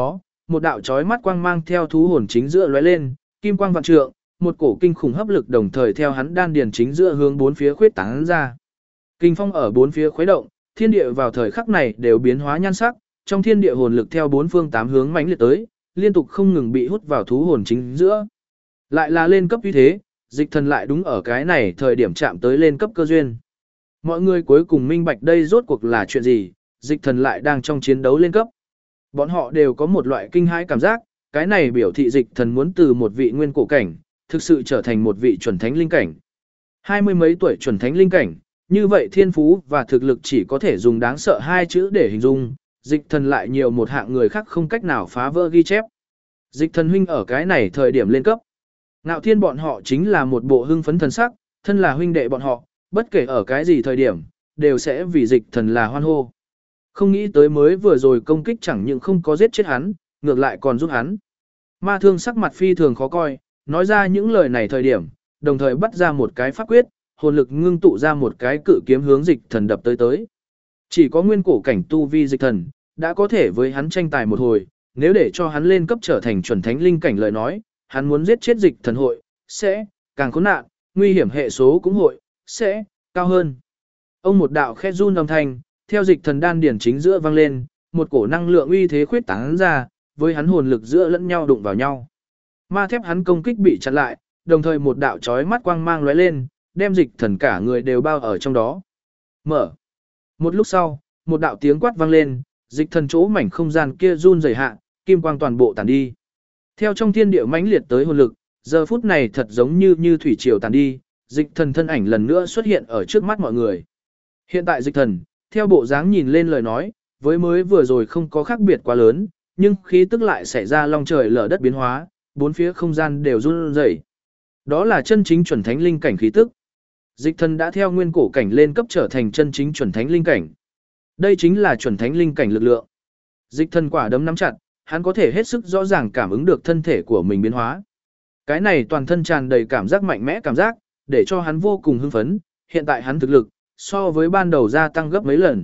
một đạo chói mắt quang mang theo thú hồn chính giữa lóe lên, kim quang vạn trượng, một cổ kinh khủng hấp lực đồng thời theo hắn đan điền chính giữa hướng bốn phía khuếch tán ra. Kinh phong ở bốn phía khuấy động, thiên địa vào thời khắc này đều biến hóa nhan sắc, trong thiên địa hồn lực theo bốn phương tám hướng mãnh liệt tới, liên tục không ngừng bị hút vào thú hồn chính giữa. Lại là lên cấp như thế, Dịch Thần lại đúng ở cái này thời điểm chạm tới lên cấp cơ duyên. Mọi người cuối cùng minh bạch đây rốt cuộc là chuyện gì, Dịch Thần lại đang trong chiến đấu lên cấp. Bọn họ đều có một loại kinh hãi cảm giác, cái này biểu thị Dịch Thần muốn từ một vị nguyên cổ cảnh, thực sự trở thành một vị chuẩn thánh linh cảnh. 20 mấy tuổi chuẩn thánh linh cảnh, như vậy thiên phú và thực lực chỉ có thể dùng đáng sợ hai chữ để hình dung, Dịch Thần lại nhiều một hạng người khác không cách nào phá vỡ ghi chép. Dịch Thần huynh ở cái này thời điểm lên cấp. Ngạo Thiên bọn họ chính là một bộ hưng phấn thần sắc, thân là huynh đệ bọn họ, bất kể ở cái gì thời điểm, đều sẽ vì Dịch Thần là hoan hô. Không nghĩ tới mới vừa rồi công kích chẳng những không có giết chết hắn, ngược lại còn giúp hắn. Ma Thương sắc mặt phi thường khó coi, nói ra những lời này thời điểm, đồng thời bắt ra một cái pháp quyết, hồn lực ngưng tụ ra một cái cự kiếm hướng Dịch Thần đập tới. Chỉ có nguyên cổ cảnh tu vi Dịch Thần, đã có thể với hắn tranh tài một hồi, nếu để cho hắn lên cấp trở thành chuẩn thánh linh cảnh lời nói, hắn muốn giết chết Dịch Thần hội, sẽ càng khốn nạn, nguy hiểm hệ số cũng hội, sẽ cao hơn. Ông một đạo khẽ run âm thanh, theo Dịch Thần đan điển chính giữa vang lên, một cổ năng lượng uy thế khuyết tán ra, với hắn hồn lực giữa lẫn nhau đụng vào nhau. Ma thép hắn công kích bị chặn lại, đồng thời một đạo chói mắt quang mang lóe lên, đem Dịch Thần cả người đều bao ở trong đó. Mở. Một lúc sau, một đạo tiếng quát vang lên, Dịch Thần chỗ mảnh không gian kia run rẩy hạ, kim quang toàn bộ tản đi. Theo trong thiên địa mãnh liệt tới hồn lực, giờ phút này thật giống như thủy triều tản đi, Dịch Thần thân ảnh lần nữa xuất hiện ở trước mắt mọi người. Hiện tại Dịch Thần, theo bộ dáng nhìn lên lời nói, với mới vừa rồi không có khác biệt quá lớn, nhưng khí tức lại xảy ra long trời lở đất biến hóa, bốn phía không gian đều run rẩy. Đó là chân chính chuẩn thánh linh cảnh khí tức. Dịch Thần đã theo nguyên cổ cảnh lên cấp trở thành chân chính chuẩn thánh linh cảnh. Đây chính là chuẩn thánh linh cảnh lực lượng. Dịch Thần quả đấm nắm chặt, hắn có thể hết sức rõ ràng cảm ứng được thân thể của mình biến hóa. Cái này toàn thân tràn đầy cảm giác mạnh mẽ cảm giác, để cho hắn vô cùng hưng phấn, hiện tại hắn thực lực, so với ban đầu gia tăng gấp mấy lần.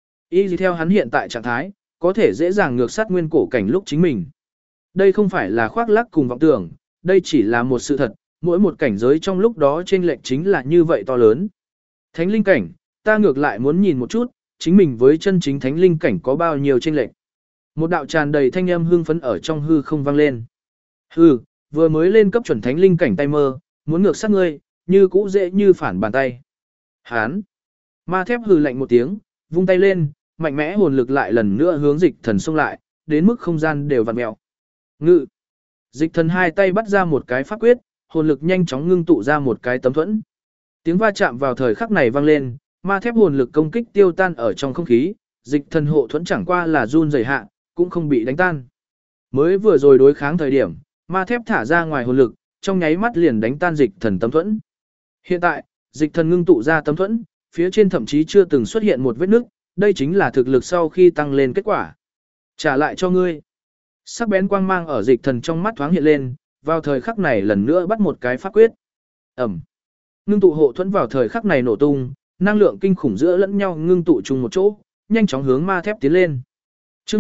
Y theo hắn hiện tại trạng thái, có thể dễ dàng ngược sát nguyên cổ cảnh lúc chính mình. Đây không phải là khoác lác cùng vọng tưởng, đây chỉ là một sự thật, mỗi một cảnh giới trong lúc đó chênh lệch chính là như vậy to lớn. Thánh linh cảnh, ta ngược lại muốn nhìn một chút, chính mình với chân chính thánh linh cảnh có bao nhiêu chênh lệch. Một đạo tràn đầy thanh âm hưng phấn ở trong hư không vang lên. Hừ, vừa mới lên cấp chuẩn thánh linh cảnh tay mơ, muốn ngược sát ngươi, như cũ dễ như phản bàn tay. Hán. Ma thép hừ lạnh một tiếng, vung tay lên, mạnh mẽ hồn lực lại lần nữa hướng Dịch Thần xông lại, đến mức không gian đều vặn mèo. Ngự. Dịch Thần hai tay bắt ra một cái pháp quyết, hồn lực nhanh chóng ngưng tụ ra một cái tấm thuẫn. Tiếng va chạm vào thời khắc này vang lên, ma thép hồn lực công kích tiêu tan ở trong không khí, Dịch Thần hộ thuẫn chẳng qua là run rẩy hạ, cũng không bị đánh tan. Mới vừa rồi đối kháng thời điểm, ma thép thả ra ngoài hồn lực, trong nháy mắt liền đánh tan Dịch Thần tấm thuẫn. Hiện tại, Dịch Thần ngưng tụ ra tấm thuẫn, phía trên thậm chí chưa từng xuất hiện một vết nứt, đây chính là thực lực sau khi tăng lên kết quả. Trả lại cho ngươi. Sắc bén quang mang ở Dịch Thần trong mắt thoáng hiện lên, vào thời khắc này lần nữa bắt một cái pháp quyết. Ẩm. Ngưng tụ hộ thuẫn vào thời khắc này nổ tung, năng lượng kinh khủng giữa lẫn nhau ngưng tụ chung một chỗ, nhanh chóng hướng ma thép tiến lên. Chương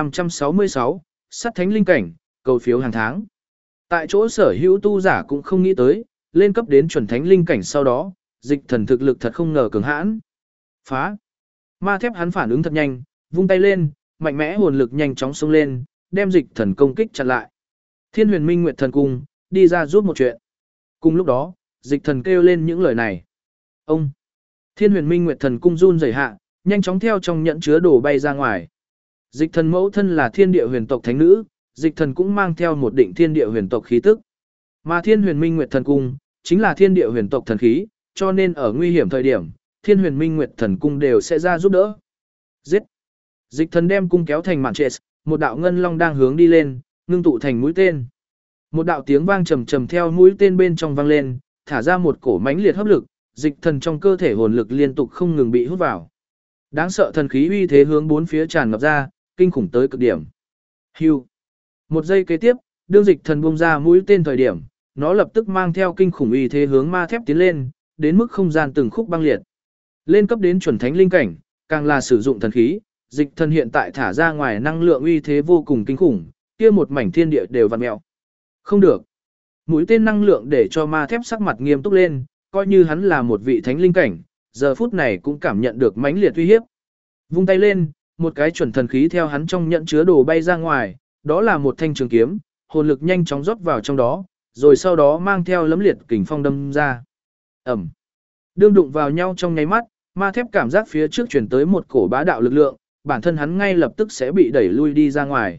1566, sát thánh linh cảnh, cầu phiếu hàng tháng. Tại chỗ sở hữu tu giả cũng không nghĩ tới, lên cấp đến chuẩn thánh linh cảnh sau đó, Dịch Thần thực lực thật không ngờ cường hãn. Phá. Ma thép hắn phản ứng thật nhanh, vung tay lên, mạnh mẽ hồn lực nhanh chóng xông lên, đem Dịch Thần công kích chặn lại. Thiên Huyền Minh Nguyệt Thần Cung đi ra giúp một chuyện. Cùng lúc đó, Dịch Thần kêu lên những lời này. Ông. Thiên Huyền Minh Nguyệt Thần Cung run rẩy hạ, nhanh chóng theo trong nhẫn chứa đồ bay ra ngoài. Dịch Thần mẫu thân là Thiên Địa Huyền tộc thánh nữ, Dịch Thần cũng mang theo một định Thiên Địa Huyền tộc khí tức. Mà Thiên Huyền Minh Nguyệt Thần Cung chính là Thiên Địa Huyền tộc thần khí, cho nên ở nguy hiểm thời điểm, Thiên Huyền Minh Nguyệt Thần Cung đều sẽ ra giúp đỡ. Giết! Dịch Thần đem cung kéo thành màn trệt, một đạo ngân long đang hướng đi lên, ngưng tụ thành mũi tên. Một đạo tiếng vang trầm trầm theo mũi tên bên trong vang lên, thả ra một cổ mãnh liệt hấp lực, Dịch Thần trong cơ thể hồn lực liên tục không ngừng bị hút vào. Đáng sợ thần khí uy thế hướng bốn phía tràn ngập ra, kinh khủng tới cực điểm. Hưu. Một giây kế tiếp, đương Dịch Thần bung ra mũi tên thời điểm, nó lập tức mang theo kinh khủng uy thế hướng ma thép tiến lên, đến mức không gian từng khúc băng liệt. Lên cấp đến chuẩn thánh linh cảnh, càng là sử dụng thần khí, Dịch Thần hiện tại thả ra ngoài năng lượng uy thế vô cùng kinh khủng, kia một mảnh thiên địa đều vặn mèo. Không được. Mũi tên năng lượng để cho ma thép sắc mặt nghiêm túc lên, coi như hắn là một vị thánh linh cảnh, giờ phút này cũng cảm nhận được mãnh liệt uy hiếp. Vung tay lên, một cái chuẩn thần khí theo hắn trong nhận chứa đồ bay ra ngoài, đó là một thanh trường kiếm, hồn lực nhanh chóng rót vào trong đó, rồi sau đó mang theo lấm liệt kình phong đâm ra. Ẩm. Đương đụng vào nhau trong nháy mắt, ma thép cảm giác phía trước chuyển tới một cổ bá đạo lực lượng, bản thân hắn ngay lập tức sẽ bị đẩy lui đi ra ngoài.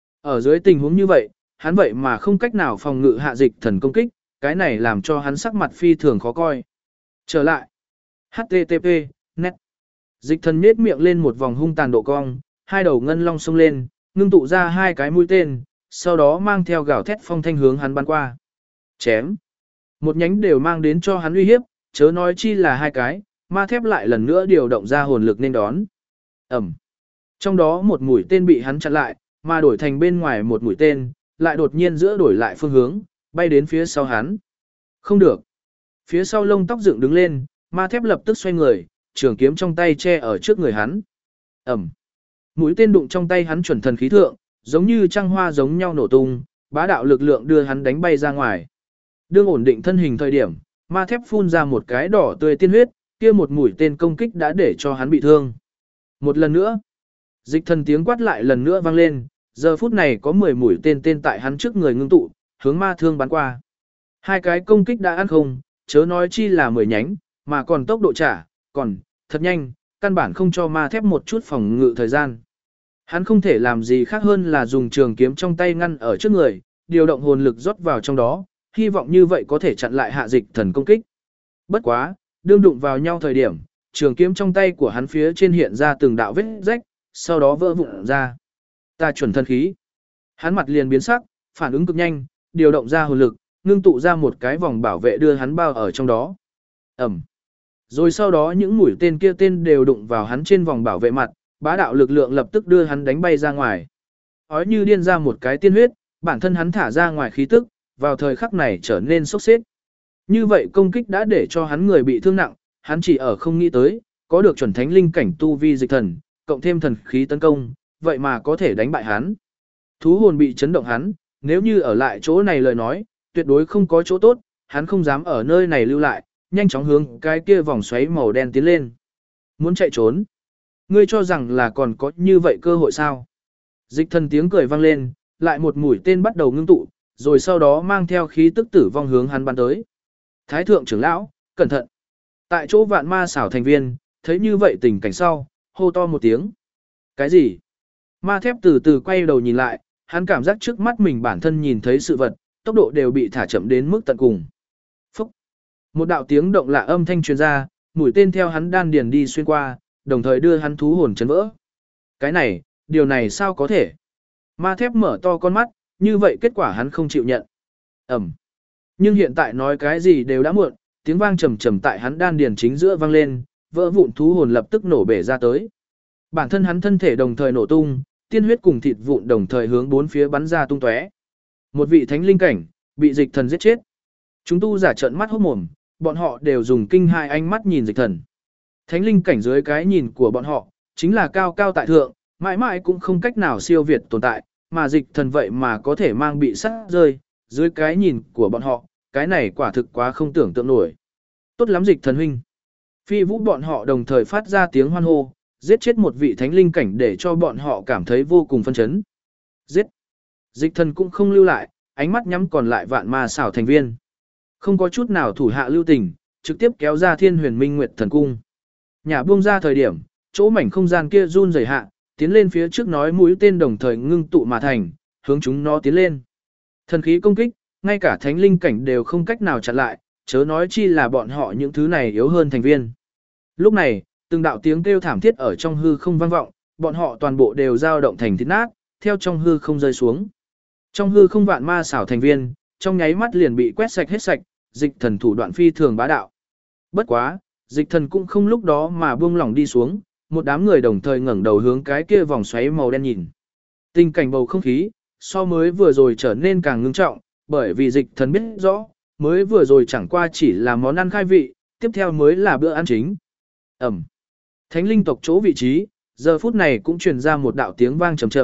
Ở dưới tình huống như vậy, hắn vậy mà không cách nào phòng ngự hạ dịch thần công kích, cái này làm cho hắn sắc mặt phi thường khó coi. Trở lại. HTTP, net. Dịch thần nhếch miệng lên một vòng hung tàn độ cong, hai đầu ngân long xông lên, ngưng tụ ra hai cái mũi tên, sau đó mang theo gào thét phong thanh hướng hắn bắn qua. Chém. Một nhánh đều mang đến cho hắn uy hiếp, chớ nói chi là hai cái, ma thép lại lần nữa điều động ra hồn lực nên đón. Ẩm. Trong đó một mũi tên bị hắn chặn lại, mà đổi thành bên ngoài một mũi tên, lại đột nhiên giữa đổi lại phương hướng, bay đến phía sau hắn. Không được. Phía sau lông tóc dựng đứng lên, ma thép lập tức xoay người, trường kiếm trong tay che ở trước người hắn. Ẩm. Mũi tên đụng trong tay hắn chuẩn thần khí thượng, giống như trăng hoa giống nhau nổ tung, bá đạo lực lượng đưa hắn đánh bay ra ngoài. Đương ổn định thân hình thời điểm, ma thép phun ra một cái đỏ tươi tiên huyết, kia một mũi tên công kích đã để cho hắn bị thương. Một lần nữa, dịch thần tiếng quát lại lần nữa vang lên, giờ phút này có 10 mũi tên tại hắn trước người ngưng tụ, hướng ma thương bắn qua. Hai cái công kích đã ăn không, chớ nói chi là 10 nhánh, mà còn tốc độ trả, còn, thật nhanh, căn bản không cho ma thép một chút phòng ngự thời gian. Hắn không thể làm gì khác hơn là dùng trường kiếm trong tay ngăn ở trước người, điều động hồn lực rót vào trong đó, hy vọng như vậy có thể chặn lại hạ dịch thần công kích. Bất quá, đương đụng vào nhau thời điểm, trường kiếm trong tay của hắn phía trên hiện ra từng đạo vết rách, sau đó vỡ vụn ra. Ta chuẩn thân khí. Hắn mặt liền biến sắc, phản ứng cực nhanh, điều động ra hồn lực, ngưng tụ ra một cái vòng bảo vệ đưa hắn bao ở trong đó. Ẩm. Rồi sau đó những mũi tên kia tên đều đụng vào hắn trên vòng bảo vệ mặt, bá đạo lực lượng lập tức đưa hắn đánh bay ra ngoài. Ói như điên ra một cái tiên huyết, bản thân hắn thả ra ngoài khí tức, vào thời khắc này trở nên sốc xếp. Như vậy công kích đã để cho hắn người bị thương nặng, hắn chỉ ở không nghĩ tới, có được chuẩn thánh linh cảnh tu vi dịch thần, cộng thêm thần khí tấn công, vậy mà có thể đánh bại hắn. Thú hồn bị chấn động hắn, nếu như ở lại chỗ này lời nói, tuyệt đối không có chỗ tốt, hắn không dám ở nơi này lưu lại, nhanh chóng hướng cái kia vòng xoáy màu đen tiến lên. Muốn chạy trốn? Ngươi cho rằng là còn có như vậy cơ hội sao? Dịch thần tiếng cười vang lên, lại một mũi tên bắt đầu ngưng tụ, rồi sau đó mang theo khí tức tử vong hướng hắn bắn tới. Thái thượng trưởng lão, cẩn thận! Tại chỗ vạn ma xảo thành viên, thấy như vậy tình cảnh sau, hô to một tiếng. Cái gì? Ma thép từ từ quay đầu nhìn lại, hắn cảm giác trước mắt mình bản thân nhìn thấy sự vật, tốc độ đều bị thả chậm đến mức tận cùng. Phúc! Một đạo tiếng động lạ âm thanh truyền ra, mũi tên theo hắn đan điền đi xuyên qua, đồng thời đưa hắn thú hồn chấn vỡ. Cái này, điều này sao có thể? Ma thép mở to con mắt, như vậy kết quả hắn không chịu nhận. Ẩm. Nhưng hiện tại nói cái gì đều đã muộn, tiếng vang trầm trầm tại hắn đan điền chính giữa vang lên, vỡ vụn thú hồn lập tức nổ bể ra tới. Bản thân hắn thân thể đồng thời nổ tung, tiên huyết cùng thịt vụn đồng thời hướng bốn phía bắn ra tung tóe. Một vị thánh linh cảnh bị dịch thần giết chết. Chúng tu giả trợn mắt hốt mồm, bọn họ đều dùng kinh hai ánh mắt nhìn dịch thần. Thánh linh cảnh dưới cái nhìn của bọn họ, chính là cao cao tại thượng, mãi mãi cũng không cách nào siêu việt tồn tại, mà dịch thần vậy mà có thể mang bị sát rơi, dưới cái nhìn của bọn họ, cái này quả thực quá không tưởng tượng nổi. Tốt lắm dịch thần huynh. Phi vũ bọn họ đồng thời phát ra tiếng hoan hô, giết chết một vị thánh linh cảnh để cho bọn họ cảm thấy vô cùng phân chấn. Giết. Dịch thần cũng không lưu lại, ánh mắt nhắm còn lại vạn ma xảo thành viên. Không có chút nào thủ hạ lưu tình, trực tiếp kéo ra Thiên Huyền Minh Nguyệt Thần Cung. Nhà buông ra thời điểm, chỗ mảnh không gian kia run rẩy hạ, tiến lên phía trước nói mũi tên đồng thời ngưng tụ mà thành, hướng chúng nó tiến lên. Thần khí công kích, ngay cả thánh linh cảnh đều không cách nào chặn lại, chớ nói chi là bọn họ những thứ này yếu hơn thành viên. Lúc này, từng đạo tiếng kêu thảm thiết ở trong hư không vang vọng, bọn họ toàn bộ đều dao động thành thịt nát, theo trong hư không rơi xuống. Trong hư không vạn ma xảo thành viên, trong nháy mắt liền bị quét sạch hết sạch, dịch thần thủ đoạn phi thường bá đạo. Bất quá, dịch thần cũng không lúc đó mà buông lỏng đi xuống, một đám người đồng thời ngẩng đầu hướng cái kia vòng xoáy màu đen nhìn. Tình cảnh bầu không khí, so mới vừa rồi trở nên càng ngưng trọng, bởi vì dịch thần biết rõ, mới vừa rồi chẳng qua chỉ là món ăn khai vị, tiếp theo mới là bữa ăn chính. Ẩm. Thánh linh tộc chỗ vị trí, giờ phút này cũng truyền ra một đạo tiếng vang trầm trầm,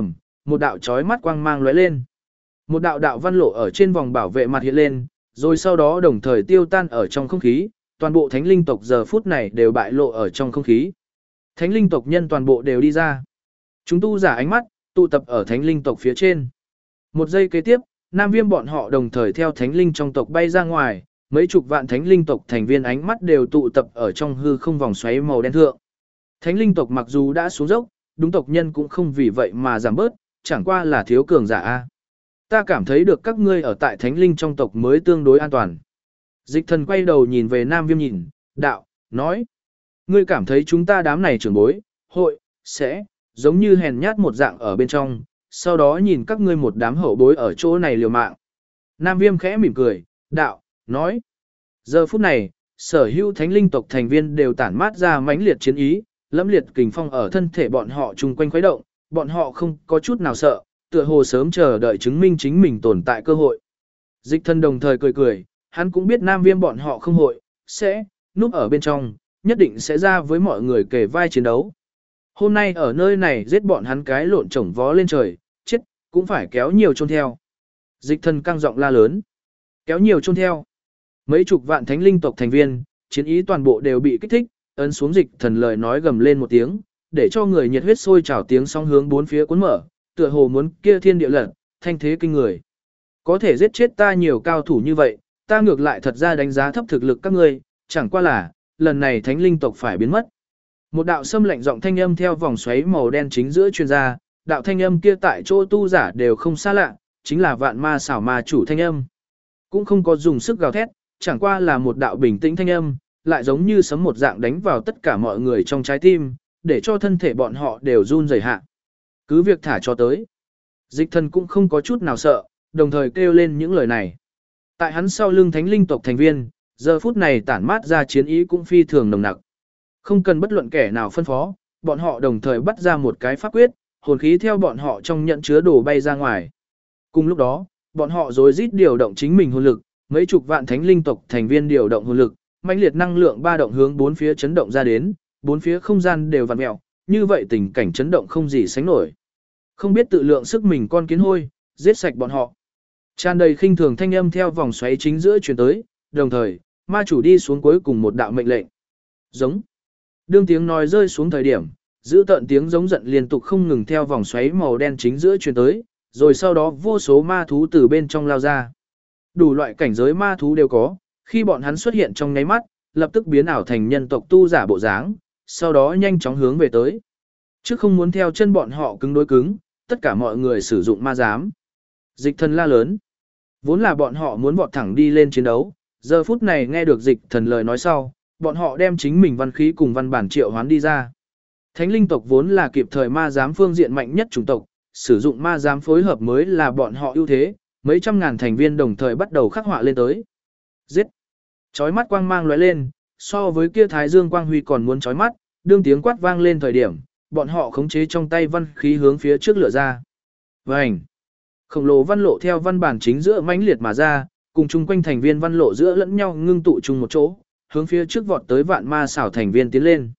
một đạo chói mắt quang mang lóe lên. Một đạo đạo văn lộ ở trên vòng bảo vệ mặt hiện lên, rồi sau đó đồng thời tiêu tan ở trong không khí, toàn bộ thánh linh tộc giờ phút này đều bại lộ ở trong không khí. Thánh linh tộc nhân toàn bộ đều đi ra. Chúng tu giả ánh mắt, tụ tập ở thánh linh tộc phía trên. Một giây kế tiếp, Nam Viêm bọn họ đồng thời theo thánh linh trong tộc bay ra ngoài, mấy chục vạn thánh linh tộc thành viên ánh mắt đều tụ tập ở trong hư không vòng xoáy màu đen thượng. Thánh linh tộc mặc dù đã xuống dốc, đúng tộc nhân cũng không vì vậy mà giảm bớt, chẳng qua là thiếu cường giả a. Ta cảm thấy được các ngươi ở tại thánh linh trong tộc mới tương đối an toàn. Dịch thần quay đầu nhìn về Nam Viêm nhìn, đạo, nói. Ngươi cảm thấy chúng ta đám này trưởng bối, hội, sẽ, giống như hèn nhát một dạng ở bên trong, sau đó nhìn các ngươi một đám hậu bối ở chỗ này liều mạng. Nam Viêm khẽ mỉm cười, đạo, nói. Giờ phút này, sở hữu thánh linh tộc thành viên đều tản mát ra mãnh liệt chiến ý, lẫm liệt kình phong ở thân thể bọn họ chung quanh khuấy động, bọn họ không có chút nào sợ, tựa hồ sớm chờ đợi chứng minh chính mình tồn tại cơ hội. Dịch thân đồng thời cười cười, hắn cũng biết Nam Viêm bọn họ không hội, sẽ, núp ở bên trong, nhất định sẽ ra với mọi người kề vai chiến đấu. Hôm nay ở nơi này giết bọn hắn cái lộn chổng vó lên trời, chết, cũng phải kéo nhiều chôn theo. Dịch thân căng giọng la lớn. Kéo nhiều chôn theo. Mấy chục vạn thánh linh tộc thành viên, chiến ý toàn bộ đều bị kích thích, ấn xuống dịch thần lời nói gầm lên một tiếng, để cho người nhiệt huyết sôi trào tiếng sóng hướng bốn phía cuốn mở, tựa hồ muốn kia thiên địa lật, thanh thế kinh người. Có thể giết chết ta nhiều cao thủ như vậy, ta ngược lại thật ra đánh giá thấp thực lực các ngươi, chẳng qua là, lần này thánh linh tộc phải biến mất. Một đạo xâm lạnh giọng thanh âm theo vòng xoáy màu đen chính giữa truyền ra, đạo thanh âm kia tại chỗ tu giả đều không xa lạ, chính là vạn ma xảo ma chủ thanh âm. Cũng không có dùng sức gào thét, chẳng qua là một đạo bình tĩnh thanh âm, lại giống như sấm một dạng đánh vào tất cả mọi người trong trái tim, để cho thân thể bọn họ đều run rẩy hạ. Cứ việc thả cho tới. Dịch thần cũng không có chút nào sợ, đồng thời kêu lên những lời này. Tại hắn sau lưng thánh linh tộc thành viên, giờ phút này tản mát ra chiến ý cũng phi thường nồng nặc. Không cần bất luận kẻ nào phân phó, bọn họ đồng thời bắt ra một cái pháp quyết, hồn khí theo bọn họ trong nhận chứa đồ bay ra ngoài. Cùng lúc đó, bọn họ rối rít điều động chính mình hồn lực, mấy chục vạn thánh linh tộc thành viên điều động hồn lực, mãnh liệt năng lượng ba động hướng bốn phía chấn động ra đến, bốn phía không gian đều vặn mèo, như vậy tình cảnh chấn động không gì sánh nổi. Không biết tự lượng sức mình con kiến hôi, giết sạch bọn họ. Tràn đầy khinh thường thanh âm theo vòng xoáy chính giữa truyền tới, đồng thời, ma chủ đi xuống cuối cùng một đạo mệnh lệnh. Giống. Đương tiếng nói rơi xuống thời điểm, giữ tận tiếng giống giận liên tục không ngừng theo vòng xoáy màu đen chính giữa truyền tới, rồi sau đó vô số ma thú từ bên trong lao ra. Đủ loại cảnh giới ma thú đều có, khi bọn hắn xuất hiện trong nháy mắt, lập tức biến ảo thành nhân tộc tu giả bộ dáng, sau đó nhanh chóng hướng về tới. Chứ không muốn theo chân bọn họ cứng đối cứng, tất cả mọi người sử dụng ma giám. Dịch thần la lớn. Vốn là bọn họ muốn vọt thẳng đi lên chiến đấu, giờ phút này nghe được dịch thần lời nói sau, bọn họ đem chính mình văn khí cùng văn bản triệu hoán đi ra. Thánh linh tộc vốn là kịp thời ma giám phương diện mạnh nhất chủng tộc, sử dụng ma giám phối hợp mới là bọn họ ưu thế, mấy trăm ngàn thành viên đồng thời bắt đầu khắc họa lên tới. Giết! Chói mắt quang mang lóe lên, so với kia thái dương quang huy còn muốn chói mắt, đương tiếng quát vang lên thời điểm, bọn họ khống chế trong tay văn khí hướng phía trước lửa ra. Vành! Khổng lồ văn lộ theo văn bản chính giữa mãnh liệt mà ra, cùng chung quanh thành viên văn lộ giữa lẫn nhau ngưng tụ chung một chỗ, hướng phía trước vọt tới vạn ma xảo thành viên tiến lên.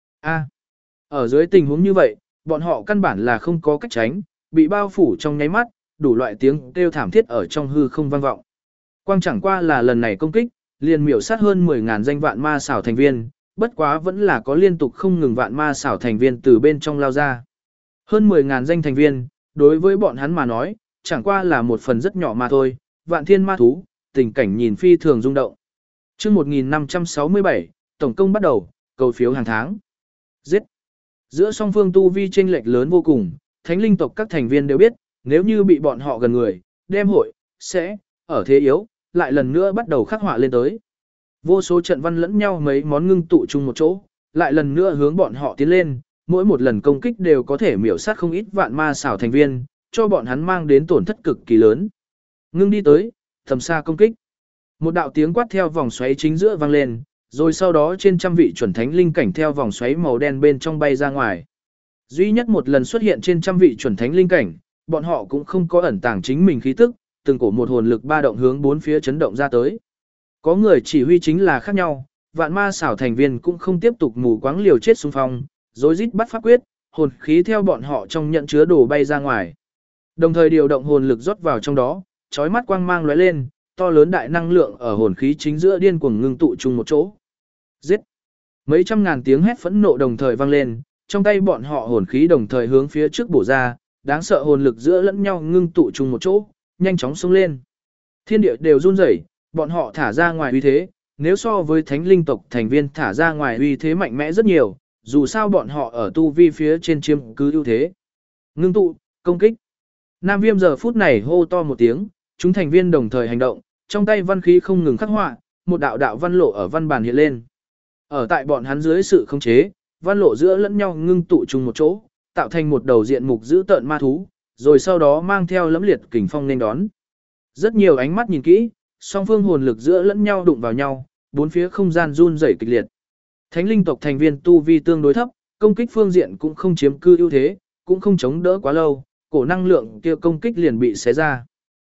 Ở dưới tình huống như vậy, bọn họ căn bản là không có cách tránh, bị bao phủ trong nháy mắt, đủ loại tiếng kêu thảm thiết ở trong hư không vang vọng. Quang chẳng qua là lần này công kích, liền miểu sát hơn 10.000 danh vạn ma xảo thành viên, bất quá vẫn là có liên tục không ngừng vạn ma xảo thành viên từ bên trong lao ra. Hơn 10.000 danh thành viên, đối với bọn hắn mà nói, chẳng qua là một phần rất nhỏ mà thôi, vạn thiên ma thú, tình cảnh nhìn phi thường rung động. Chương 1567, tổng công bắt đầu, cầu phiếu hàng tháng. Giết. Giữa song phương tu vi chênh lệch lớn vô cùng, thánh linh tộc các thành viên đều biết, nếu như bị bọn họ gần người, đem hội, sẽ, ở thế yếu, lại lần nữa bắt đầu khắc họa lên tới. Vô số trận văn lẫn nhau mấy món ngưng tụ chung một chỗ, lại lần nữa hướng bọn họ tiến lên, mỗi một lần công kích đều có thể miểu sát không ít vạn ma xảo thành viên, cho bọn hắn mang đến tổn thất cực kỳ lớn. Ngưng đi tới, tầm xa công kích. Một đạo tiếng quát theo vòng xoáy chính giữa vang lên, rồi sau đó trên trăm vị chuẩn thánh linh cảnh theo vòng xoáy màu đen bên trong bay ra ngoài. Duy nhất một lần xuất hiện trên trăm vị chuẩn thánh linh cảnh, bọn họ cũng không có ẩn tàng chính mình khí tức, từng cổ một hồn lực ba động hướng bốn phía chấn động ra tới. Có người chỉ huy chính là khác nhau, vạn ma xảo thành viên cũng không tiếp tục mù quáng liều chết xung phong, rối rít bắt pháp quyết, hồn khí theo bọn họ trong nhận chứa đồ bay ra ngoài. Đồng thời điều động hồn lực rót vào trong đó, chói mắt quang mang lóe lên, to lớn đại năng lượng ở hồn khí chính giữa điên cuồng ngưng tụ chung một chỗ. Giết! Mấy trăm ngàn tiếng hét phẫn nộ đồng thời vang lên, trong tay bọn họ hồn khí đồng thời hướng phía trước bổ ra, đáng sợ hồn lực giữa lẫn nhau ngưng tụ chung một chỗ, nhanh chóng xông lên. Thiên địa đều run rẩy, bọn họ thả ra ngoài uy thế, nếu so với thánh linh tộc thành viên thả ra ngoài uy thế mạnh mẽ rất nhiều, dù sao bọn họ ở tu vi phía trên chiếm cứ ưu thế. Ngưng tụ, công kích. Nam Viêm giờ phút này hô to một tiếng, chúng thành viên đồng thời hành động, trong tay văn khí không ngừng khắc họa, một đạo đạo văn lộ ở văn bản hiện lên. Ở tại bọn hắn dưới sự khống chế, văn lộ giữa lẫn nhau ngưng tụ chung một chỗ, tạo thành một đầu diện mục dữ tợn ma thú, rồi sau đó mang theo lẫm liệt kình phong nên đón. Rất nhiều ánh mắt nhìn kỹ, song phương hồn lực giữa lẫn nhau đụng vào nhau, bốn phía không gian run rẩy kịch liệt. Thánh linh tộc thành viên tu vi tương đối thấp, công kích phương diện cũng không chiếm cư ưu thế, cũng không chống đỡ quá lâu, cổ năng lượng kia công kích liền bị xé ra.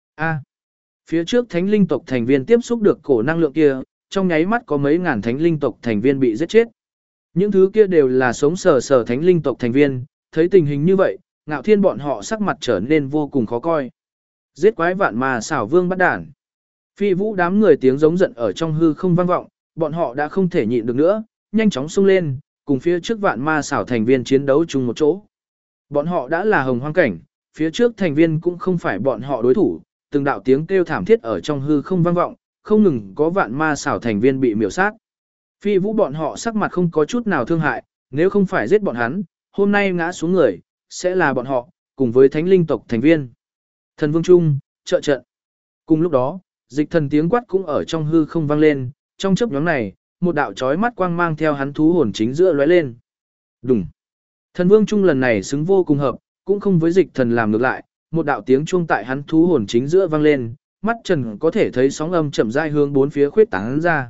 Phía trước thánh linh tộc thành viên tiếp xúc được cổ năng lượng kia, trong nháy mắt có mấy ngàn thánh linh tộc thành viên bị giết chết. Những thứ kia đều là sống sờ sờ thánh linh tộc thành viên, thấy tình hình như vậy, Ngạo Thiên bọn họ sắc mặt trở nên vô cùng khó coi. Giết quái vạn mà xảo vương bắt đản. Phi vũ đám người tiếng giống giận ở trong hư không vang vọng, bọn họ đã không thể nhịn được nữa, nhanh chóng xông lên, cùng phía trước vạn ma xảo thành viên chiến đấu chung một chỗ. Bọn họ đã là hồng hoang cảnh, phía trước thành viên cũng không phải bọn họ đối thủ, từng đạo tiếng kêu thảm thiết ở trong hư không vang vọng, không ngừng có vạn ma xảo thành viên bị miểu sát. Phi vũ bọn họ sắc mặt không có chút nào thương hại, nếu không phải giết bọn hắn, hôm nay ngã xuống người, sẽ là bọn họ, cùng với thánh linh tộc thành viên. Thần vương trung, trợ trận. Cùng lúc đó, dịch thần tiếng quát cũng ở trong hư không vang lên, trong chớp nhoáng này, một đạo chói mắt quang mang theo hắn thú hồn chính giữa lóe lên. Đùng. Thần vương trung lần này xứng vô cùng hợp, cũng không với dịch thần làm ngược lại, một đạo tiếng chuông tại hắn thú hồn chính giữa vang lên, mắt Trần có thể thấy sóng âm chậm rãi hướng bốn phía khuyết tán ra.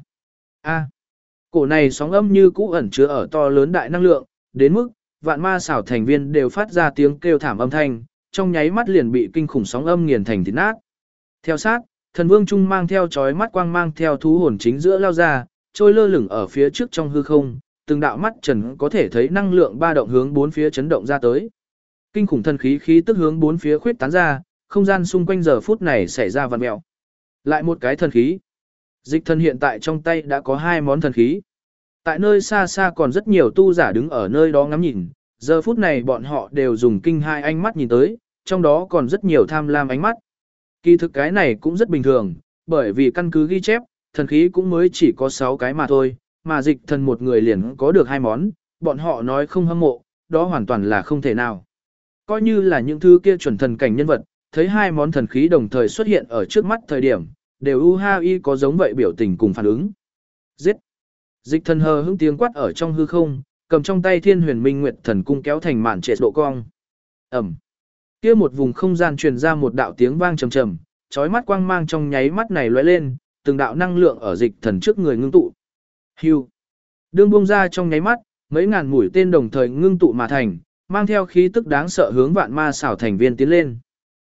Cổ này sóng âm như cũ ẩn chứa ở to lớn đại năng lượng, đến mức vạn ma xảo thành viên đều phát ra tiếng kêu thảm âm thanh, trong nháy mắt liền bị kinh khủng sóng âm nghiền thành thịt nát. Theo sát, thần vương trung mang theo chói mắt quang mang theo thú hồn chính giữa lao ra, trôi lơ lửng ở phía trước trong hư không, từng đạo mắt Trần có thể thấy năng lượng ba động hướng bốn phía chấn động ra tới. Kinh khủng thần khí khí tức hướng bốn phía khuyết tán ra, không gian xung quanh giờ phút này xảy ra vặn mèo. Lại một cái thần khí. Dịch thần hiện tại trong tay đã có 2 món thần khí. Tại nơi xa xa còn rất nhiều tu giả đứng ở nơi đó ngắm nhìn, giờ phút này bọn họ đều dùng kinh hai ánh mắt nhìn tới, trong đó còn rất nhiều tham lam ánh mắt. Kỳ thực cái này cũng rất bình thường, bởi vì căn cứ ghi chép, thần khí cũng mới chỉ có 6 cái mà thôi, mà dịch thần một người liền có được 2 món, bọn họ nói không hâm mộ, đó hoàn toàn là không thể nào. Coi như là những thứ kia chuẩn thần cảnh nhân vật, thấy 2 món thần khí đồng thời xuất hiện ở trước mắt thời điểm, đều UHI có giống vậy biểu tình cùng phản ứng. Giết! Dịch thần hờ hững tiếng quát ở trong hư không, cầm trong tay Thiên Huyền Minh Nguyệt Thần cung kéo thành màn trệ độ cong. Ầm. Kia một vùng không gian truyền ra một đạo tiếng vang trầm trầm, chói mắt quang mang trong nháy mắt này lóe lên, từng đạo năng lượng ở dịch thần trước người ngưng tụ. Hưu. Đương buông ra trong nháy mắt, mấy ngàn mũi tên đồng thời ngưng tụ mà thành, mang theo khí tức đáng sợ hướng vạn ma xảo thành viên tiến lên.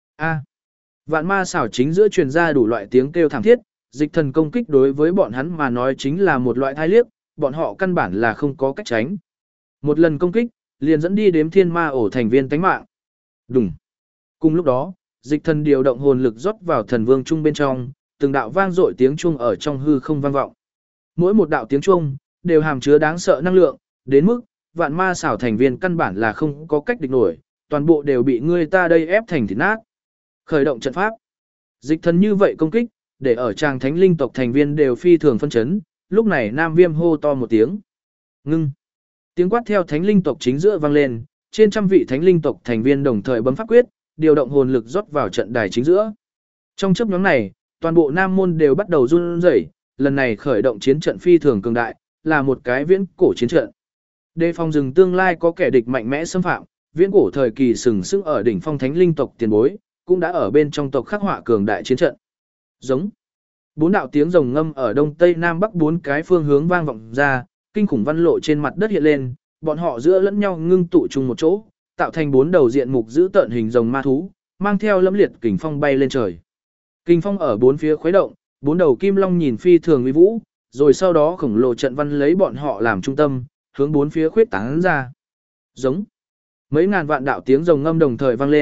Vạn ma xảo chính giữa truyền ra đủ loại tiếng kêu thảm thiết, dịch thần công kích đối với bọn hắn mà nói chính là một loại thai liếc, bọn họ căn bản là không có cách tránh. Một lần công kích, liền dẫn đi đếm thiên ma ổ thành viên tánh mạng. Đùng. Cùng lúc đó, dịch thần điều động hồn lực rót vào thần vương trung bên trong, từng đạo vang dội tiếng chuông ở trong hư không vang vọng. Mỗi một đạo tiếng chuông đều hàm chứa đáng sợ năng lượng, đến mức vạn ma xảo thành viên căn bản là không có cách địch nổi, toàn bộ đều bị người ta đây ép thành thịt nát. Khởi động trận pháp. Dịch thần như vậy công kích, để ở tràng thánh linh tộc thành viên đều phi thường phân chấn, lúc này Nam Viêm hô to một tiếng. Ngưng. Tiếng quát theo thánh linh tộc chính giữa vang lên, trên trăm vị thánh linh tộc thành viên đồng thời bấm pháp quyết, điều động hồn lực rót vào trận đài chính giữa. Trong chớp nhoáng này, toàn bộ Nam môn đều bắt đầu run rẩy, lần này khởi động chiến trận phi thường cường đại, là một cái viễn cổ chiến trận. Đề phòng rừng tương lai có kẻ địch mạnh mẽ xâm phạm, viễn cổ thời kỳ sừng sững ở đỉnh phong thánh linh tộc tiền bối, cũng đã ở bên trong tộc khắc họa cường đại chiến trận. Giống. 4 đạo tiếng rồng ngâm ở đông tây nam bắc 4 cái phương hướng vang vọng ra, kinh khủng văn lộ trên mặt đất hiện lên, bọn họ giữa lẫn nhau ngưng tụ chung một chỗ, tạo thành 4 đầu diện mục giữ tợn hình rồng ma thú, mang theo lẫm liệt kình phong bay lên trời. Kình phong ở 4 phía khuấy động, 4 đầu kim long nhìn phi thường uy vũ, rồi sau đó khổng lồ trận văn lấy bọn họ làm trung tâm, hướng 4 phía khuyết tán ra. Giống. Mấy ngàn vạn đạo tiếng rồng ngâm đồng thời vang lên,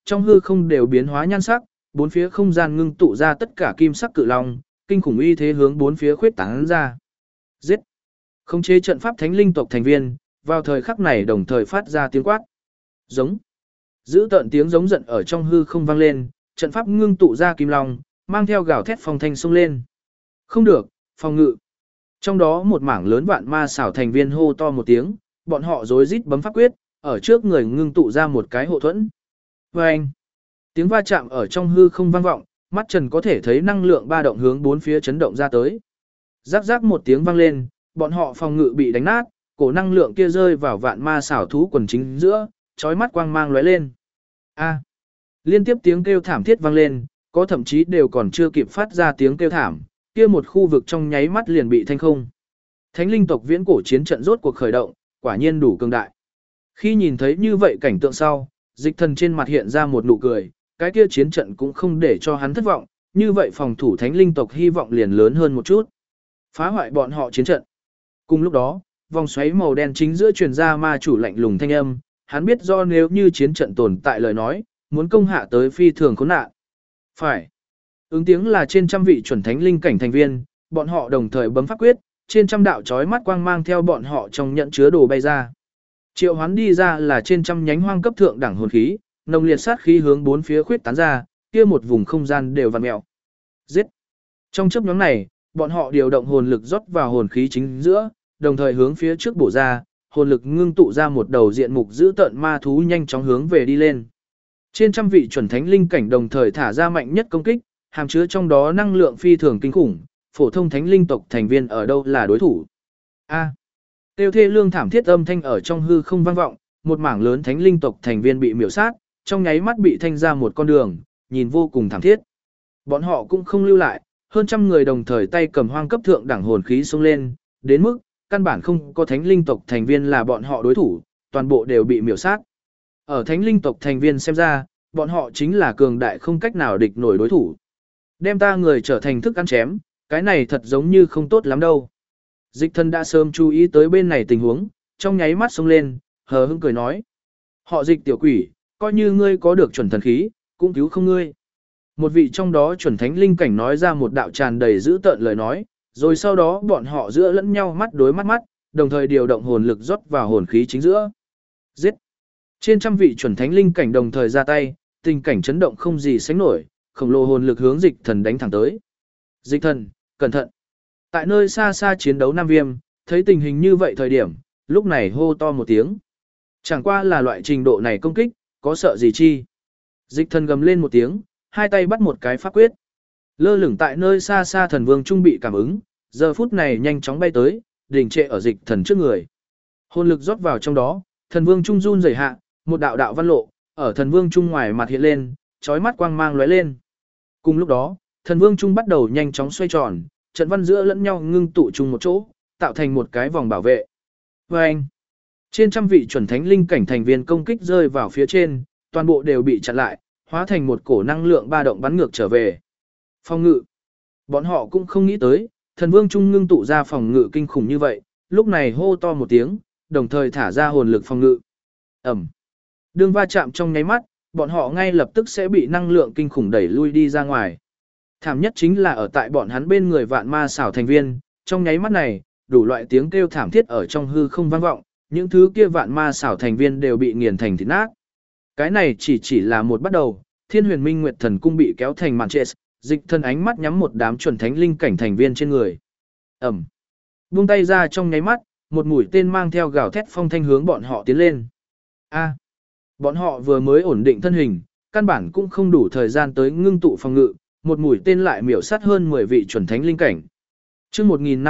trong hư không đều biến hóa nhan sắc, bốn phía không gian ngưng tụ ra tất cả kim sắc cự long, kinh khủng uy thế hướng bốn phía khuyết tán ra. Giết! Khống chế trận pháp thánh linh tộc thành viên, vào thời khắc này đồng thời phát ra tiếng quát. Giống! Giữ tợn tiếng giống giận ở trong hư không vang lên, trận pháp ngưng tụ ra kim long, mang theo gào thét phong thanh xông lên. Không được, phòng ngự. Trong đó một mảng lớn vạn ma xảo thành viên hô to một tiếng, bọn họ rối rít bấm pháp quyết, ở trước người ngưng tụ ra một cái hộ thuẫn. Vâng! Tiếng va chạm ở trong hư không vang vọng, mắt Trần có thể thấy năng lượng ba động hướng bốn phía chấn động ra tới. Rắc rắc một tiếng vang lên, bọn họ phòng ngự bị đánh nát, cổ năng lượng kia rơi vào vạn ma xảo thú quần chính giữa, chói mắt quang mang lóe lên. A! Liên tiếp tiếng kêu thảm thiết vang lên, có thậm chí đều còn chưa kịp phát ra tiếng kêu thảm, kia một khu vực trong nháy mắt liền bị thanh không. Thánh linh tộc viễn cổ chiến trận rốt cuộc khởi động, quả nhiên đủ cường đại. Khi nhìn thấy như vậy cảnh tượng sau, Dịch Thần trên mặt hiện ra một nụ cười, cái kia chiến trận cũng không để cho hắn thất vọng, như vậy phòng thủ thánh linh tộc hy vọng liền lớn hơn một chút. Phá hoại bọn họ chiến trận. Cùng lúc đó, vòng xoáy màu đen chính giữa truyền ra ma chủ lạnh lùng thanh âm, hắn biết do nếu như chiến trận tồn tại lời nói, muốn công hạ tới phi thường khốn nạn. Phải. Ứng tiếng là trên trăm vị chuẩn thánh linh cảnh thành viên, bọn họ đồng thời bấm pháp quyết, trên trăm đạo chói mắt quang mang theo bọn họ trong nhận chứa đồ bay ra. Triệu hoán đi ra là trên trăm nhánh hoang cấp thượng đẳng hồn khí, nồng liệt sát khí hướng bốn phía khuyết tán ra, kia một vùng không gian đều vặn mèo. Giết! Trong chớp nhoáng này, bọn họ điều động hồn lực rót vào hồn khí chính giữa, đồng thời hướng phía trước bổ ra, hồn lực ngưng tụ ra một đầu diện mục giữ tợn ma thú nhanh chóng hướng về đi lên. Trên trăm vị chuẩn thánh linh cảnh đồng thời thả ra mạnh nhất công kích, hàm chứa trong đó năng lượng phi thường kinh khủng, phổ thông thánh linh tộc thành viên ở đâu là đối thủ. A. Tiêu thê lương thảm thiết âm thanh ở trong hư không vang vọng, một mảng lớn thánh linh tộc thành viên bị miểu sát, trong nháy mắt bị thanh ra một con đường, nhìn vô cùng thảm thiết. Bọn họ cũng không lưu lại, hơn trăm người đồng thời tay cầm hoang cấp thượng đẳng hồn khí xông lên, đến mức căn bản không có thánh linh tộc thành viên là bọn họ đối thủ, toàn bộ đều bị miểu sát. Ở thánh linh tộc thành viên xem ra, bọn họ chính là cường đại không cách nào địch nổi đối thủ. Đem ta người trở thành thức ăn chém, cái này thật giống như không tốt lắm đâu. Dịch Thần đã sớm chú ý tới bên này tình huống, trong nháy mắt xông lên, hờ hững cười nói. Họ Dịch tiểu quỷ, coi như ngươi có được chuẩn thần khí, cũng cứu không ngươi. Một vị trong đó chuẩn thánh linh cảnh nói ra một đạo tràn đầy dữ tợn lời nói, rồi sau đó bọn họ giữa lẫn nhau mắt đối mắt, đồng thời điều động hồn lực rót vào hồn khí chính giữa. Giết! Trên trăm vị chuẩn thánh linh cảnh đồng thời ra tay, tình cảnh chấn động không gì sánh nổi, khổng lồ hồn lực hướng Dịch Thần đánh thẳng tới. Dịch Thần, cẩn thận! Tại nơi xa xa chiến đấu Nam Viêm, thấy tình hình như vậy thời điểm, lúc này hô to một tiếng. Chẳng qua là loại trình độ này công kích, có sợ gì chi? Dịch Thần gầm lên một tiếng, hai tay bắt một cái pháp quyết. Lơ lửng tại nơi xa xa thần vương trung bị cảm ứng, giờ phút này nhanh chóng bay tới, đình trệ ở Dịch Thần trước người. Hồn lực rót vào trong đó, thần vương trung run rẩy hạ, một đạo đạo văn lộ, ở thần vương trung ngoài mặt hiện lên, chói mắt quang mang lóe lên. Cùng lúc đó, thần vương trung bắt đầu nhanh chóng xoay tròn, trận văn giữa lẫn nhau ngưng tụ chung một chỗ, tạo thành một cái vòng bảo vệ. Và anh, trên trăm vị chuẩn thánh linh cảnh thành viên công kích rơi vào phía trên, toàn bộ đều bị chặn lại, hóa thành một cổ năng lượng ba động bắn ngược trở về. Phòng ngự. Bọn họ cũng không nghĩ tới, thần vương trung ngưng tụ ra phòng ngự kinh khủng như vậy, lúc này hô to một tiếng, đồng thời thả ra hồn lực phòng ngự. Ẩm. Đường va chạm trong nháy mắt, bọn họ ngay lập tức sẽ bị năng lượng kinh khủng đẩy lui đi ra ngoài. Thảm nhất chính là ở tại bọn hắn bên người vạn ma xảo thành viên, trong nháy mắt này, đủ loại tiếng kêu thảm thiết ở trong hư không vang vọng, những thứ kia vạn ma xảo thành viên đều bị nghiền thành thịt nát. Cái này chỉ là một bắt đầu, Thiên Huyền Minh Nguyệt Thần cung bị kéo thành màn chết, Dịch Thần ánh mắt nhắm một đám chuẩn thánh linh cảnh thành viên trên người. Ẩm. Buông tay ra trong nháy mắt, một mũi tên mang theo gào thét phong thanh hướng bọn họ tiến lên. A. Bọn họ vừa mới ổn định thân hình, căn bản cũng không đủ thời gian tới ngưng tụ phòng ngự, một mũi tên lại miểu sát hơn 10 vị chuẩn thánh linh cảnh. Chương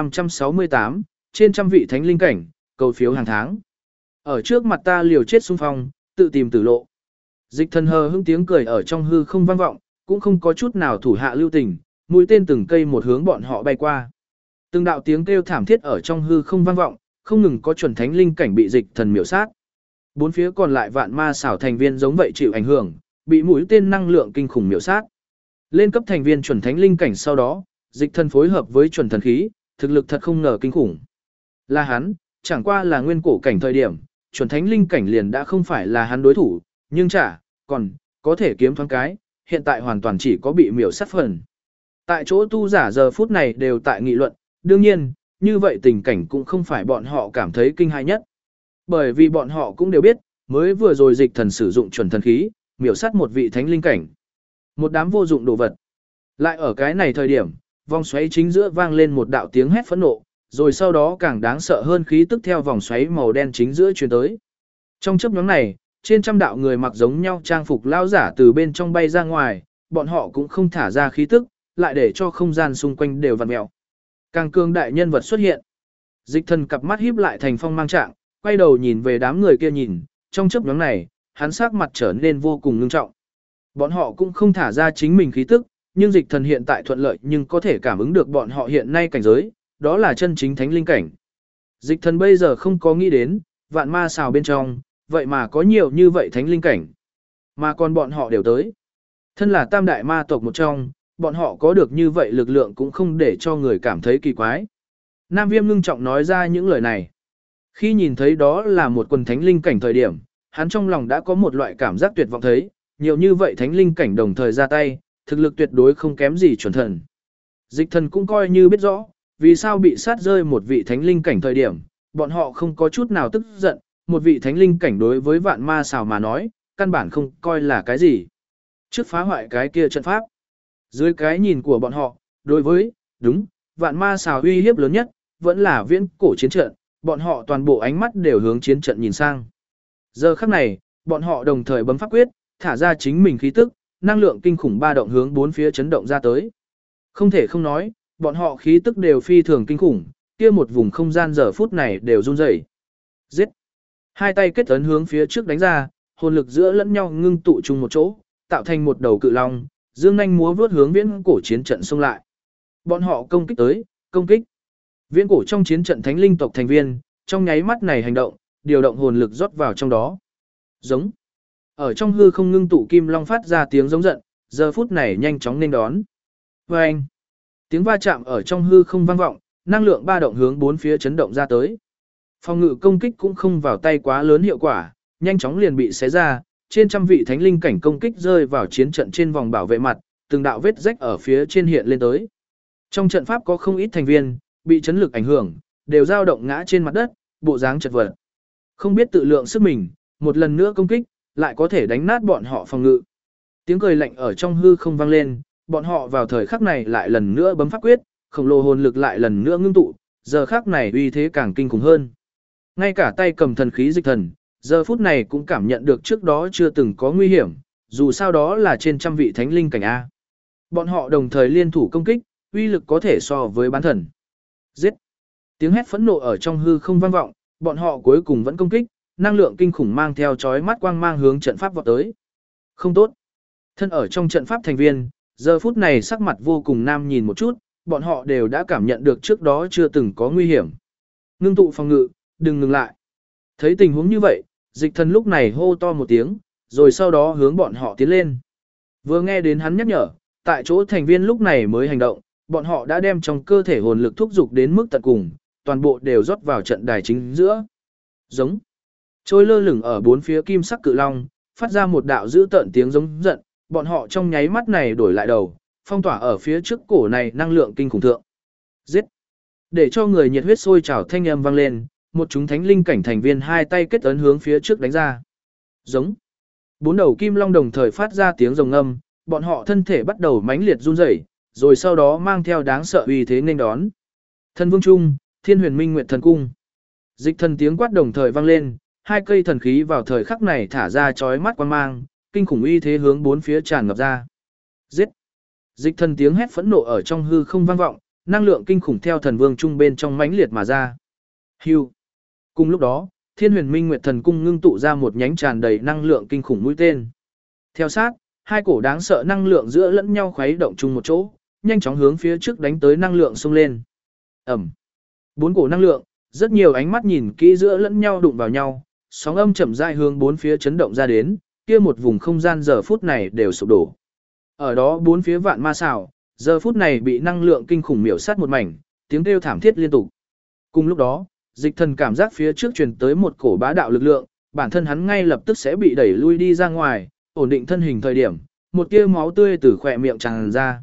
1568, trên trăm vị thánh linh cảnh, cầu phiếu hàng tháng. Ở trước mặt ta liều chết xung phong, tự tìm tử lộ. Dịch Thần hờ hững tiếng cười ở trong hư không vang vọng, cũng không có chút nào thủ hạ lưu tình, mũi tên từng cây một hướng bọn họ bay qua. Từng đạo tiếng kêu thảm thiết ở trong hư không vang vọng, không ngừng có chuẩn thánh linh cảnh bị Dịch Thần miểu sát. Bốn phía còn lại vạn ma xảo thành viên giống vậy chịu ảnh hưởng, bị mũi tên năng lượng kinh khủng miểu sát. Lên cấp thành viên chuẩn thánh linh cảnh sau đó, Dịch Thần phối hợp với chuẩn thần khí, thực lực thật không ngờ kinh khủng. Là hắn, chẳng qua là nguyên cổ cảnh thời điểm, chuẩn thánh linh cảnh liền đã không phải là hắn đối thủ, nhưng còn có thể kiếm thoáng cái, hiện tại hoàn toàn chỉ có bị miểu sát phần. Tại chỗ tu giả giờ phút này đều tại nghị luận, đương nhiên, như vậy tình cảnh cũng không phải bọn họ cảm thấy kinh hãi nhất. Bởi vì bọn họ cũng đều biết, mới vừa rồi dịch thần sử dụng chuẩn thần khí, miểu sát một vị thánh linh cảnh. Một đám vô dụng đồ vật. Lại ở cái này thời điểm, vòng xoáy chính giữa vang lên một đạo tiếng hét phẫn nộ, rồi sau đó càng đáng sợ hơn khí tức theo vòng xoáy màu đen chính giữa truyền tới. Trong chớp nhoáng này, trên trăm đạo người mặc giống nhau trang phục lao giả từ bên trong bay ra ngoài, bọn họ cũng không thả ra khí tức, lại để cho không gian xung quanh đều vặn mèo. Càng cường đại nhân vật xuất hiện. Dịch thần cặp mắt híp lại thành phong mang trạng, quay đầu nhìn về đám người kia nhìn, trong chớp nhoáng này, hắn sắc mặt trở nên vô cùng ngưng trọng. Bọn họ cũng không thả ra chính mình khí tức, nhưng dịch thần hiện tại thuận lợi nhưng có thể cảm ứng được bọn họ hiện nay cảnh giới, đó là chân chính thánh linh cảnh. Dịch thần bây giờ không có nghĩ đến, vạn ma xào bên trong, vậy mà có nhiều như vậy thánh linh cảnh. Mà còn bọn họ đều tới. Thân là tam đại ma tộc một trong, bọn họ có được như vậy lực lượng cũng không để cho người cảm thấy kỳ quái. Nam Viêm ngưng trọng nói ra những lời này. Khi nhìn thấy đó là một quần thánh linh cảnh thời điểm, hắn trong lòng đã có một loại cảm giác tuyệt vọng thấy, nhiều như vậy thánh linh cảnh đồng thời ra tay, thực lực tuyệt đối không kém gì chuẩn thần. Dịch thần cũng coi như biết rõ, vì sao bị sát rơi một vị thánh linh cảnh thời điểm, bọn họ không có chút nào tức giận, một vị thánh linh cảnh đối với vạn ma xào mà nói, căn bản không coi là cái gì. Trước phá hoại cái kia trận pháp, dưới cái nhìn của bọn họ, đối với, đúng, vạn ma xào uy hiếp lớn nhất, vẫn là viễn cổ chiến trận, bọn họ toàn bộ ánh mắt đều hướng chiến trận nhìn sang. Giờ khắc này, bọn họ đồng thời bấm pháp quyết, thả ra chính mình khí tức, năng lượng kinh khủng ba động hướng bốn phía chấn động ra tới. Không thể không nói, bọn họ khí tức đều phi thường kinh khủng, kia một vùng không gian giờ phút này đều run rẩy. Giết! Hai tay kết ấn hướng phía trước đánh ra, hồn lực giữa lẫn nhau ngưng tụ chung một chỗ, tạo thành một đầu cự long, dương nhanh múa vướt hướng viễn cổ chiến trận xông lại. Bọn họ công kích tới, công kích. Viễn cổ trong chiến trận thánh linh tộc thành viên, trong nháy mắt này hành động, điều động hồn lực rót vào trong đó. Giống. Ở trong hư không ngưng tụ kim long phát ra tiếng giống giận, giờ phút này nhanh chóng nên đón. Vâng. Tiếng va chạm ở trong hư không vang vọng, năng lượng ba động hướng bốn phía chấn động ra tới. Phòng ngự công kích cũng không vào tay quá lớn hiệu quả, nhanh chóng liền bị xé ra, trên trăm vị thánh linh cảnh công kích rơi vào chiến trận trên vòng bảo vệ mặt, từng đạo vết rách ở phía trên hiện lên tới. Trong trận pháp có không ít thành viên, bị chấn lực ảnh hưởng, đều dao động ngã trên mặt đất, bộ dáng chật vật. Không biết tự lượng sức mình, một lần nữa công kích, lại có thể đánh nát bọn họ phòng ngự. Tiếng cười lạnh ở trong hư không vang lên, bọn họ vào thời khắc này lại lần nữa bấm pháp quyết, khổng lồ hồn lực lại lần nữa ngưng tụ, giờ khắc này uy thế càng kinh khủng hơn. Ngay cả tay cầm thần khí dịch thần, giờ phút này cũng cảm nhận được trước đó chưa từng có nguy hiểm, dù sao đó là trên trăm vị thánh linh cảnh A. Bọn họ đồng thời liên thủ công kích, uy lực có thể so với bán thần. Giết! Tiếng hét phẫn nộ ở trong hư không vang vọng, bọn họ cuối cùng vẫn công kích, năng lượng kinh khủng mang theo chói mắt quang mang hướng trận pháp vọt tới. Không tốt! Thân ở trong trận pháp thành viên, giờ phút này sắc mặt vô cùng nam nhìn một chút, bọn họ đều đã cảm nhận được trước đó chưa từng có nguy hiểm. Ngưng tụ phòng ngự, đừng ngừng lại. Thấy tình huống như vậy, dịch thần lúc này hô to một tiếng, rồi sau đó hướng bọn họ tiến lên. Vừa nghe đến hắn nhắc nhở, tại chỗ thành viên lúc này mới hành động, bọn họ đã đem trong cơ thể hồn lực thúc dục đến mức tận cùng, toàn bộ đều rót vào trận đài chính giữa. Giống. Trôi lơ lửng ở bốn phía kim sắc cự long, phát ra một đạo dữ tợn tiếng giống giận, bọn họ trong nháy mắt này đổi lại đầu, phong tỏa ở phía trước cổ này năng lượng kinh khủng thượng. Giết. Để cho người nhiệt huyết sôi trào thanh âm vang lên, một chúng thánh linh cảnh thành viên hai tay kết ấn hướng phía trước đánh ra. Giống. Bốn đầu kim long đồng thời phát ra tiếng rồng ngâm, bọn họ thân thể bắt đầu mãnh liệt run rẩy, rồi sau đó mang theo đáng sợ uy thế nên đón. Thần Vương Trung, Thiên Huyền Minh Nguyệt Thần Cung. Dịch thần tiếng quát đồng thời vang lên, hai cây thần khí vào thời khắc này thả ra chói mắt quang mang, kinh khủng uy thế hướng bốn phía tràn ngập ra. Giết! Dịch thần tiếng hét phẫn nộ ở trong hư không vang vọng, năng lượng kinh khủng theo Thần Vương Trung bên trong mãnh liệt mà ra. Hưu! Cùng lúc đó, Thiên Huyền Minh Nguyệt Thần Cung ngưng tụ ra một nhánh tràn đầy năng lượng kinh khủng mũi tên. Theo sát, hai cổ đáng sợ năng lượng giữa lẫn nhau khuấy động chung một chỗ, nhanh chóng hướng phía trước đánh tới năng lượng xông lên. Ầm. Bốn cổ năng lượng, rất nhiều ánh mắt nhìn kỹ giữa lẫn nhau đụng vào nhau, sóng âm chậm rãi hướng bốn phía chấn động ra đến, kia một vùng không gian giờ phút này đều sụp đổ. Ở đó bốn phía vạn ma xảo, giờ phút này bị năng lượng kinh khủng miểu sát một mảnh, tiếng kêu thảm thiết liên tục. Cùng lúc đó, dịch thần cảm giác phía trước truyền tới một cổ bá đạo lực lượng, bản thân hắn ngay lập tức sẽ bị đẩy lui đi ra ngoài, ổn định thân hình thời điểm, một tia máu tươi từ khỏe miệng tràn ra.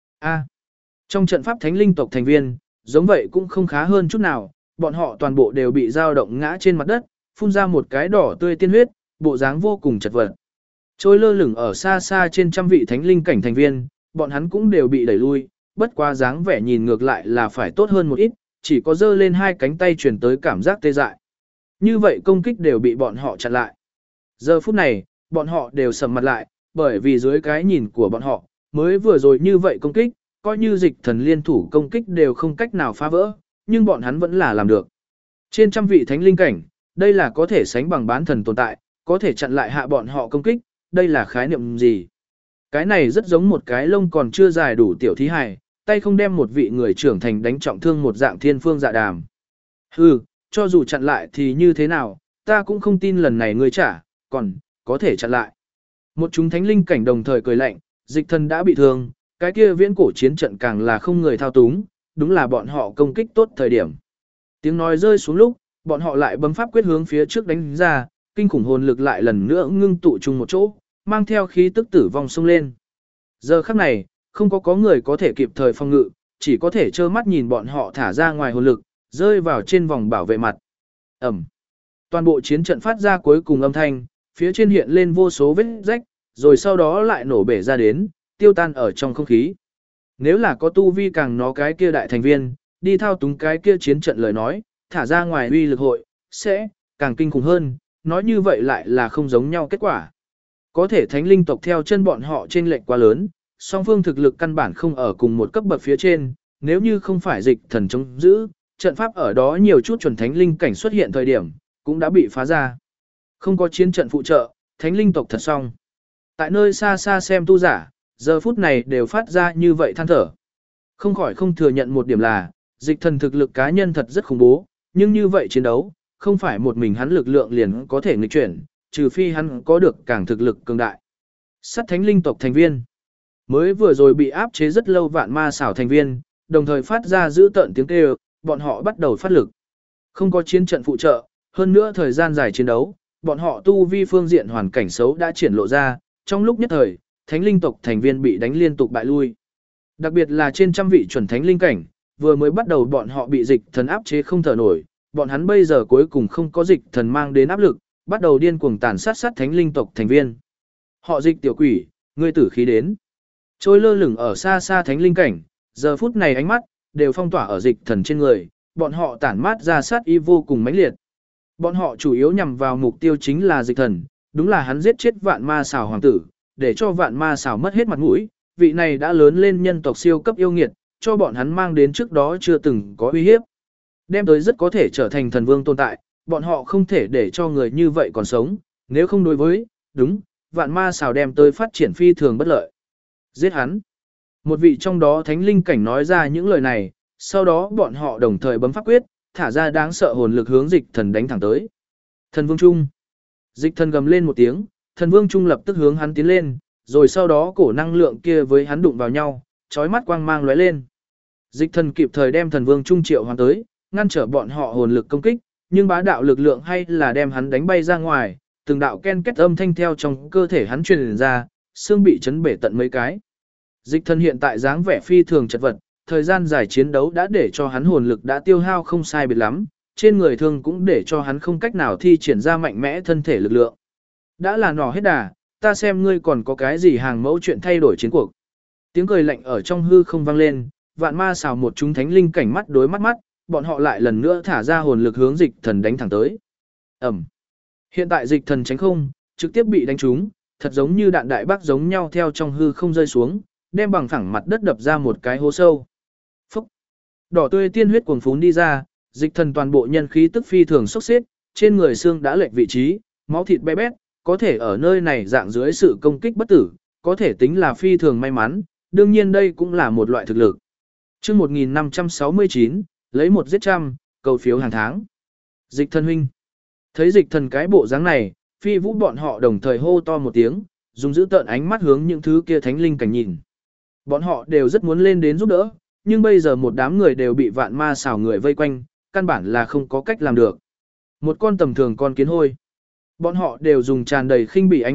Trong trận pháp thánh linh tộc thành viên, giống vậy cũng không khá hơn chút nào, bọn họ toàn bộ đều bị dao động ngã trên mặt đất, phun ra một cái đỏ tươi tiên huyết, bộ dáng vô cùng chật vật. Trôi lơ lửng ở xa xa trên trăm vị thánh linh cảnh thành viên, bọn hắn cũng đều bị đẩy lui, bất quá dáng vẻ nhìn ngược lại là phải tốt hơn một ít, chỉ có giơ lên hai cánh tay truyền tới cảm giác tê dại. Như vậy công kích đều bị bọn họ chặn lại. Giờ phút này, bọn họ đều sầm mặt lại, bởi vì dưới cái nhìn của bọn họ, mới vừa rồi như vậy công kích, coi như dịch thần liên thủ công kích đều không cách nào phá vỡ, nhưng bọn hắn vẫn là làm được. Trên trăm vị thánh linh cảnh, đây là có thể sánh bằng bán thần tồn tại, có thể chặn lại hạ bọn họ công kích, đây là khái niệm gì? Cái này rất giống một cái lông còn chưa dài đủ tiểu thí hài, tay không đem một vị người trưởng thành đánh trọng thương một dạng thiên phương dạ đàm. Hừ, cho dù chặn lại thì như thế nào, ta cũng không tin lần này ngươi trả, còn, có thể chặn lại. Một chúng thánh linh cảnh đồng thời cười lạnh, dịch thần đã bị thương, cái kia viễn cổ chiến trận càng là không người thao túng, đúng là bọn họ công kích tốt thời điểm. Tiếng nói rơi xuống lúc, bọn họ lại bấm pháp quyết hướng phía trước đánh ra, kinh khủng hồn lực lại lần nữa ngưng tụ chung một chỗ, mang theo khí tức tử vong xông lên. Giờ khắc này, không có người có thể kịp thời phòng ngự, chỉ có thể trơ mắt nhìn bọn họ thả ra ngoài hồn lực, rơi vào trên vòng bảo vệ mặt. Ẩm. Toàn bộ chiến trận phát ra cuối cùng âm thanh, phía trên hiện lên vô số vết rách, rồi sau đó lại nổ bể ra đến, tiêu tan ở trong không khí. Nếu là có tu vi càng nó cái kia đại thành viên, đi thao túng cái kia chiến trận lời nói, thả ra ngoài uy lực hội, sẽ càng kinh khủng hơn, nói như vậy lại là không giống nhau kết quả. Có thể thánh linh tộc theo chân bọn họ trên lệnh quá lớn, song phương thực lực căn bản không ở cùng một cấp bậc phía trên, nếu như không phải dịch thần chống giữ, trận pháp ở đó nhiều chút chuẩn thánh linh cảnh xuất hiện thời điểm, cũng đã bị phá ra. Không có chiến trận phụ trợ, thánh linh tộc thật xong. Tại nơi xa xa xem tu giả, giờ phút này đều phát ra như vậy than thở. Không khỏi không thừa nhận một điểm là, dịch thần thực lực cá nhân thật rất khủng bố, nhưng như vậy chiến đấu, không phải một mình hắn lực lượng liền có thể nghịch chuyển, trừ phi hắn có được càng thực lực cường đại. Sát thánh linh tộc thành viên, mới vừa rồi bị áp chế rất lâu vạn ma xảo thành viên, đồng thời phát ra giữ tợn tiếng kêu, bọn họ bắt đầu phát lực. Không có chiến trận phụ trợ, hơn nữa thời gian dài chiến đấu, bọn họ tu vi phương diện hoàn cảnh xấu đã triển lộ ra, trong lúc nhất thời, thánh linh tộc thành viên bị đánh liên tục bại lui. Đặc biệt là trên trăm vị chuẩn thánh linh cảnh, vừa mới bắt đầu bọn họ bị dịch thần áp chế không thở nổi, bọn hắn bây giờ cuối cùng không có dịch thần mang đến áp lực, bắt đầu điên cuồng tàn sát thánh linh tộc thành viên. Họ dịch tiểu quỷ, ngươi tử khí đến. Trôi lơ lửng ở xa xa thánh linh cảnh, giờ phút này ánh mắt đều phong tỏa ở dịch thần trên người, bọn họ tản mát ra sát ý vô cùng mãnh liệt. Bọn họ chủ yếu nhằm vào mục tiêu chính là dịch thần, đúng là hắn giết chết vạn ma xảo hoàng tử, để cho vạn ma xảo mất hết mặt mũi, vị này đã lớn lên nhân tộc siêu cấp yêu nghiệt, cho bọn hắn mang đến trước đó chưa từng có uy hiếp. Đem tới rất có thể trở thành thần vương tồn tại, bọn họ không thể để cho người như vậy còn sống, nếu không đối với, đúng, vạn ma xảo đem tới phát triển phi thường bất lợi. Giết hắn. Một vị trong đó thánh linh cảnh nói ra những lời này, sau đó bọn họ đồng thời bấm pháp quyết, thả ra đáng sợ hồn lực hướng dịch thần đánh thẳng tới. Thần vương trung. Dịch thần gầm lên một tiếng, thần vương trung lập tức hướng hắn tiến lên, rồi sau đó cổ năng lượng kia với hắn đụng vào nhau, chói mắt quang mang lóe lên. Dịch thần kịp thời đem thần vương trung triệu hoàn tới, ngăn trở bọn họ hồn lực công kích, nhưng bá đạo lực lượng hay là đem hắn đánh bay ra ngoài, từng đạo ken kết âm thanh theo trong cơ thể hắn truyền ra, xương bị chấn bể tận mấy cái. Dịch thần hiện tại dáng vẻ phi thường chật vật, thời gian dài chiến đấu đã để cho hắn hồn lực đã tiêu hao không sai biệt lắm, trên người thương cũng để cho hắn không cách nào thi triển ra mạnh mẽ thân thể lực lượng. Đã là nỏ hết đà, ta xem ngươi còn có cái gì hàng mẫu chuyện thay đổi chiến cuộc. Tiếng cười lạnh ở trong hư không vang lên, vạn ma xào một chúng thánh linh cảnh mắt đối mắt, bọn họ lại lần nữa thả ra hồn lực hướng dịch thần đánh thẳng tới. Ẩm. Hiện tại dịch thần tránh không, trực tiếp bị đánh trúng, thật giống như đạn đại bác giống nhau theo trong hư không rơi xuống, đem bằng phẳng mặt đất đập ra một cái hố sâu. Phúc. Đỏ tươi tiên huyết cuồng phún đi ra, dịch thần toàn bộ nhân khí tức phi thường sốc xếp, trên người xương đã lệch vị trí, máu thịt bé bét, có thể ở nơi này dạng dưới sự công kích bất tử, có thể tính là phi thường may mắn, đương nhiên đây cũng là một loại thực lực. Chương 1569, lấy một giết trăm, cầu phiếu hàng tháng. Dịch thần huynh. Thấy dịch thần cái bộ dáng này, phi vũ bọn họ đồng thời hô to một tiếng, dùng giữ tợn ánh mắt hướng những thứ kia thánh linh cảnh nhìn. Bọn họ đều rất muốn lên đến giúp đỡ, nhưng bây giờ một đám người đều bị vạn ma xảo người vây quanh, căn bản là không có cách làm được. Một con tầm thường con kiến hôi. Bọn họ đều dùng tràn đầy khinh bỉ ánh mắt,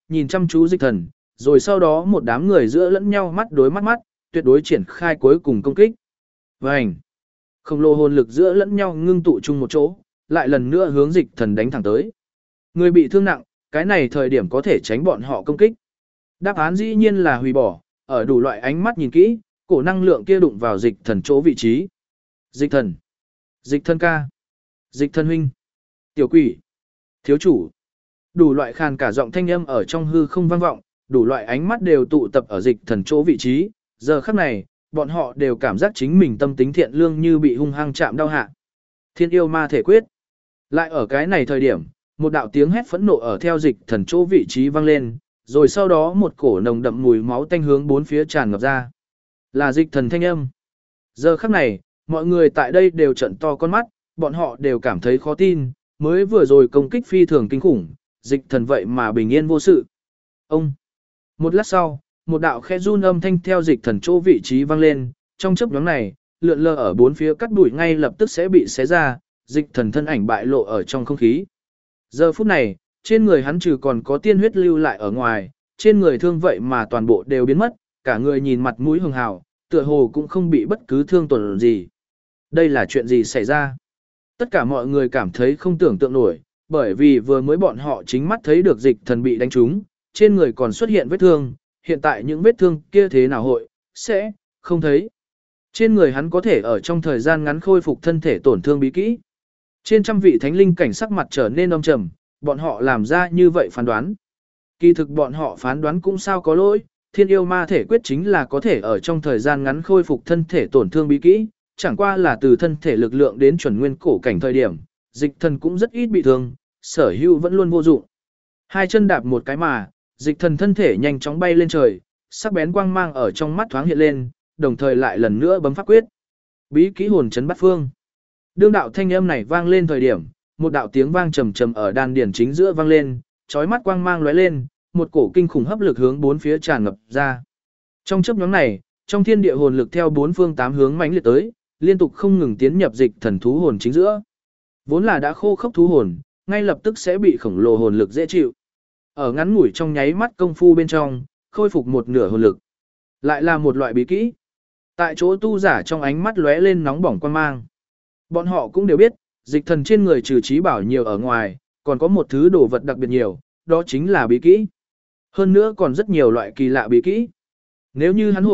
nhìn chăm chú dịch thần, rồi sau đó một đám người giữa lẫn nhau mắt đối mắt, tuyệt đối triển khai cuối cùng công kích. Vành! Khổng lồ hồn lực giữa lẫn nhau ngưng tụ chung một chỗ, lại lần nữa hướng dịch thần đánh thẳng tới. Người bị thương nặng, cái này thời điểm có thể tránh bọn họ công kích. Đáp án dĩ nhiên là hủy bỏ, ở đủ loại ánh mắt nhìn kỹ, cổ năng lượng kia đụng vào dịch thần chỗ vị trí. Dịch thần! Dịch thần ca! Dịch thần huynh! Tiểu quỷ! Thiếu chủ! Đủ loại khàn cả giọng thanh âm ở trong hư không vang vọng, đủ loại ánh mắt đều tụ tập ở dịch thần chỗ vị trí. Giờ khắc này, bọn họ đều cảm giác chính mình tâm tính thiện lương như bị hung hăng chạm đau hạ. Thiên yêu ma thể quyết. Lại ở cái này thời điểm, một đạo tiếng hét phẫn nộ ở theo dịch thần chỗ vị trí vang lên, rồi sau đó một cổ nồng đậm mùi máu tanh hướng bốn phía tràn ngập ra. Là dịch thần thanh âm. Giờ khắc này, mọi người tại đây đều trợn to con mắt, bọn họ đều cảm thấy khó tin, mới vừa rồi công kích phi thường kinh khủng, dịch thần vậy mà bình yên vô sự. Ông. Một lát sau, một đạo khe run âm thanh theo dịch thần chỗ vị trí vang lên, trong chớp nhoáng này, lượn lờ ở bốn phía cắt đuổi ngay lập tức sẽ bị xé ra, dịch thần thân ảnh bại lộ ở trong không khí. Giờ phút này, trên người hắn trừ còn có tiên huyết lưu lại ở ngoài, trên người thương vậy mà toàn bộ đều biến mất, cả người nhìn mặt mũi hường hào, tựa hồ cũng không bị bất cứ thương tổn gì. Đây là chuyện gì xảy ra? Tất cả mọi người cảm thấy không tưởng tượng nổi, bởi vì vừa mới bọn họ chính mắt thấy được dịch thần bị đánh trúng, trên người còn xuất hiện vết thương, hiện tại những vết thương kia thế nào sẽ không thấy. Trên người hắn có thể ở trong thời gian ngắn khôi phục thân thể tổn thương bí kỹ. Trên trăm vị thánh linh cảnh sắc mặt trở nên âm trầm, bọn họ làm ra như vậy phán đoán. Kỳ thực bọn họ phán đoán cũng sao có lỗi, thiên yêu ma thể quyết chính là có thể ở trong thời gian ngắn khôi phục thân thể tổn thương bí kỹ, chẳng qua là từ thân thể lực lượng đến chuẩn nguyên cổ cảnh thời điểm, dịch thần cũng rất ít bị thương, sở hữu vẫn luôn vô dụng. Hai chân đạp một cái mà, dịch thần thân thể nhanh chóng bay lên trời, sắc bén quang mang ở trong mắt thoáng hiện lên, đồng thời lại lần nữa bấm pháp quyết. Bí kỹ hồn chấn bát phương. Đương đạo thanh âm này vang lên thời điểm, một đạo tiếng vang trầm trầm ở đan điển chính giữa vang lên, chói mắt quang mang lóe lên, một cổ kinh khủng hấp lực hướng bốn phía tràn ngập ra. Trong chớp nhoáng này, trong thiên địa hồn lực theo bốn phương tám hướng mãnh liệt tới, liên tục không ngừng tiến nhập dịch thần thú hồn chính giữa. Vốn là đã khô khốc thú hồn, ngay lập tức sẽ bị khổng lồ hồn lực dễ chịu. Ở ngắn ngủi trong nháy mắt công phu bên trong, khôi phục một nửa hồn lực. Lại là một loại bí kỹ. Tại chỗ tu giả trong ánh mắt lóe lên nóng bỏng quan mang. Bọn họ cũng đều biết, dịch thần trên người trừ trí bảo nhiều ở ngoài, còn có một thứ đồ vật đặc biệt nhiều, đó chính là bí kỹ. Hơn nữa còn rất nhiều loại kỳ lạ bí kỹ. Nếu như hắn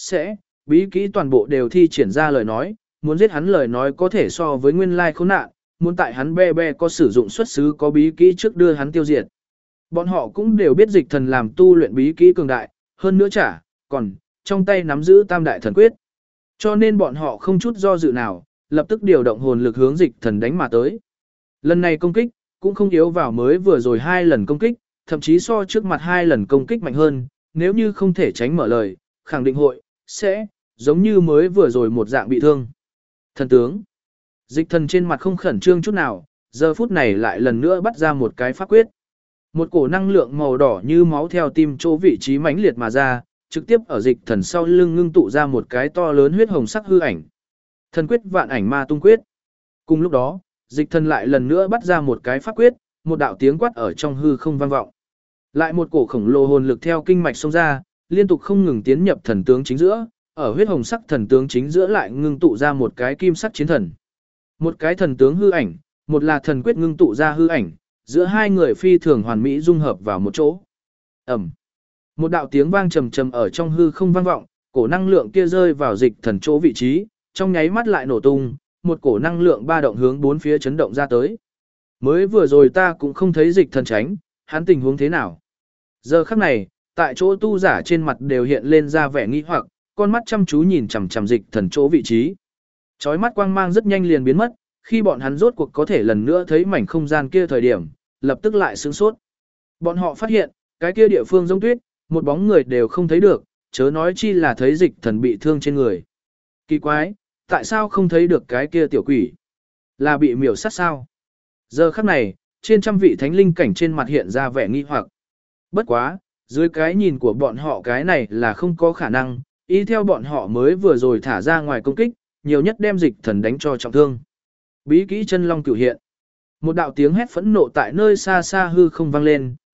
bí kỹ toàn bộ đều thi triển ra lời nói, muốn giết hắn lời nói có thể so với nguyên lai khốn nạn, muốn tại hắn có sử dụng xuất xứ có bí kỹ trước đưa hắn tiêu diệt. Bọn họ cũng đều biết dịch thần làm tu luyện bí kỹ cường đại, hơn nữa còn trong tay nắm giữ tam đại thần quyết. Cho nên bọn họ không chút do dự nào, lập tức điều động hồn lực hướng dịch thần đánh mà tới. Lần này công kích, cũng không yếu vào mới vừa rồi 2 lần công kích, thậm chí so trước mặt 2 lần công kích mạnh hơn, nếu như không thể tránh mở lời, khẳng định giống như mới vừa rồi một dạng bị thương. Thần tướng. Dịch thần trên mặt không khẩn trương chút nào, giờ phút này lại lần nữa bắt ra một cái pháp quyết. Một cổ năng lượng màu đỏ như máu theo tim chỗ vị trí mãnh liệt mà ra, trực tiếp ở dịch thần sau lưng ngưng tụ ra một cái to lớn huyết hồng sắc hư ảnh. Thần quyết vạn ảnh ma tung quyết. Cùng lúc đó, dịch thần lại lần nữa bắt ra một cái pháp quyết, một đạo tiếng quát ở trong hư không vang vọng. Lại một cổ khổng lồ hồn lực theo kinh mạch xông ra, liên tục không ngừng tiến nhập thần tướng chính giữa, ở huyết hồng sắc thần tướng chính giữa lại ngưng tụ ra một cái kim sắc chiến thần. Một cái thần tướng hư ảnh, một là thần quyết ngưng tụ ra hư ảnh, giữa hai người phi thường hoàn mỹ dung hợp vào một chỗ. Ầm. Một đạo tiếng vang trầm trầm ở trong hư không vang vọng, cổ năng lượng kia rơi vào dịch thần chỗ vị trí, trong nháy mắt lại nổ tung, một cổ năng lượng ba động hướng bốn phía chấn động ra tới. Mới vừa rồi ta cũng không thấy dịch thần tránh, hắn tình huống thế nào? Giờ khắc này, tại chỗ tu giả trên mặt đều hiện lên ra vẻ nghi hoặc, con mắt chăm chú nhìn chằm chằm dịch thần chỗ vị trí. Chói mắt quang mang rất nhanh liền biến mất, khi bọn hắn rốt cuộc có thể lần nữa thấy mảnh không gian kia thời điểm, lập tức lại sửng sốt. Bọn họ phát hiện, cái kia địa phương giống tuyết, một bóng người đều không thấy được, chớ nói chi là thấy dịch thần bị thương trên người. Kỳ quái, tại sao không thấy được cái kia tiểu quỷ? Là bị miểu sát sao? Giờ khắc này, trên trăm vị thánh linh cảnh trên mặt hiện ra vẻ nghi hoặc. Bất quá, dưới cái nhìn của bọn họ cái này là không có khả năng, ý theo bọn họ mới vừa rồi thả ra ngoài công kích, nhiều nhất đem dịch thần đánh cho trọng thương. Bí kỹ chân long cửu hiện. Một đạo tiếng hét phẫn nộ tại nơi xa xa hư không vang lên,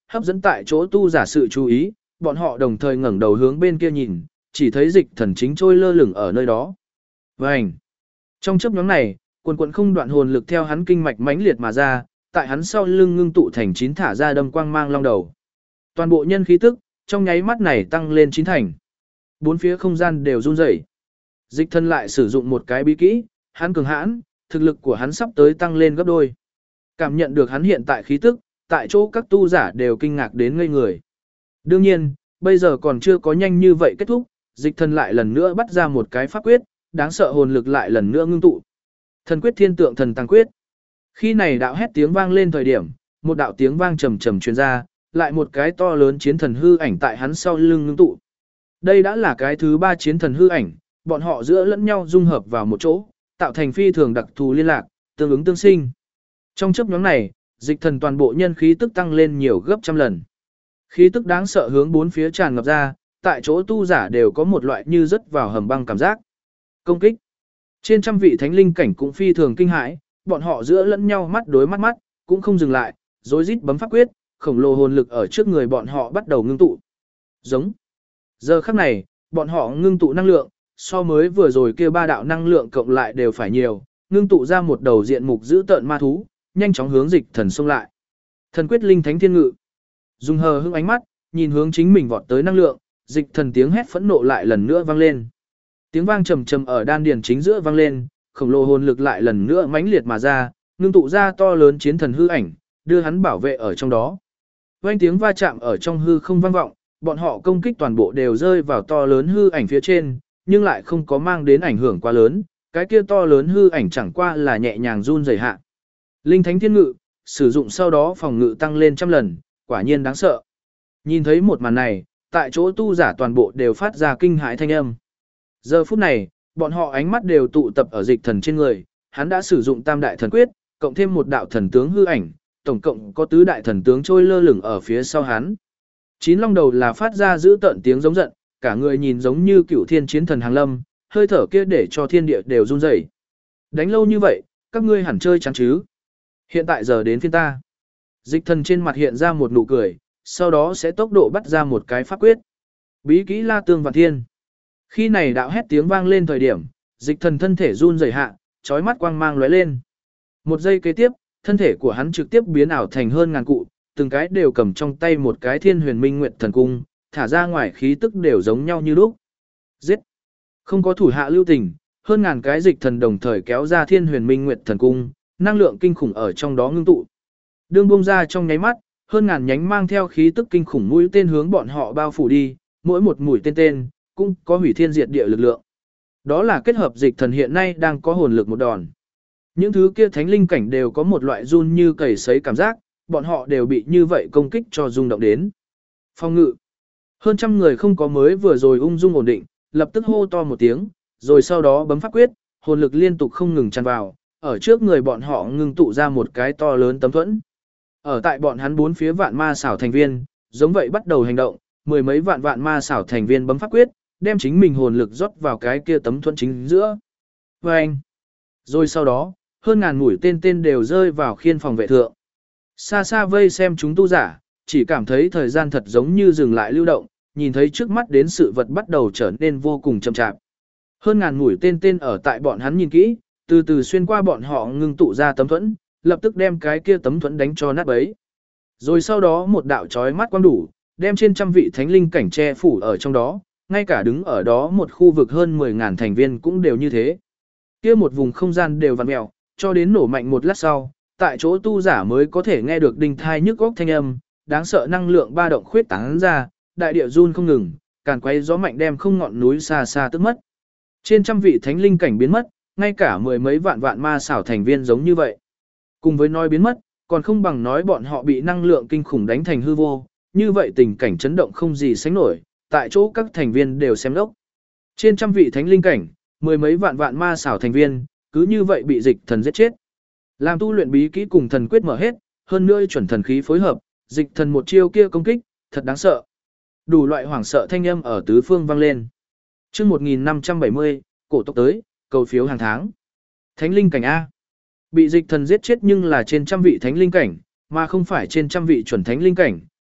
hấp dẫn tại chỗ tu giả sự chú ý, bọn họ đồng thời ngẩng đầu hướng bên kia nhìn, chỉ thấy dịch thần chính trôi lơ lửng ở nơi đó. Vành! Trong chớp nhoáng này, quần quần không đoạn hồn lực theo hắn kinh mạch mãnh liệt mà ra, tại hắn sau lưng ngưng tụ thành 9 thả ra đâm quang mang long đầu. Toàn bộ nhân khí tức, trong nháy mắt này tăng lên 9 thành. Bốn phía không gian đều run rẩy. Dịch thần lại sử dụng một cái bí kỹ, hắn cường hãn, thực lực của hắn sắp tới tăng lên gấp đôi. Cảm nhận được hắn hiện tại khí tức, tại chỗ các tu giả đều kinh ngạc đến ngây người. Đương nhiên, bây giờ còn chưa có nhanh như vậy kết thúc, dịch thần lại lần nữa bắt ra một cái pháp quyết, đáng sợ hồn lực lại lần nữa ngưng tụ. Thần quyết thiên tượng thần tăng quyết. Khi này đạo hét tiếng vang lên thời điểm, một đạo tiếng vang trầm trầm truyền ra, lại một cái to lớn chiến thần hư ảnh tại hắn sau lưng ngưng tụ. Đây đã là cái thứ 3 chiến thần hư ảnh, bọn họ giữa lẫn nhau dung hợp vào một chỗ, tạo thành phi thường đặc thù liên lạc, tương ứng tương sinh. Trong chớp nhoáng này, dịch thần toàn bộ nhân khí tức tăng lên nhiều gấp trăm lần. Khí tức đáng sợ hướng bốn phía tràn ngập ra, tại chỗ tu giả đều có một loại như rớt vào hầm băng cảm giác. Công kích. Trên trăm vị thánh linh cảnh cũng phi thường kinh hãi, bọn họ giữa lẫn nhau mắt đối mắt, cũng không dừng lại, rối rít bấm pháp quyết, khổng lồ hồn lực ở trước người bọn họ bắt đầu ngưng tụ. Giống. Giờ khắc này, bọn họ ngưng tụ năng lượng, so mới vừa rồi kia 3 đạo năng lượng cộng lại đều phải nhiều, ngưng tụ ra một đầu diện mục dữ tợn ma thú, nhanh chóng hướng dịch thần xông lại. Thần quyết linh thánh thiên ngự. Dùng hờ hững ánh mắt, nhìn hướng chính mình vọt tới năng lượng, dịch thần tiếng hét phẫn nộ lại lần nữa vang lên. Tiếng vang trầm trầm ở đan điền chính giữa vang lên, khổng lồ hồn lực lại lần nữa mãnh liệt mà ra, ngưng tụ ra to lớn chiến thần hư ảnh, đưa hắn bảo vệ ở trong đó. Vang tiếng va chạm ở trong hư không vang vọng, bọn họ công kích toàn bộ đều rơi vào to lớn hư ảnh phía trên, nhưng lại không có mang đến ảnh hưởng quá lớn, cái kia to lớn hư ảnh chẳng qua là nhẹ nhàng run rẩy hạ. Linh thánh thiên ngự, sử dụng sau đó phòng ngự tăng lên trăm lần, quả nhiên đáng sợ. Nhìn thấy một màn này, tại chỗ tu giả toàn bộ đều phát ra kinh hãi thanh âm. Giờ phút này, bọn họ ánh mắt đều tụ tập ở dịch thần trên người, hắn đã sử dụng tam đại thần quyết, cộng thêm một đạo thần tướng hư ảnh, tổng cộng có tứ đại thần tướng trôi lơ lửng ở phía sau hắn. 9 long đầu là phát ra giữ tợn tiếng giống giận, cả người nhìn giống như cựu thiên chiến thần hàng lâm, hơi thở kia để cho thiên địa đều run rẩy. Đánh lâu như vậy, các ngươi hẳn chơi chán chứ? Hiện tại giờ đến phiên ta. Dịch thần trên mặt hiện ra một nụ cười, sau đó sẽ tốc độ bắt ra một cái pháp quyết. Bí kỹ La Tương Vạn Thiên. Khi này đạo hét tiếng vang lên thời điểm, dịch thần thân thể run rẩy hạ, chói mắt quang mang lóe lên. Một giây kế tiếp, thân thể của hắn trực tiếp biến ảo thành hơn ngàn cụ, từng cái đều cầm trong tay một cái Thiên Huyền Minh Nguyệt Thần Cung, thả ra ngoài khí tức đều giống nhau như lúc. Giết! Không có thủ hạ lưu tình, hơn ngàn cái dịch thần đồng thời kéo ra Thiên Huyền Minh Nguyệt Thần Cung, năng lượng kinh khủng ở trong đó ngưng tụ. Đương bung ra trong nháy mắt, hơn ngàn nhánh mang theo khí tức kinh khủng mũi tên hướng bọn họ bao phủ đi, mỗi một mũi tên cũng có hủy thiên diệt địa lực lượng. Đó là kết hợp dịch thần hiện nay đang có hồn lực một đòn. Những thứ kia thánh linh cảnh đều có một loại run như cầy sấy cảm giác, bọn họ đều bị như vậy công kích cho rung động đến. Phong ngự. Hơn trăm người không có mới vừa rồi ung dung ổn định, lập tức hô to một tiếng, rồi sau đó bấm pháp quyết, hồn lực liên tục không ngừng tràn vào, ở trước người bọn họ ngưng tụ ra một cái to lớn tấm thuẫn. Ở tại bọn hắn bốn phía vạn ma xảo thành viên, giống vậy bắt đầu hành động, mười mấy vạn ma xảo thành viên bấm pháp quyết, đem chính mình hồn lực rót vào cái kia tấm thuẫn chính giữa. Vâng! Rồi sau đó, hơn ngàn mũi tên đều rơi vào khiên phòng vệ thượng. Xa xa vây xem chúng tu giả, chỉ cảm thấy thời gian thật giống như dừng lại lưu động, nhìn thấy trước mắt đến sự vật bắt đầu trở nên vô cùng chậm chạp. Hơn ngàn mũi tên ở tại bọn hắn nhìn kỹ, từ từ xuyên qua bọn họ ngưng tụ ra tấm thuẫn, lập tức đem cái kia tấm thuẫn đánh cho nát bấy. Rồi sau đó một đạo chói mắt quang đủ, đem trên trăm vị thánh linh cảnh che phủ ở trong đó, ngay cả đứng ở đó một khu vực hơn 10.000 thành viên cũng đều như thế. Kia một vùng không gian đều vặn mèo, cho đến nổ mạnh một lát sau, tại chỗ tu giả mới có thể nghe được đinh thai nhức góc thanh âm, đáng sợ năng lượng ba động khuyết tán ra, đại địa run không ngừng, càn quấy gió mạnh đem không ngọn núi xa xa tức mất. Trên trăm vị thánh linh cảnh biến mất, ngay cả mười mấy vạn ma xảo thành viên giống như vậy. Cùng với nói biến mất, còn không bằng nói bọn họ bị năng lượng kinh khủng đánh thành hư vô, như vậy tình cảnh chấn động không gì sánh nổi, tại chỗ các thành viên đều xem lốc. Trên trăm vị thánh linh cảnh, mười mấy vạn ma xảo thành viên, cứ như vậy bị dịch thần giết chết. Làm tu luyện bí kỹ cùng thần quyết mở hết, hơn nữa chuẩn thần khí phối hợp, dịch thần một chiêu kia công kích, thật đáng sợ. Đủ loại hoảng sợ thanh âm ở tứ phương vang lên. Chương 1570, cổ tộc tới, cầu phiếu hàng tháng. Thánh linh cảnh A. Bị dịch thần giết chết nhưng là trên trăm vị thánh linh cảnh, mà không phải trên trăm vị chuẩn thánh linh cảnh,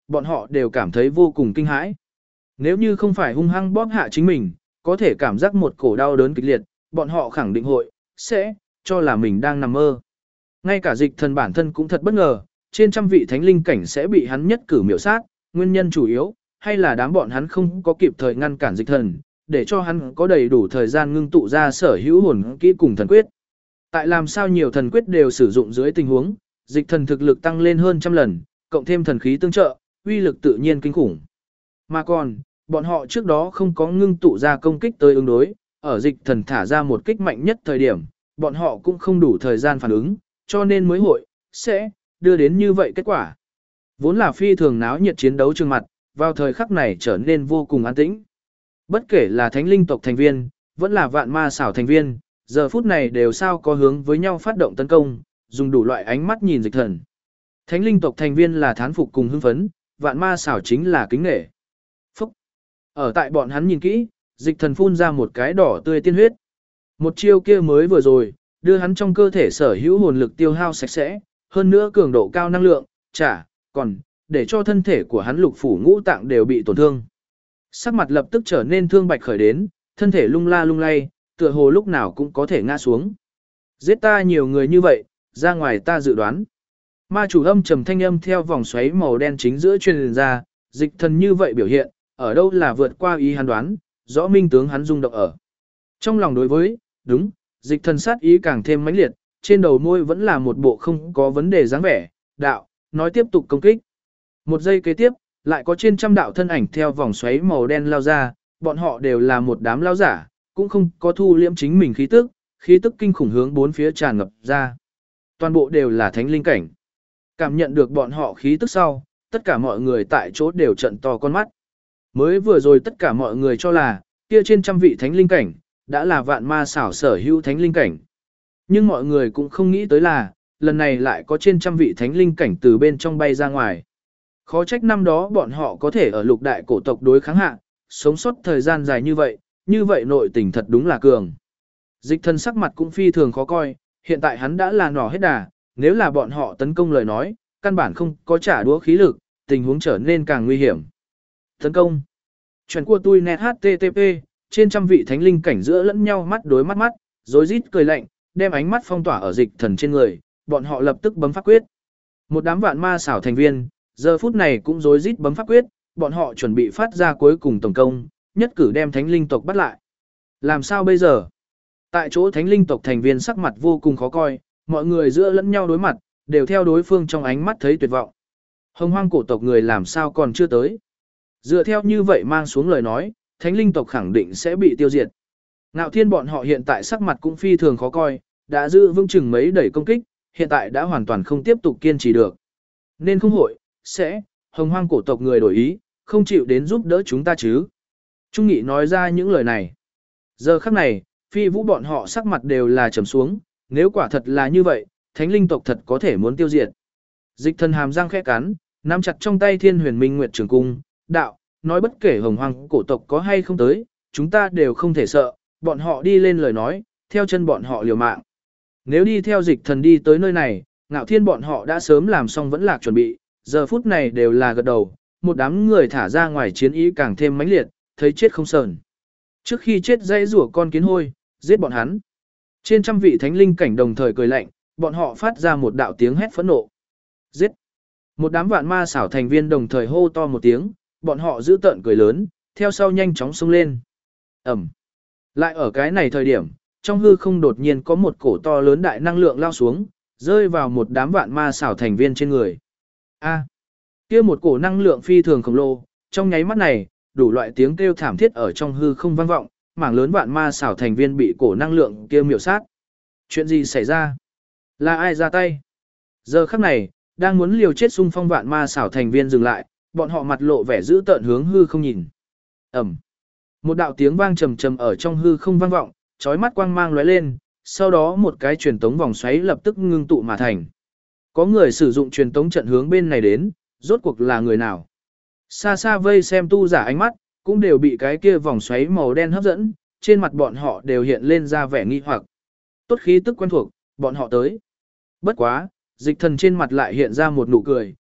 bọn họ đều cảm thấy vô cùng kinh hãi. Nếu như không phải hung hăng bóp hạ chính mình, có thể cảm giác một cổ đau đớn kịch liệt, bọn họ khẳng định sẽ cho là mình đang nằm mơ. Ngay cả dịch thần bản thân cũng thật bất ngờ, trên trăm vị thánh linh cảnh sẽ bị hắn nhất cử miểu sát, nguyên nhân chủ yếu, hay là đám bọn hắn không có kịp thời ngăn cản dịch thần, để cho hắn có đầy đủ thời gian ngưng tụ ra sở hữu hồn kỹ cùng thần quyết. Tại làm sao nhiều thần quyết đều sử dụng dưới tình huống, dịch thần thực lực tăng lên hơn trăm lần, cộng thêm thần khí tương trợ, uy lực tự nhiên kinh khủng. Mà còn, bọn họ trước đó không có ngưng tụ ra công kích tới ứng đối, ở dịch thần thả ra một kích mạnh nhất thời điểm, bọn họ cũng không đủ thời gian phản ứng, cho nên mới sẽ đưa đến như vậy kết quả. Vốn là phi thường náo nhiệt chiến đấu trường mặt, vào thời khắc này trở nên vô cùng an tĩnh. Bất kể là thánh linh tộc thành viên, vẫn là vạn ma xảo thành viên, giờ phút này đều sao có hướng với nhau phát động tấn công, dùng đủ loại ánh mắt nhìn dịch thần. Thánh linh tộc thành viên là thán phục cùng hưng phấn, vạn ma xảo chính là kính nể. Phúc! Ở tại bọn hắn nhìn kỹ, dịch thần phun ra một cái đỏ tươi tiên huyết. Một chiêu kia mới vừa rồi, đưa hắn trong cơ thể sở hữu hồn lực tiêu hao sạch sẽ, hơn nữa cường độ cao năng lượng, còn để cho thân thể của hắn lục phủ ngũ tạng đều bị tổn thương. Sắc mặt lập tức trở nên thương bạch khởi đến, thân thể lung la lung lay, tựa hồ lúc nào cũng có thể ngã xuống. Giết ta nhiều người như vậy, ra ngoài ta dự đoán. Ma chủ âm trầm thanh âm theo vòng xoáy màu đen chính giữa truyền ra, dịch thần như vậy biểu hiện, ở đâu là vượt qua ý hắn đoán, rõ minh tướng hắn rung động ở. Trong lòng đối với, đúng, dịch thần sát ý càng thêm mãnh liệt, trên đầu môi vẫn là một bộ không có vấn đề dáng vẻ, đạo, nói tiếp tục công kích. Một giây kế tiếp, lại có trên trăm đạo thân ảnh theo vòng xoáy màu đen lao ra, bọn họ đều là một đám lao giả, cũng không có thu liễm chính mình khí tức kinh khủng hướng bốn phía tràn ngập ra. Toàn bộ đều là thánh linh cảnh. Cảm nhận được bọn họ khí tức sau, tất cả mọi người tại chỗ đều trận to con mắt. Mới vừa rồi tất cả mọi người cho là, kia trên trăm vị thánh linh cảnh, đã là vạn ma xảo sở hữu thánh linh cảnh. Nhưng mọi người cũng không nghĩ tới là, lần này lại có trên trăm vị thánh linh cảnh từ bên trong bay ra ngoài. Khó trách năm đó bọn họ có thể ở lục đại cổ tộc đối kháng hạ, sống sót thời gian dài như vậy nội tình thật đúng là cường. Dịch thần sắc mặt cũng phi thường khó coi, hiện tại hắn đã là nỏ hết đà, nếu là bọn họ tấn công lời nói, căn bản không có trả đũa khí lực, tình huống trở nên càng nguy hiểm. Tấn công. Chuyện của tôi net http, trên trăm vị thánh linh cảnh giữa lẫn nhau mắt đối mắt, rối rít cười lạnh, đem ánh mắt phong tỏa ở dịch thần trên người, bọn họ lập tức bấm pháp quyết. Một đám vạn ma xảo thành viên, giờ phút này cũng rối rít bấm pháp quyết, bọn họ chuẩn bị phát ra cuối cùng tổng công, nhất cử đem thánh linh tộc bắt lại. Làm sao bây giờ? Tại chỗ thánh linh tộc thành viên sắc mặt vô cùng khó coi, mọi người giữa lẫn nhau đối mặt, đều theo đối phương trong ánh mắt thấy tuyệt vọng. Hồng hoang cổ tộc người làm sao còn chưa tới? Dựa theo như vậy mang xuống lời nói, thánh linh tộc khẳng định sẽ bị tiêu diệt. Ngạo thiên bọn họ hiện tại sắc mặt cũng phi thường khó coi, đã giữ vững chừng mấy đẩy công kích, hiện tại đã hoàn toàn không tiếp tục kiên trì được. Nên không hội, hồng hoang cổ tộc người đổi ý, không chịu đến giúp đỡ chúng ta chứ. Trung Nghị nói ra những lời này. Giờ khắc này, phi vũ bọn họ sắc mặt đều là trầm xuống, nếu quả thật là như vậy, thánh linh tộc thật có thể muốn tiêu diệt. Dịch thần hàm răng khẽ cắn, nắm chặt trong tay thiên huyền minh nguyệt trường cung, đạo, nói bất kể hồng hoang cổ tộc có hay không tới, chúng ta đều không thể sợ, bọn họ đi lên lời nói, theo chân bọn họ liều mạng. Nếu đi theo dịch thần đi tới nơi này, ngạo thiên bọn họ đã sớm làm xong vẫn lạc chuẩn bị, giờ phút này đều là gật đầu, một đám người thả ra ngoài chiến ý càng thêm mãnh liệt, thấy chết không sờn. Trước khi chết dãy rủa con kiến hôi, giết bọn hắn. Trên trăm vị thánh linh cảnh đồng thời cười lạnh, bọn họ phát ra một đạo tiếng hét phẫn nộ. Giết! Một đám vạn ma xảo thành viên đồng thời hô to một tiếng, bọn họ giữ tợn cười lớn, theo sau nhanh chóng xông lên. Ẩm! Lại ở cái này thời điểm, trong hư không đột nhiên có một cổ to lớn đại năng lượng lao xuống, rơi vào một đám vạn ma xảo thành viên trên người. A! Kia một cổ năng lượng phi thường khổng lồ, trong nháy mắt này, đủ loại tiếng kêu thảm thiết ở trong hư không vang vọng, mảng lớn vạn ma xảo thành viên bị cổ năng lượng kia miểu sát. Chuyện gì xảy ra? Là ai ra tay? Giờ khắc này, đang muốn liều chết xung phong vạn ma xảo thành viên dừng lại, bọn họ mặt lộ vẻ dữ tợn hướng hư không nhìn. Ẩm. Một đạo tiếng vang trầm trầm ở trong hư không vang vọng, chói mắt quang mang lóe lên, sau đó một cái truyền tống vòng xoáy lập tức ngưng tụ mà thành. Có người sử dụng truyền tống trận hướng bên này đến, rốt cuộc là người nào? Xa xa vây xem tu giả ánh mắt, cũng đều bị cái kia vòng xoáy màu đen hấp dẫn, trên mặt bọn họ đều hiện lên ra vẻ nghi hoặc. Tốt khí tức quen thuộc, bọn họ tới. Bất quá, dịch thần trên mặt lại hiện ra một nụ cười,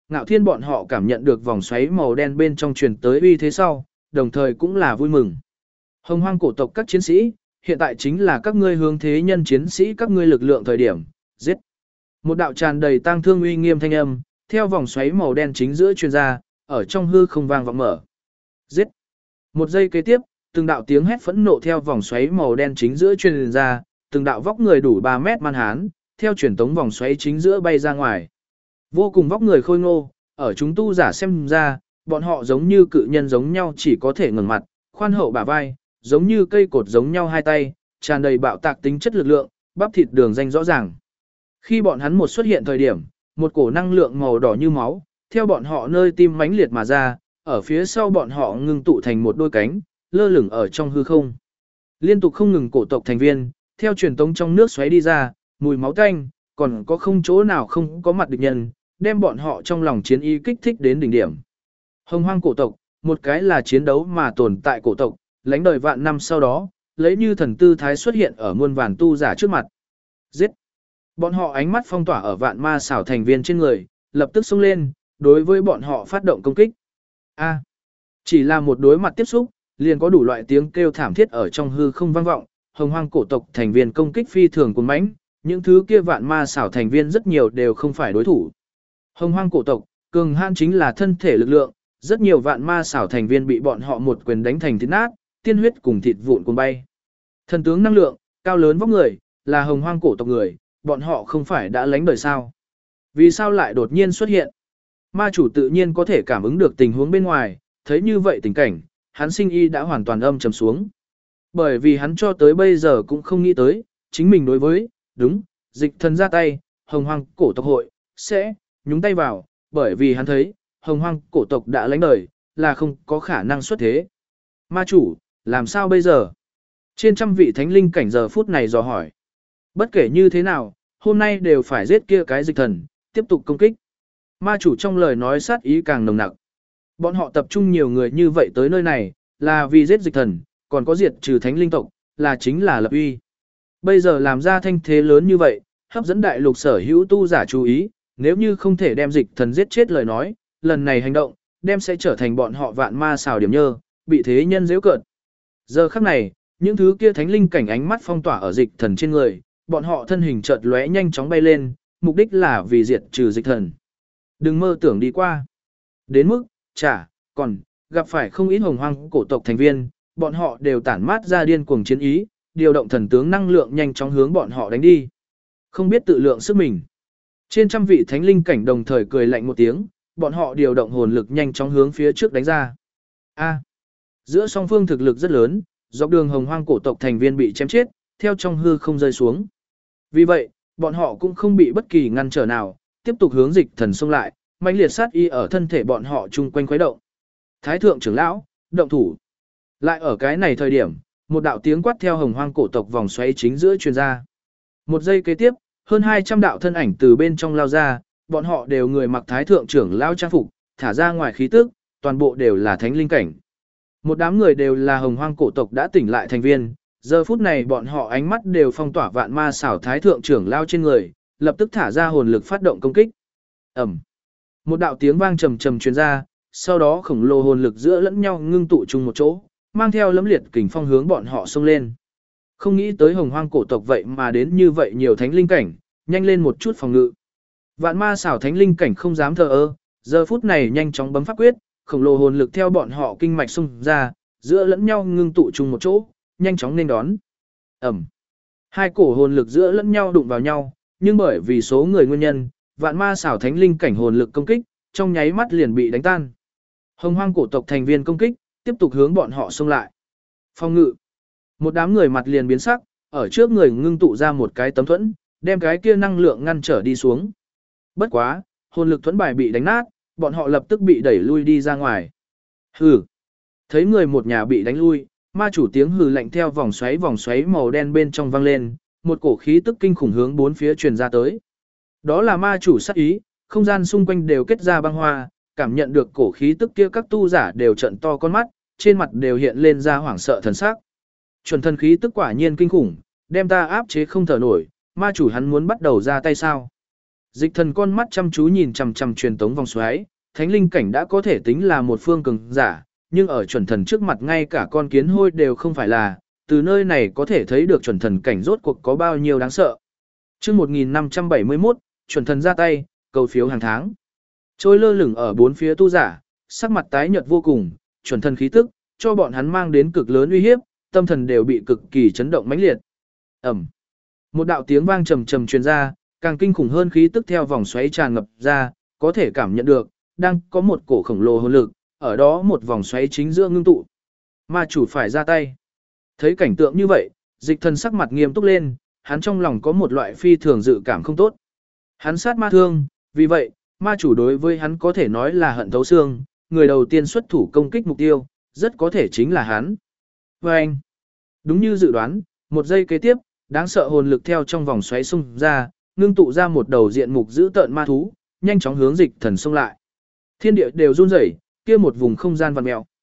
Ngạo Thiên bọn họ cảm nhận được vòng xoáy màu đen bên trong truyền tới uy thế sau, đồng thời cũng là vui mừng. Hồng Hoang cổ tộc các chiến sĩ, hiện tại chính là các ngươi hướng thế nhân chiến sĩ các ngươi lực lượng thời điểm, giết. Một đạo tràn đầy tang thương uy nghiêm thanh âm, theo vòng xoáy màu đen chính giữa truyền ra, ở trong hư không vang vọng mở. Giết. Một giây kế tiếp, từng đạo tiếng hét phẫn nộ theo vòng xoáy màu đen chính giữa truyền ra, từng đạo vóc người đủ 3 mét man hán, theo truyền tống vòng xoáy chính giữa bay ra ngoài. Vô cùng vóc người khôi ngô, ở chúng tu giả xem ra, bọn họ giống như cự nhân giống nhau chỉ có thể ngẩng mặt, khoan hậu bả vai, giống như cây cột giống nhau hai tay, tràn đầy bạo tạc tính chất lực lượng, bắp thịt đường danh rõ ràng. Khi bọn hắn một xuất hiện thời điểm, một cổ năng lượng màu đỏ như máu, theo bọn họ nơi tim mãnh liệt mà ra, ở phía sau bọn họ ngưng tụ thành một đôi cánh, lơ lửng ở trong hư không. Liên tục không ngừng cổ tộc thành viên, theo truyền tống trong nước xoáy đi ra, mùi máu tanh, còn có không chỗ nào không có mặt địch nhân, đem bọn họ trong lòng chiến ý kích thích đến đỉnh điểm. Hồng Hoang cổ tộc, một cái là chiến đấu mà tồn tại cổ tộc, lãnh đời vạn năm sau đó, lấy như thần tư thái xuất hiện ở muôn vàn tu giả trước mặt. Giết! Bọn họ ánh mắt phong tỏa ở vạn ma xảo thành viên trên người, lập tức xông lên, đối với bọn họ phát động công kích. A! Chỉ là một đối mặt tiếp xúc, liền có đủ loại tiếng kêu thảm thiết ở trong hư không vang vọng, Hồng Hoang cổ tộc thành viên công kích phi thường cuồng mãnh, những thứ kia vạn ma xảo thành viên rất nhiều đều không phải đối thủ. Hồng Hoang cổ tộc, cường hãn chính là thân thể lực lượng, rất nhiều vạn ma xảo thành viên bị bọn họ một quyền đánh thành thịt nát, tiên huyết cùng thịt vụn cuồng bay. Thần tướng năng lượng, cao lớn vóc người, là Hồng Hoang cổ tộc người, bọn họ không phải đã lánh đời sao? Vì sao lại đột nhiên xuất hiện? Ma chủ tự nhiên có thể cảm ứng được tình huống bên ngoài, thấy như vậy tình cảnh, hắn sinh y đã hoàn toàn âm trầm xuống. Bởi vì hắn cho tới bây giờ cũng không nghĩ tới, chính mình đối với, đúng, dịch thần ra tay, Hồng Hoang cổ tộc hội, sẽ, nhúng tay vào, bởi vì hắn thấy, Hồng Hoang cổ tộc đã lánh đời, là không có khả năng xuất thế. Ma chủ, làm sao bây giờ? Trên trăm vị thánh linh cảnh giờ phút này dò hỏi. Bất kể như thế nào, hôm nay đều phải giết kia cái dịch thần, tiếp tục công kích. Ma chủ trong lời nói sát ý càng nồng nặc. Bọn họ tập trung nhiều người như vậy tới nơi này, là vì giết dịch thần, còn có diệt trừ thánh linh tộc, là chính là lập uy. Bây giờ làm ra thanh thế lớn như vậy, hấp dẫn đại lục sở hữu tu giả chú ý, nếu như không thể đem dịch thần giết chết lời nói, lần này hành động, đem sẽ trở thành bọn họ vạn ma xào điểm nhơ, bị thế nhân giễu cợt. Giờ khắc này, những thứ kia thánh linh cảnh ánh mắt phong tỏa ở dịch thần trên người, bọn họ thân hình chợt lóe nhanh chóng bay lên, mục đích là vì diệt trừ dịch thần. Đừng mơ tưởng đi qua. Đến mức, còn, gặp phải không ít Hồng Hoang cổ tộc thành viên, bọn họ đều tản mát ra điên cuồng chiến ý, điều động thần tướng năng lượng nhanh chóng hướng bọn họ đánh đi. Không biết tự lượng sức mình. Trên trăm vị thánh linh cảnh đồng thời cười lạnh một tiếng, bọn họ điều động hồn lực nhanh chóng hướng phía trước đánh ra. Giữa song phương thực lực rất lớn, dọc đường Hồng Hoang cổ tộc thành viên bị chém chết, theo trong hư không rơi xuống. Vì vậy, bọn họ cũng không bị bất kỳ ngăn trở nào, tiếp tục hướng dịch thần xông lại, mãnh liệt sát y ở thân thể bọn họ chung quanh khuấy động. Thái thượng trưởng lão, động thủ. Lại ở cái này thời điểm, một đạo tiếng quát theo Hồng Hoang cổ tộc vòng xoáy chính giữa truyền ra. Một giây kế tiếp, hơn 200 đạo thân ảnh từ bên trong lao ra, bọn họ đều người mặc thái thượng trưởng lão trang phục, thả ra ngoài khí tức, toàn bộ đều là thánh linh cảnh. Một đám người đều là Hồng Hoang cổ tộc đã tỉnh lại thành viên, giờ phút này bọn họ ánh mắt đều phong tỏa vạn ma xảo thái thượng trưởng lao trên người, lập tức thả ra hồn lực phát động công kích. Ầm. Một đạo tiếng vang trầm trầm truyền ra, sau đó khổng lồ hồn lực giữa lẫn nhau ngưng tụ chung một chỗ, mang theo lẫm liệt kình phong hướng bọn họ xông lên. Không nghĩ tới Hồng Hoang cổ tộc vậy mà đến như vậy nhiều thánh linh cảnh, nhanh lên một chút phòng ngự. Vạn ma xảo thánh linh cảnh không dám thờ ơ, giờ phút này nhanh chóng bấm pháp quyết, khổng lồ hồn lực theo bọn họ kinh mạch xung ra, giữa lẫn nhau ngưng tụ chung một chỗ, nhanh chóng nên đón. Ẩm. Hai cổ hồn lực giữa lẫn nhau đụng vào nhau, nhưng bởi vì số người nguyên nhân, vạn ma xảo thánh linh cảnh hồn lực công kích, trong nháy mắt liền bị đánh tan. Hồng Hoang cổ tộc thành viên công kích, tiếp tục hướng bọn họ xông lại. Phong ngự. Một đám người mặt liền biến sắc, ở trước người ngưng tụ ra một cái tấm thuẫn, đem cái kia năng lượng ngăn trở đi xuống. Bất quá, hồn lực thuẫn bài bị đánh nát, bọn họ lập tức bị đẩy lui đi ra ngoài. Hừ. Thấy người một nhà bị đánh lui, ma chủ tiếng hừ lạnh theo vòng xoáy màu đen bên trong vang lên, một cổ khí tức kinh khủng hướng bốn phía truyền ra tới. Đó là ma chủ sát ý, không gian xung quanh đều kết ra băng hoa, cảm nhận được cổ khí tức kia các tu giả đều trợn to con mắt, trên mặt đều hiện lên ra hoảng sợ thần sắc. Chuẩn thần khí tức quả nhiên kinh khủng, đem ta áp chế không thở nổi, ma chủ hắn muốn bắt đầu ra tay sao? Dịch thần con mắt chăm chú nhìn chằm chằm truyền tống vòng xoáy, thánh linh cảnh đã có thể tính là một phương cường giả, nhưng ở chuẩn thần trước mặt ngay cả con kiến hôi đều không phải là, từ nơi này có thể thấy được chuẩn thần cảnh rốt cuộc có bao nhiêu đáng sợ. Chương 1571, chuẩn thần ra tay, cầu phiếu hàng tháng. Trôi lơ lửng ở bốn phía tu giả, sắc mặt tái nhợt vô cùng, chuẩn thần khí tức cho bọn hắn mang đến cực lớn uy hiếp, tâm thần đều bị cực kỳ chấn động mãnh liệt. Ầm. Một đạo tiếng vang trầm trầm truyền ra, càng kinh khủng hơn khí tức theo vòng xoáy tràn ngập ra, có thể cảm nhận được, đang có một cổ khổng lồ hồn lực, ở đó một vòng xoáy chính giữa ngưng tụ. Ma chủ phải ra tay. Thấy cảnh tượng như vậy, dịch thần sắc mặt nghiêm túc lên, hắn trong lòng có một loại phi thường dự cảm không tốt. Hắn sát ma thương, vì vậy, ma chủ đối với hắn có thể nói là hận thấu xương, người đầu tiên xuất thủ công kích mục tiêu, rất có thể chính là hắn. Và anh, đúng như dự đoán, một giây kế tiếp, đáng sợ hồn lực theo trong vòng xoáy xung ra, ngưng tụ ra một đầu diện mục dữ tợn ma thú, nhanh chóng hướng dịch thần xông lại. Thiên địa đều run rẩy, kia một vùng không gian vặn mèo.